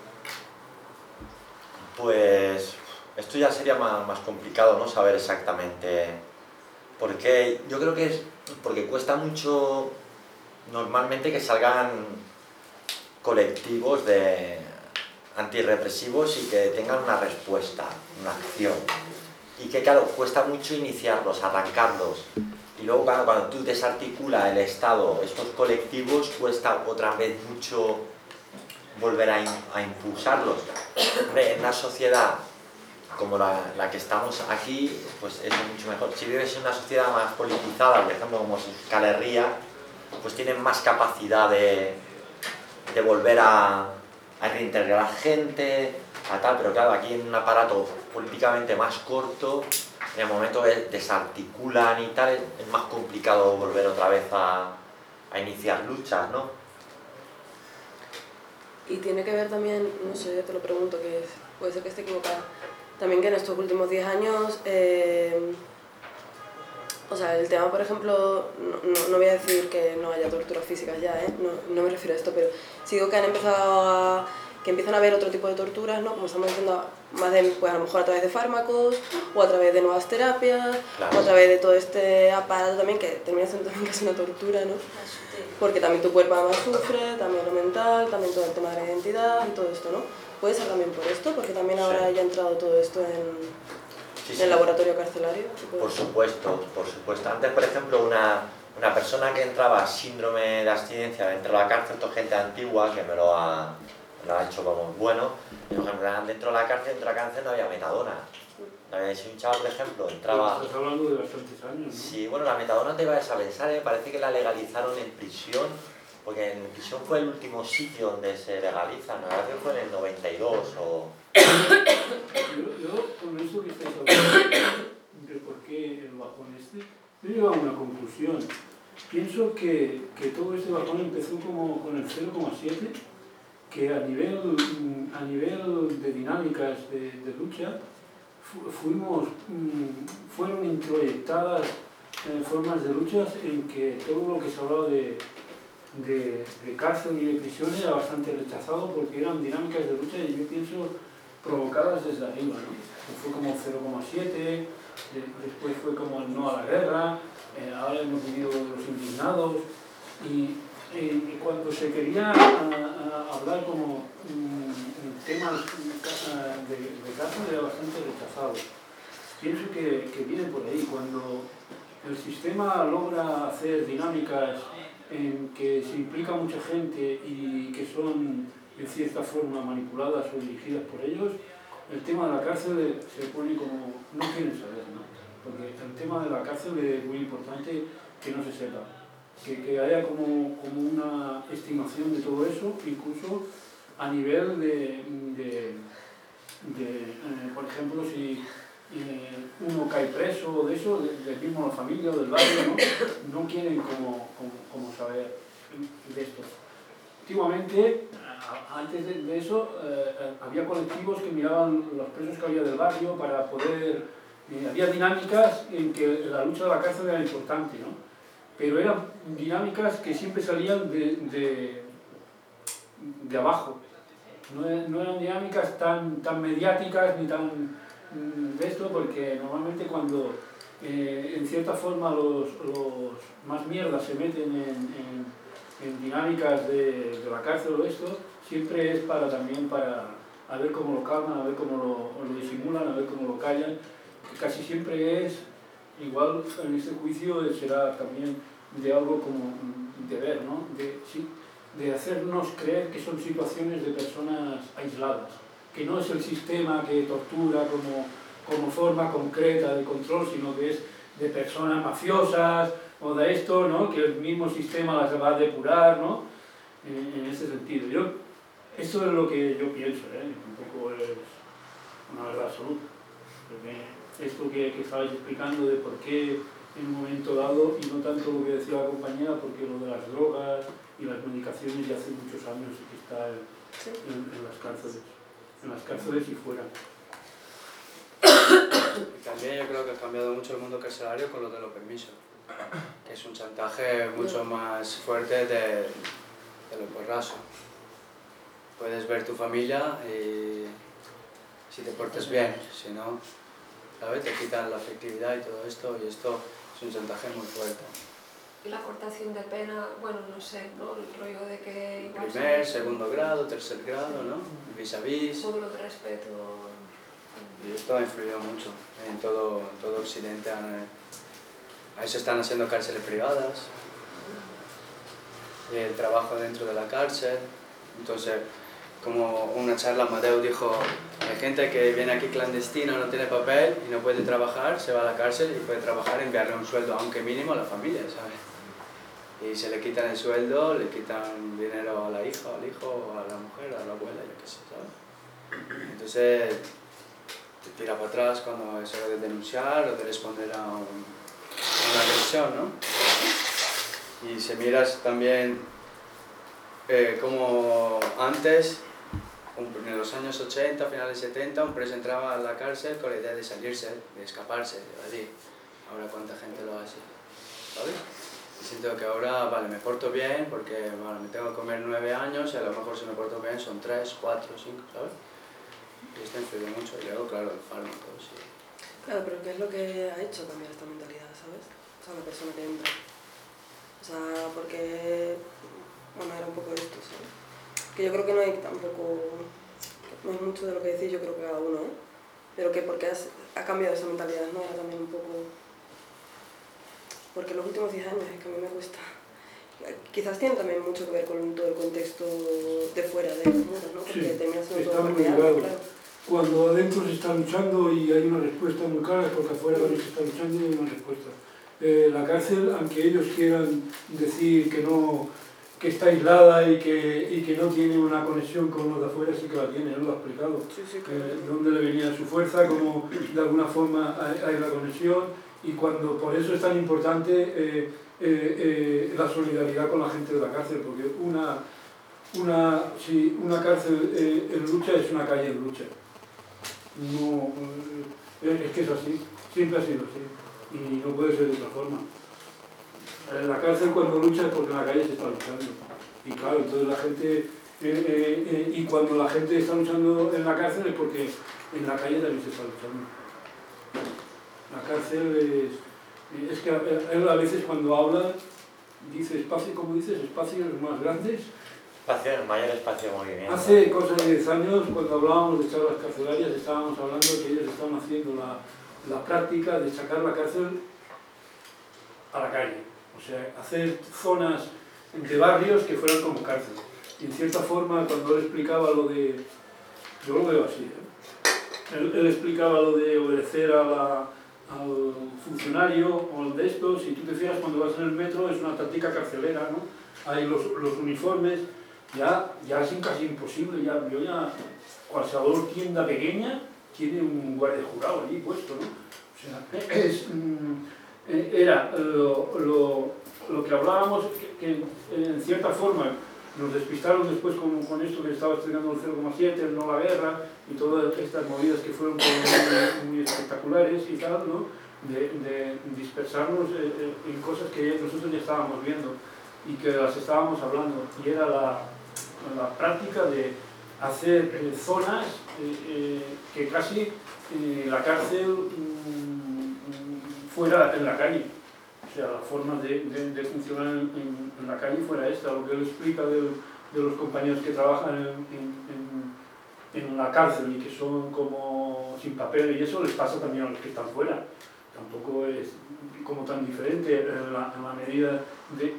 Speaker 2: Pues esto ya sería más, más complicado, ¿no? Saber exactamente por qué. Yo creo que es porque cuesta mucho normalmente que salgan colectivos de antirrepresivos y que tengan una respuesta, una acción. Y que claro, cuesta mucho iniciarlos, arrancarlos. Y luego cuando, cuando tú desarticulas el Estado, estos colectivos, cuesta otra vez mucho volver a, in, a impulsarlos. Hombre, en una sociedad como la, la que estamos aquí, pues es mucho mejor. Si vives en una sociedad más politizada, por ejemplo como Euskal Herria, pues tienen más capacidad de, de volver a, a reintegrar a gente, a tal, pero claro, aquí en un aparato políticamente más corto, en el momento que desarticulan y tal, es más complicado volver otra vez a, a iniciar luchas, ¿no?
Speaker 8: Y tiene que ver también, no sé, te lo pregunto, que puede ser que esté equivocada, también que en estos últimos diez años, eh, o sea, el tema, por ejemplo, no, no, no voy a decir que no haya torturas físicas ya, ¿eh? no, no me refiero a esto, pero sí digo que han empezado a... que empiezan a haber otro tipo de torturas, ¿no? Como estamos diciendo, más de, pues a lo mejor a través de fármacos, o a través de nuevas terapias,
Speaker 2: Claro.
Speaker 8: o a través de todo este aparato también, que termina siendo también casi una tortura, ¿no? Porque también tu cuerpo además sufre, también lo mental, también todo el tema de la identidad y todo esto, ¿no? Puede ser también por esto, porque también ahora
Speaker 2: Sí.
Speaker 8: ya ha entrado todo esto en,
Speaker 2: Sí,
Speaker 8: en
Speaker 2: sí.
Speaker 8: el laboratorio carcelario.
Speaker 2: Por supuesto, por supuesto. Antes, por ejemplo, una, una persona que entraba a síndrome de abstinencia dentro de la cárcel, esto es gente antigua que me lo ha, me lo ha hecho como bueno, por ejemplo, dentro de la cárcel, dentro de la cárcel no había metadona. Si un chaval, por ejemplo, entraba...
Speaker 7: Estás hablando de bastantes años, ¿no?
Speaker 2: Sí, bueno, la metadona te vayas a pensar, ¿eh? Parece que la legalizaron en prisión, porque en prisión fue el último sitio donde se legaliza, me parece que fue en el noventa y dos o...
Speaker 7: Yo, yo, con eso que estáis hablando de por qué el bajón este, yo llego a una conclusión. Pienso que, que todo este bajón empezó como con el cero coma siete, que a nivel, a nivel de dinámicas de, de lucha, fu, fuimos, fueron introyectadas eh, formas de luchas en que todo lo que se hablaba de, de, de cárcel y de prisión era bastante rechazado porque eran dinámicas de lucha y yo pienso provocadas desde arriba, ¿no? Fue como cero coma siete, después fue como el no a la guerra, eh, ahora hemos vivido los indignados y, y cuando se quería a, a hablar como um, temas de, de cárcel era bastante rechazado. Pienso que, que viene por ahí, cuando el sistema logra hacer dinámicas en que se implica mucha gente y que son en cierta forma manipuladas o dirigidas por ellos, el tema de la cárcel se pone como... no quieren saber, ¿no? Porque el tema de la cárcel es muy importante que no se sepa, que, que haya como, como una estimación de todo eso, incluso a nivel de, de, de eh, por ejemplo, si eh, uno cae preso o de eso, de, del mismo la familia o del barrio, ¿no? No quieren como, como, como saber de esto. Antiguamente, antes de, de eso, eh, había colectivos que miraban los presos que había del barrio para poder... Eh, había dinámicas en que la lucha de la cárcel era importante, ¿no? Pero eran dinámicas que siempre salían de, de, de abajo. No, no eran dinámicas tan, tan mediáticas ni tan de esto, porque normalmente cuando eh, en cierta forma los, los más mierdas se meten en, en, en dinámicas de, de la cárcel o esto, siempre es para también para a ver cómo lo calman, a ver cómo lo, lo disimulan, a ver cómo lo callan. Casi siempre es, igual en este juicio será también de algo como de ver, ¿no? De, sí, de hacernos creer que son situaciones de personas aisladas, que no es el sistema que tortura como, como forma concreta de control, sino que es de personas mafiosas o de esto, ¿no? Que el mismo sistema las va a depurar, ¿no? En, en ese sentido. Yo, esto es lo que yo pienso, ¿eh? Tampoco es una verdad absoluta. Porque esto que, que estabais explicando de por qué en un momento dado, y no tanto lo que decía la compañera, porque lo de las drogas y las medicaciones ya hace muchos años que está en, en, en las cárceles, en las cárceles y fuera.
Speaker 6: Y también yo creo que ha cambiado mucho el mundo carcelario con lo de los permisos, que es un chantaje mucho más fuerte de, de lo porraso. Puedes ver tu familia y si te portas bien, si no, ¿sabes? Te quitan la afectividad y todo esto, y esto es un chantaje muy fuerte.
Speaker 9: Y la cortación de pena, bueno, no sé, ¿no? El rollo de que... igual
Speaker 6: Primer,
Speaker 9: se-
Speaker 6: segundo grado, tercer grado, ¿no? Vis a vis.
Speaker 9: Módulo de respeto.
Speaker 6: Y esto ha influido mucho en todo, en todo Occidente. Ahí se están haciendo cárceles privadas, y el trabajo dentro de la cárcel. Entonces, como una charla, Amadeu dijo, hay gente que viene aquí clandestina, no tiene papel y no puede trabajar, se va a la cárcel y puede trabajar y enviarle un sueldo, aunque mínimo, a la familia, ¿sabes? Y se le quitan el sueldo, le quitan dinero a la hija, al hijo, a la mujer, a la abuela, yo qué sé, ¿sabes? Entonces, te tira para atrás cuando es hora de denunciar o de responder a, un, a una agresión, ¿no? Y si miras también eh, como antes, en los años ochenta, finales setenta, un preso entraba a la cárcel con la idea de salirse, de escaparse, de evadir. Ahora cuánta gente lo hace, ¿sabes? Y siento que ahora, vale, me porto bien porque vale, me tengo que comer nueve años y a lo mejor si me porto bien son tres, cuatro, cinco, ¿sabes? Y esto influye mucho. Y luego, claro, el fármaco, sí.
Speaker 8: Claro, pero ¿qué es lo que ha hecho cambiar esta mentalidad, sabes? O sea, la persona que entra. O sea, porque... Bueno, era un poco esto, ¿sabes? Que yo creo que no hay tampoco... No hay mucho de lo que decir, yo creo que cada uno, ¿eh? Pero que porque has, ha cambiado esa mentalidad, ¿no? Era también un poco... Porque los últimos diez años es que a mí me cuesta... Quizás tiene también mucho que ver con todo el contexto de fuera de los muros, ¿no? Porque
Speaker 7: Sí,
Speaker 8: termina siendo
Speaker 7: está
Speaker 8: todo
Speaker 7: muy
Speaker 8: real,
Speaker 7: ligado.
Speaker 8: claro.
Speaker 7: Cuando adentro se está luchando y hay una respuesta muy clara, es porque afuera también se está luchando y hay una respuesta. Eh, la cárcel, aunque ellos quieran decir que no, que está aislada y que, y que no tiene una conexión con los de afuera, sí que la tiene, él lo ha explicado.
Speaker 8: Sí, sí, claro.
Speaker 7: Eh, dónde le venía su fuerza, cómo de alguna forma hay, hay la conexión, y cuando por eso es tan importante eh, eh, eh, la solidaridad con la gente de la cárcel, porque una, una, si una cárcel eh, en lucha es una calle en lucha. No, eh, es que es así, siempre ha sido así, y no puede ser de otra forma. En la cárcel cuando lucha es porque en la calle se está luchando. Y claro, entonces la gente... Eh, eh, eh, y cuando la gente está luchando en la cárcel es porque en la calle también se está luchando. La cárcel es... Es que él a veces cuando habla dice espacio, como dices, espacios más grandes.
Speaker 2: Espacio, el mayor espacio de movimiento.
Speaker 7: Hace cosa de diez años, cuando hablábamos de charlas carcelarias, estábamos hablando de que ellos estaban haciendo la, la práctica de sacar la cárcel a la calle. O sea, hacer zonas de barrios que fueran como cárcel. Y en cierta forma, cuando él explicaba lo de... Yo lo veo así, ¿eh? él, él explicaba lo de obedecer a la, al funcionario o al de esto. Si tú te fijas, cuando vas en el metro es una táctica carcelera, ¿no? Hay los, los uniformes, ya, ya es casi imposible. Ya, yo ya, cualquier tienda pequeña tiene un guardia jurado allí puesto, ¿no? O sea, es... era lo, lo, lo que hablábamos, que, que en cierta forma nos despistaron después con, con esto que estaba estrenando el cero coma siete, el no la guerra y todas estas movidas que fueron muy, muy espectaculares y tal, ¿no? De, de dispersarnos en cosas que nosotros ya estábamos viendo y que las estábamos hablando, y era la, la práctica de hacer eh, zonas eh, eh, que casi eh, la cárcel mm, fuera en la calle. O sea, la forma de, de, de funcionar en, en, en la calle fuera esta. Lo que él explica de, de los compañeros que trabajan en, en, en, en la cárcel y que son como sin papel y eso les pasa también a los que están fuera. Tampoco es como tan diferente en la, en la medida de,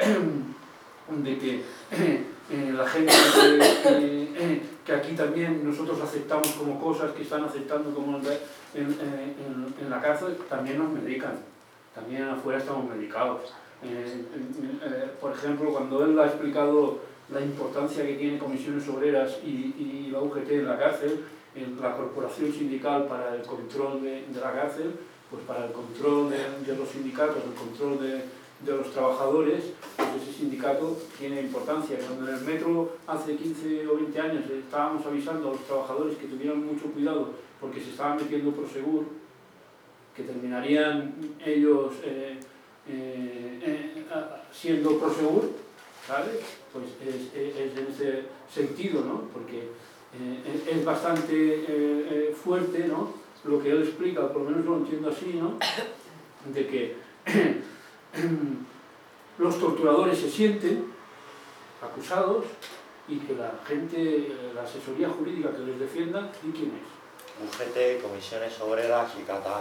Speaker 7: de que eh, la gente que, eh, que aquí también nosotros aceptamos como cosas que están aceptando como en, en, en, en la cárcel, también nos medican. También afuera estamos medicados. Eh, eh, por ejemplo, cuando él ha explicado la importancia que tiene Comisiones Obreras y, y la U G T en la cárcel, en la corporación sindical para el control de, de la cárcel, pues para el control de, de los sindicatos, el control de, de los trabajadores, pues ese sindicato tiene importancia. Cuando en el metro hace quince o veinte años estábamos avisando a los trabajadores que tuvieran mucho cuidado porque se estaban metiendo Prosegur, que terminarían ellos eh, eh, eh, siendo Prosegur, ¿sabes? Pues es, es, es en ese sentido, ¿no? Porque eh, es bastante eh, eh, fuerte, ¿no? Lo que él explica, por lo menos lo entiendo así, ¿no? De que los torturadores se sienten acusados y que la gente, la asesoría jurídica que les defienda, ¿y quién es?
Speaker 2: U G T, Comisiones Obreras y CATAC.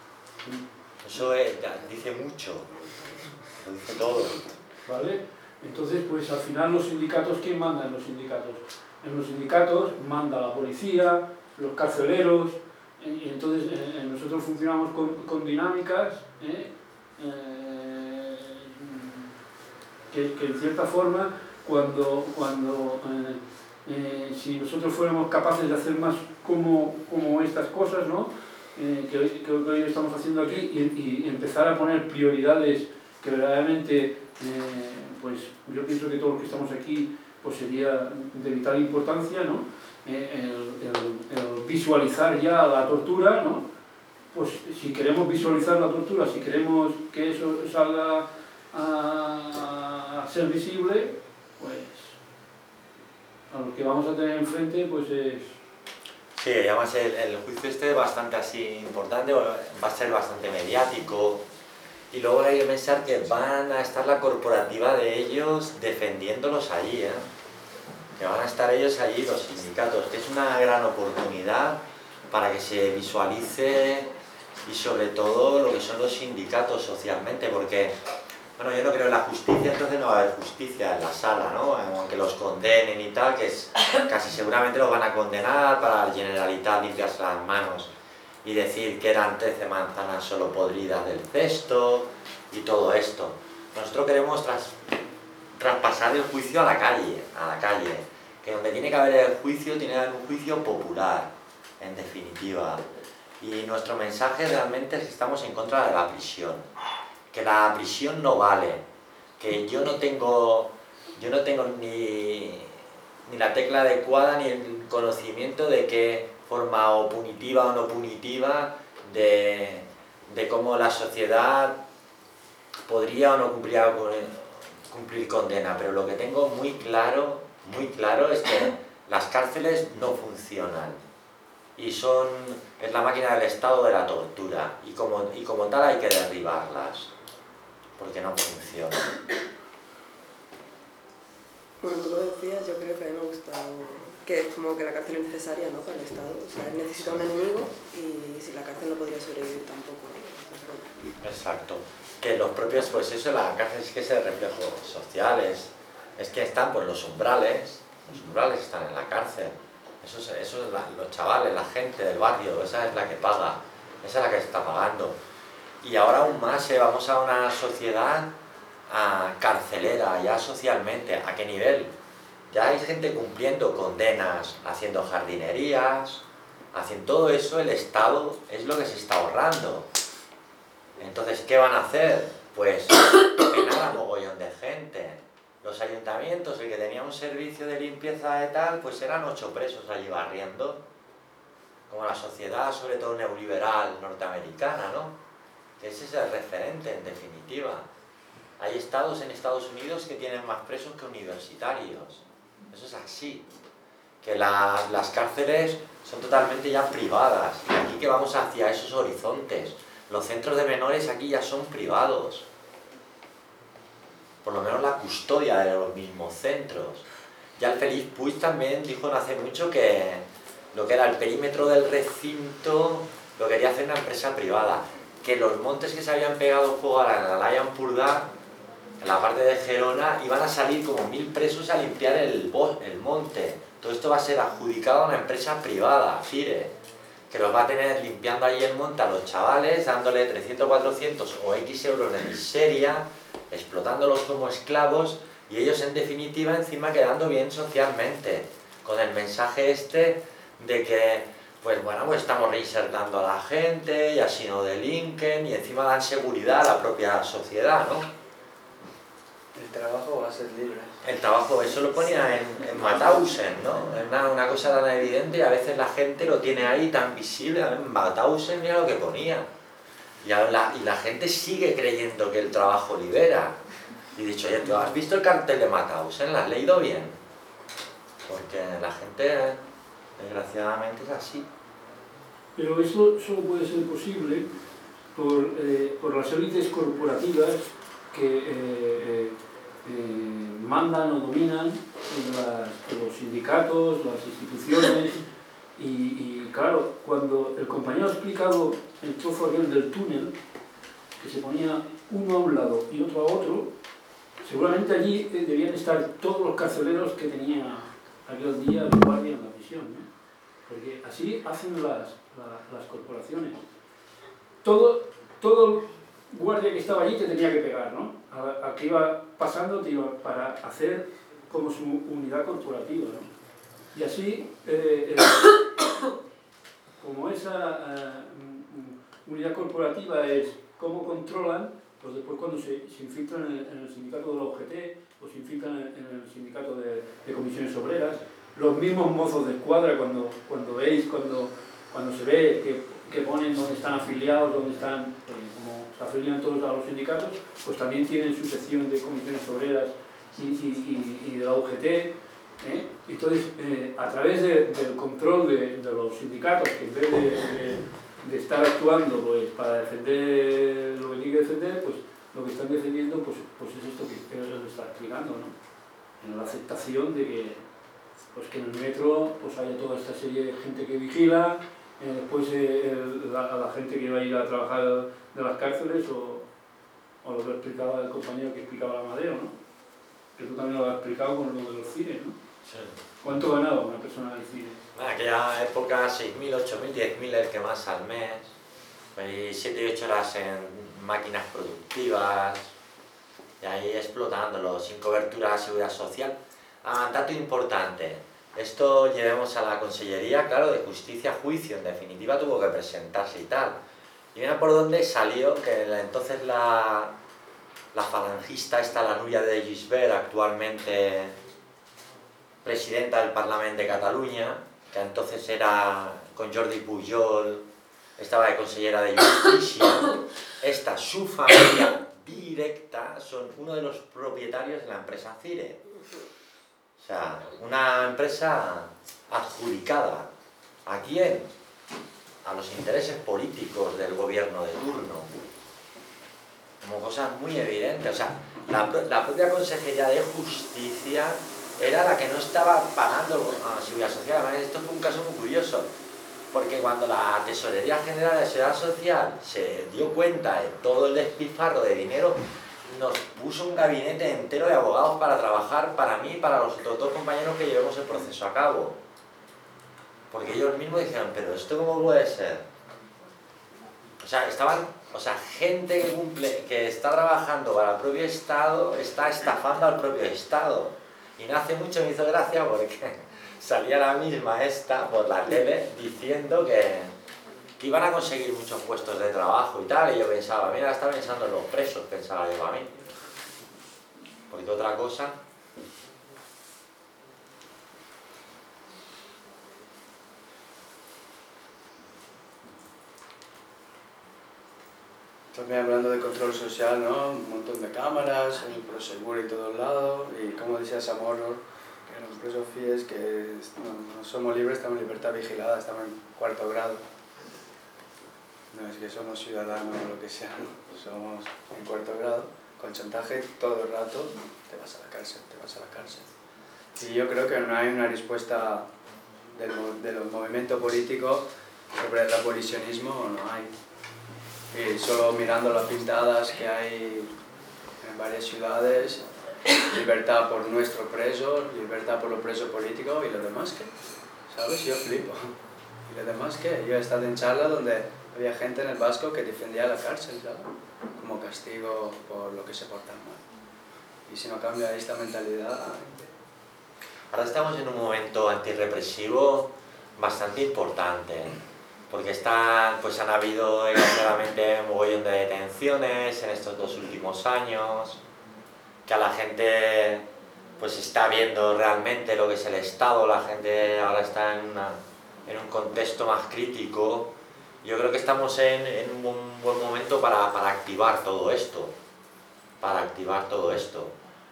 Speaker 2: Eso es, dice mucho, lo dice todo.
Speaker 7: ¿Vale? Entonces, pues al final los sindicatos, ¿quién manda en los sindicatos? En los sindicatos manda la policía, los carceleros, y entonces eh, nosotros funcionamos con, con dinámicas ¿eh? Eh, que, que en cierta forma, cuando, cuando eh, eh, si nosotros fuéramos capaces de hacer más como, como estas cosas, ¿no? Eh, que, que, que hoy estamos haciendo aquí y, y empezar a poner prioridades que verdaderamente, eh, pues yo pienso que todos los que estamos aquí pues sería de vital importancia, ¿no? Eh, el, el, el visualizar ya la tortura, ¿no? Pues si queremos visualizar la tortura, si queremos que eso salga a, a ser visible, pues a los que vamos a tener enfrente pues es...
Speaker 2: Sí, además el, el juicio este es bastante así importante, va a ser bastante mediático y luego hay que pensar que van a estar la corporativa de ellos defendiéndolos allí, ¿eh? Que van a estar ellos allí, los sindicatos, que es una gran oportunidad para que se visualice y sobre todo lo que son los sindicatos socialmente, porque bueno, yo no creo en la justicia, entonces no va a haber justicia en la sala, ¿no? Aunque los condenen y tal, que es, casi seguramente los van a condenar para la Generalitat limpiarse las manos y decir que eran trece manzanas solo podridas del cesto y todo esto. Nosotros queremos tras, traspasar el juicio a la calle, a la calle, que donde tiene que haber el juicio, tiene que haber un juicio popular, en definitiva. Y nuestro mensaje realmente es que estamos en contra de la prisión. Que la prisión no vale, que yo no tengo, yo no tengo ni, ni la tecla adecuada ni el conocimiento de qué forma o punitiva o no punitiva de, de cómo la sociedad podría o no cumpliría con, cumplir condena, pero lo que tengo muy claro, muy claro es que las cárceles no funcionan y son, es la máquina del Estado de la tortura y como, y como tal hay que derribarlas porque no funcionan.
Speaker 8: Bueno, tú lo decías, yo creo que a mí me ha gustado que es como que la cárcel es necesaria, ¿no?, para el Estado. O sea, él necesita un enemigo y sin la cárcel no podría sobrevivir tampoco.
Speaker 2: Exacto. Que los propios, pues eso, la cárcel es que es el reflejo social, es, es que están pues los umbrales, los umbrales están en la cárcel. Eso es, eso es la, los chavales, la gente del barrio, esa es la que paga, esa es la que está pagando. Y ahora aún más, eh, vamos a una sociedad a carcelera, ya socialmente. ¿A qué nivel? Ya hay gente cumpliendo condenas, haciendo jardinerías, haciendo todo eso, el Estado es lo que se está ahorrando. Entonces, ¿qué van a hacer? Pues penar a mogollón de gente. Los ayuntamientos, el que tenía un servicio de limpieza de tal, pues eran ocho presos allí barriendo. Como la sociedad, sobre todo neoliberal norteamericana, ¿no? Que ese es el referente, en definitiva. Hay estados en Estados Unidos que tienen más presos que universitarios. Eso es así. Que la, las cárceles son totalmente ya privadas. Y aquí que vamos hacia esos horizontes. Los centros de menores aquí ya son privados. Por lo menos la custodia de los mismos centros. Ya el Félix Puig también dijo no hace mucho que lo que era el perímetro del recinto lo quería hacer una empresa privada. Que los montes que se habían pegado fuego a la Alaya Empordà, en la parte de Gerona, iban a salir como mil presos a limpiar el, el monte. Todo esto va a ser adjudicado a una empresa privada, FIRE, que los va a tener limpiando ahí el monte a los chavales, dándole trescientos, cuatrocientos o X euros de miseria, explotándolos como esclavos y ellos en definitiva encima quedando bien socialmente, con el mensaje este de que pues bueno, pues estamos reinsertando a la gente y así no delinquen y encima dan seguridad a la propia sociedad, ¿no?
Speaker 6: El trabajo va a ser libre.
Speaker 2: El trabajo, eso lo ponía en, en Mauthausen, ¿no? Es una, una cosa tan evidente y a veces la gente lo tiene ahí tan visible. En Mauthausen mira lo que ponía. Y la, y la gente sigue creyendo que el trabajo libera. Y he dicho, oye, ¿tú has visto el cartel de Mauthausen? ¿Lo has leído bien? Porque la gente, desgraciadamente, es así.
Speaker 7: Pero eso solo puede ser posible por, eh, por las élites corporativas que eh, eh, eh, mandan o dominan las, los sindicatos, las instituciones y, y claro, cuando el compañero ha explicado el trozo aquel del túnel, que se ponía uno a un lado y otro a otro, seguramente allí eh, debían estar todos los carceleros que tenía aquel día de guardia en la prisión, ¿no? Porque así hacen las, las, las corporaciones. Todo, todo guardia que estaba allí te tenía que pegar, ¿no? A, a que iba pasando te iba para hacer como su unidad corporativa, ¿no? Y así, eh, eh, como esa uh, unidad corporativa es cómo controlan, pues después cuando se, se infiltran en el, en el sindicato de la U G T o se infiltran en, en el sindicato de, de comisiones obreras, los mismos mozos de escuadra, cuando, cuando veis, cuando, cuando se ve que, que ponen dónde están afiliados, dónde están, eh, como se afilian todos a los sindicatos, pues también tienen su sección de comisiones obreras y, y, y, y de la U G T. ¿eh? Entonces, eh, a través de, del control de, de los sindicatos, que en vez de, de, de estar actuando pues, para defender lo que tiene que defender, pues lo que están defendiendo pues, pues es esto que él está explicando, ¿no? En la aceptación de que pues que en el metro pues haya toda esta serie de gente que vigila, eh, después eh, el, la, a la gente que va a ir a trabajar de las cárceles o, o lo que explicaba el compañero que explicaba la Amadeo, ¿no? Que tú también lo has explicado con lo de los cines, ¿no?
Speaker 2: Sí.
Speaker 7: ¿Cuánto ganaba una persona del cine?
Speaker 2: En aquella época seis mil, ocho mil, diez mil el que más al mes, y siete y ocho horas en máquinas productivas, y ahí explotándolo, sin cobertura de seguridad social. Ah, dato importante, esto llevemos a la Consellería, claro, de Justicia, Juicio, en definitiva tuvo que presentarse y tal. Y mira por dónde salió, que entonces la, la falangista esta, la Núria de Gisbert, actualmente presidenta del Parlamento de Cataluña, que entonces era con Jordi Pujol, estaba de consellera de Justicia, esta, su familia, directa son uno de los propietarios de la empresa CIRE. O sea, una empresa adjudicada. ¿A quién? A los intereses políticos del gobierno de turno. Como cosas muy evidentes. O sea, la, la propia Consejería de Justicia era la que no estaba pagando a la Seguridad Social. Además, esto fue un caso muy curioso, porque cuando la Tesorería General de la Seguridad Social se dio cuenta de todo el despilfarro de dinero, nos puso un gabinete entero de abogados para trabajar para mí y para los otros dos compañeros que llevemos el proceso a cabo. Porque ellos mismos dijeron, pero ¿esto cómo puede ser? O sea, estaban, o sea, gente que cumple, que está trabajando para el propio Estado, está estafando al propio Estado. Y no hace mucho me hizo gracia porque salía la misma esta por la tele diciendo que, que iban a conseguir muchos puestos de trabajo y tal, y yo pensaba, mira, está pensando en los presos, pensaba yo a mí. Porque otra cosa...
Speaker 6: También hablando de control social, ¿no? Un montón de cámaras, el Prosegur y todos lados, y como decía Samorro, que los presos FIES, que no, no somos libres, estamos en libertad vigilada, estamos en cuarto grado. No es que somos ciudadanos o lo que sea, ¿no? Somos en cuarto grado, con chantaje todo el rato, te vas a la cárcel, te vas a la cárcel. Y yo creo que no hay una respuesta del, del movimiento político sobre el abolicionismo, no hay. Y solo mirando las pintadas que hay en varias ciudades, libertad por nuestros presos, libertad por los presos políticos, y lo demás qué, ¿sabes? Yo flipo. ¿Y lo demás qué? Yo he estado en charlas donde había gente en el Vasco que defendía la cárcel, ¿sabes? Como castigo por lo que se portan mal. Y si no cambia esta mentalidad...
Speaker 2: Ahora estamos en un momento antirrepresivo bastante importante, porque están, pues han habido desgraciadamente un mogollón de detenciones en estos dos últimos años, que a la gente pues está viendo realmente lo que es el Estado, la gente ahora está en, una, en un contexto más crítico. Yo creo que estamos en, en un buen momento para, para activar todo esto, para activar todo esto.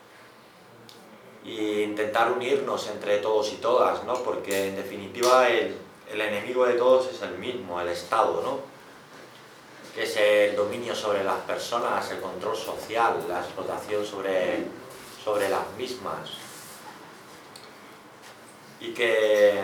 Speaker 2: E intentar unirnos entre todos y todas, ¿no? Porque en definitiva el, el enemigo de todos es el mismo, el Estado, ¿no? Que es el dominio sobre las personas, el control social, la explotación sobre, sobre las mismas. Y que...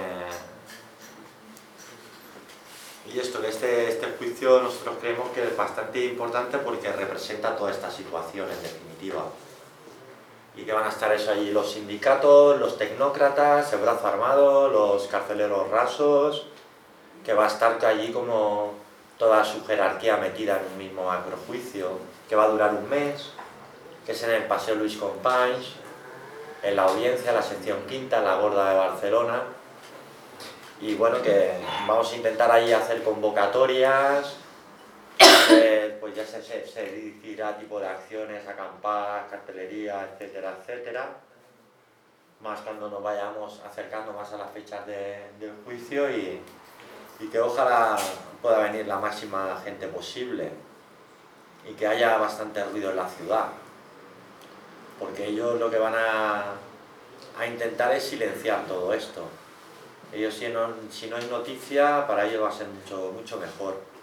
Speaker 2: Y esto, que este, este juicio nosotros creemos que es bastante importante porque representa toda esta situación en definitiva. Y que van a estar eso allí los sindicatos, los tecnócratas, el brazo armado, los carceleros rasos, que va a estar allí como toda su jerarquía metida en un mismo macrojuicio, que va a durar un mes, que es en el Paseo Luis Companys, en la audiencia, la sección quinta, en la Gorda de Barcelona. Y bueno, que vamos a intentar ahí hacer convocatorias, hacer, pues ya se, se, se dirigirá tipo de acciones, acampar, cartelería, etcétera, etcétera. Más cuando nos vayamos acercando más a las fechas de, del juicio y, y que ojalá pueda venir la máxima gente posible y que haya bastante ruido en la ciudad. Porque ellos lo que van a, a intentar es silenciar todo esto. Ellos si no, si no es noticia, para ellos va a ser mucho, mucho mejor.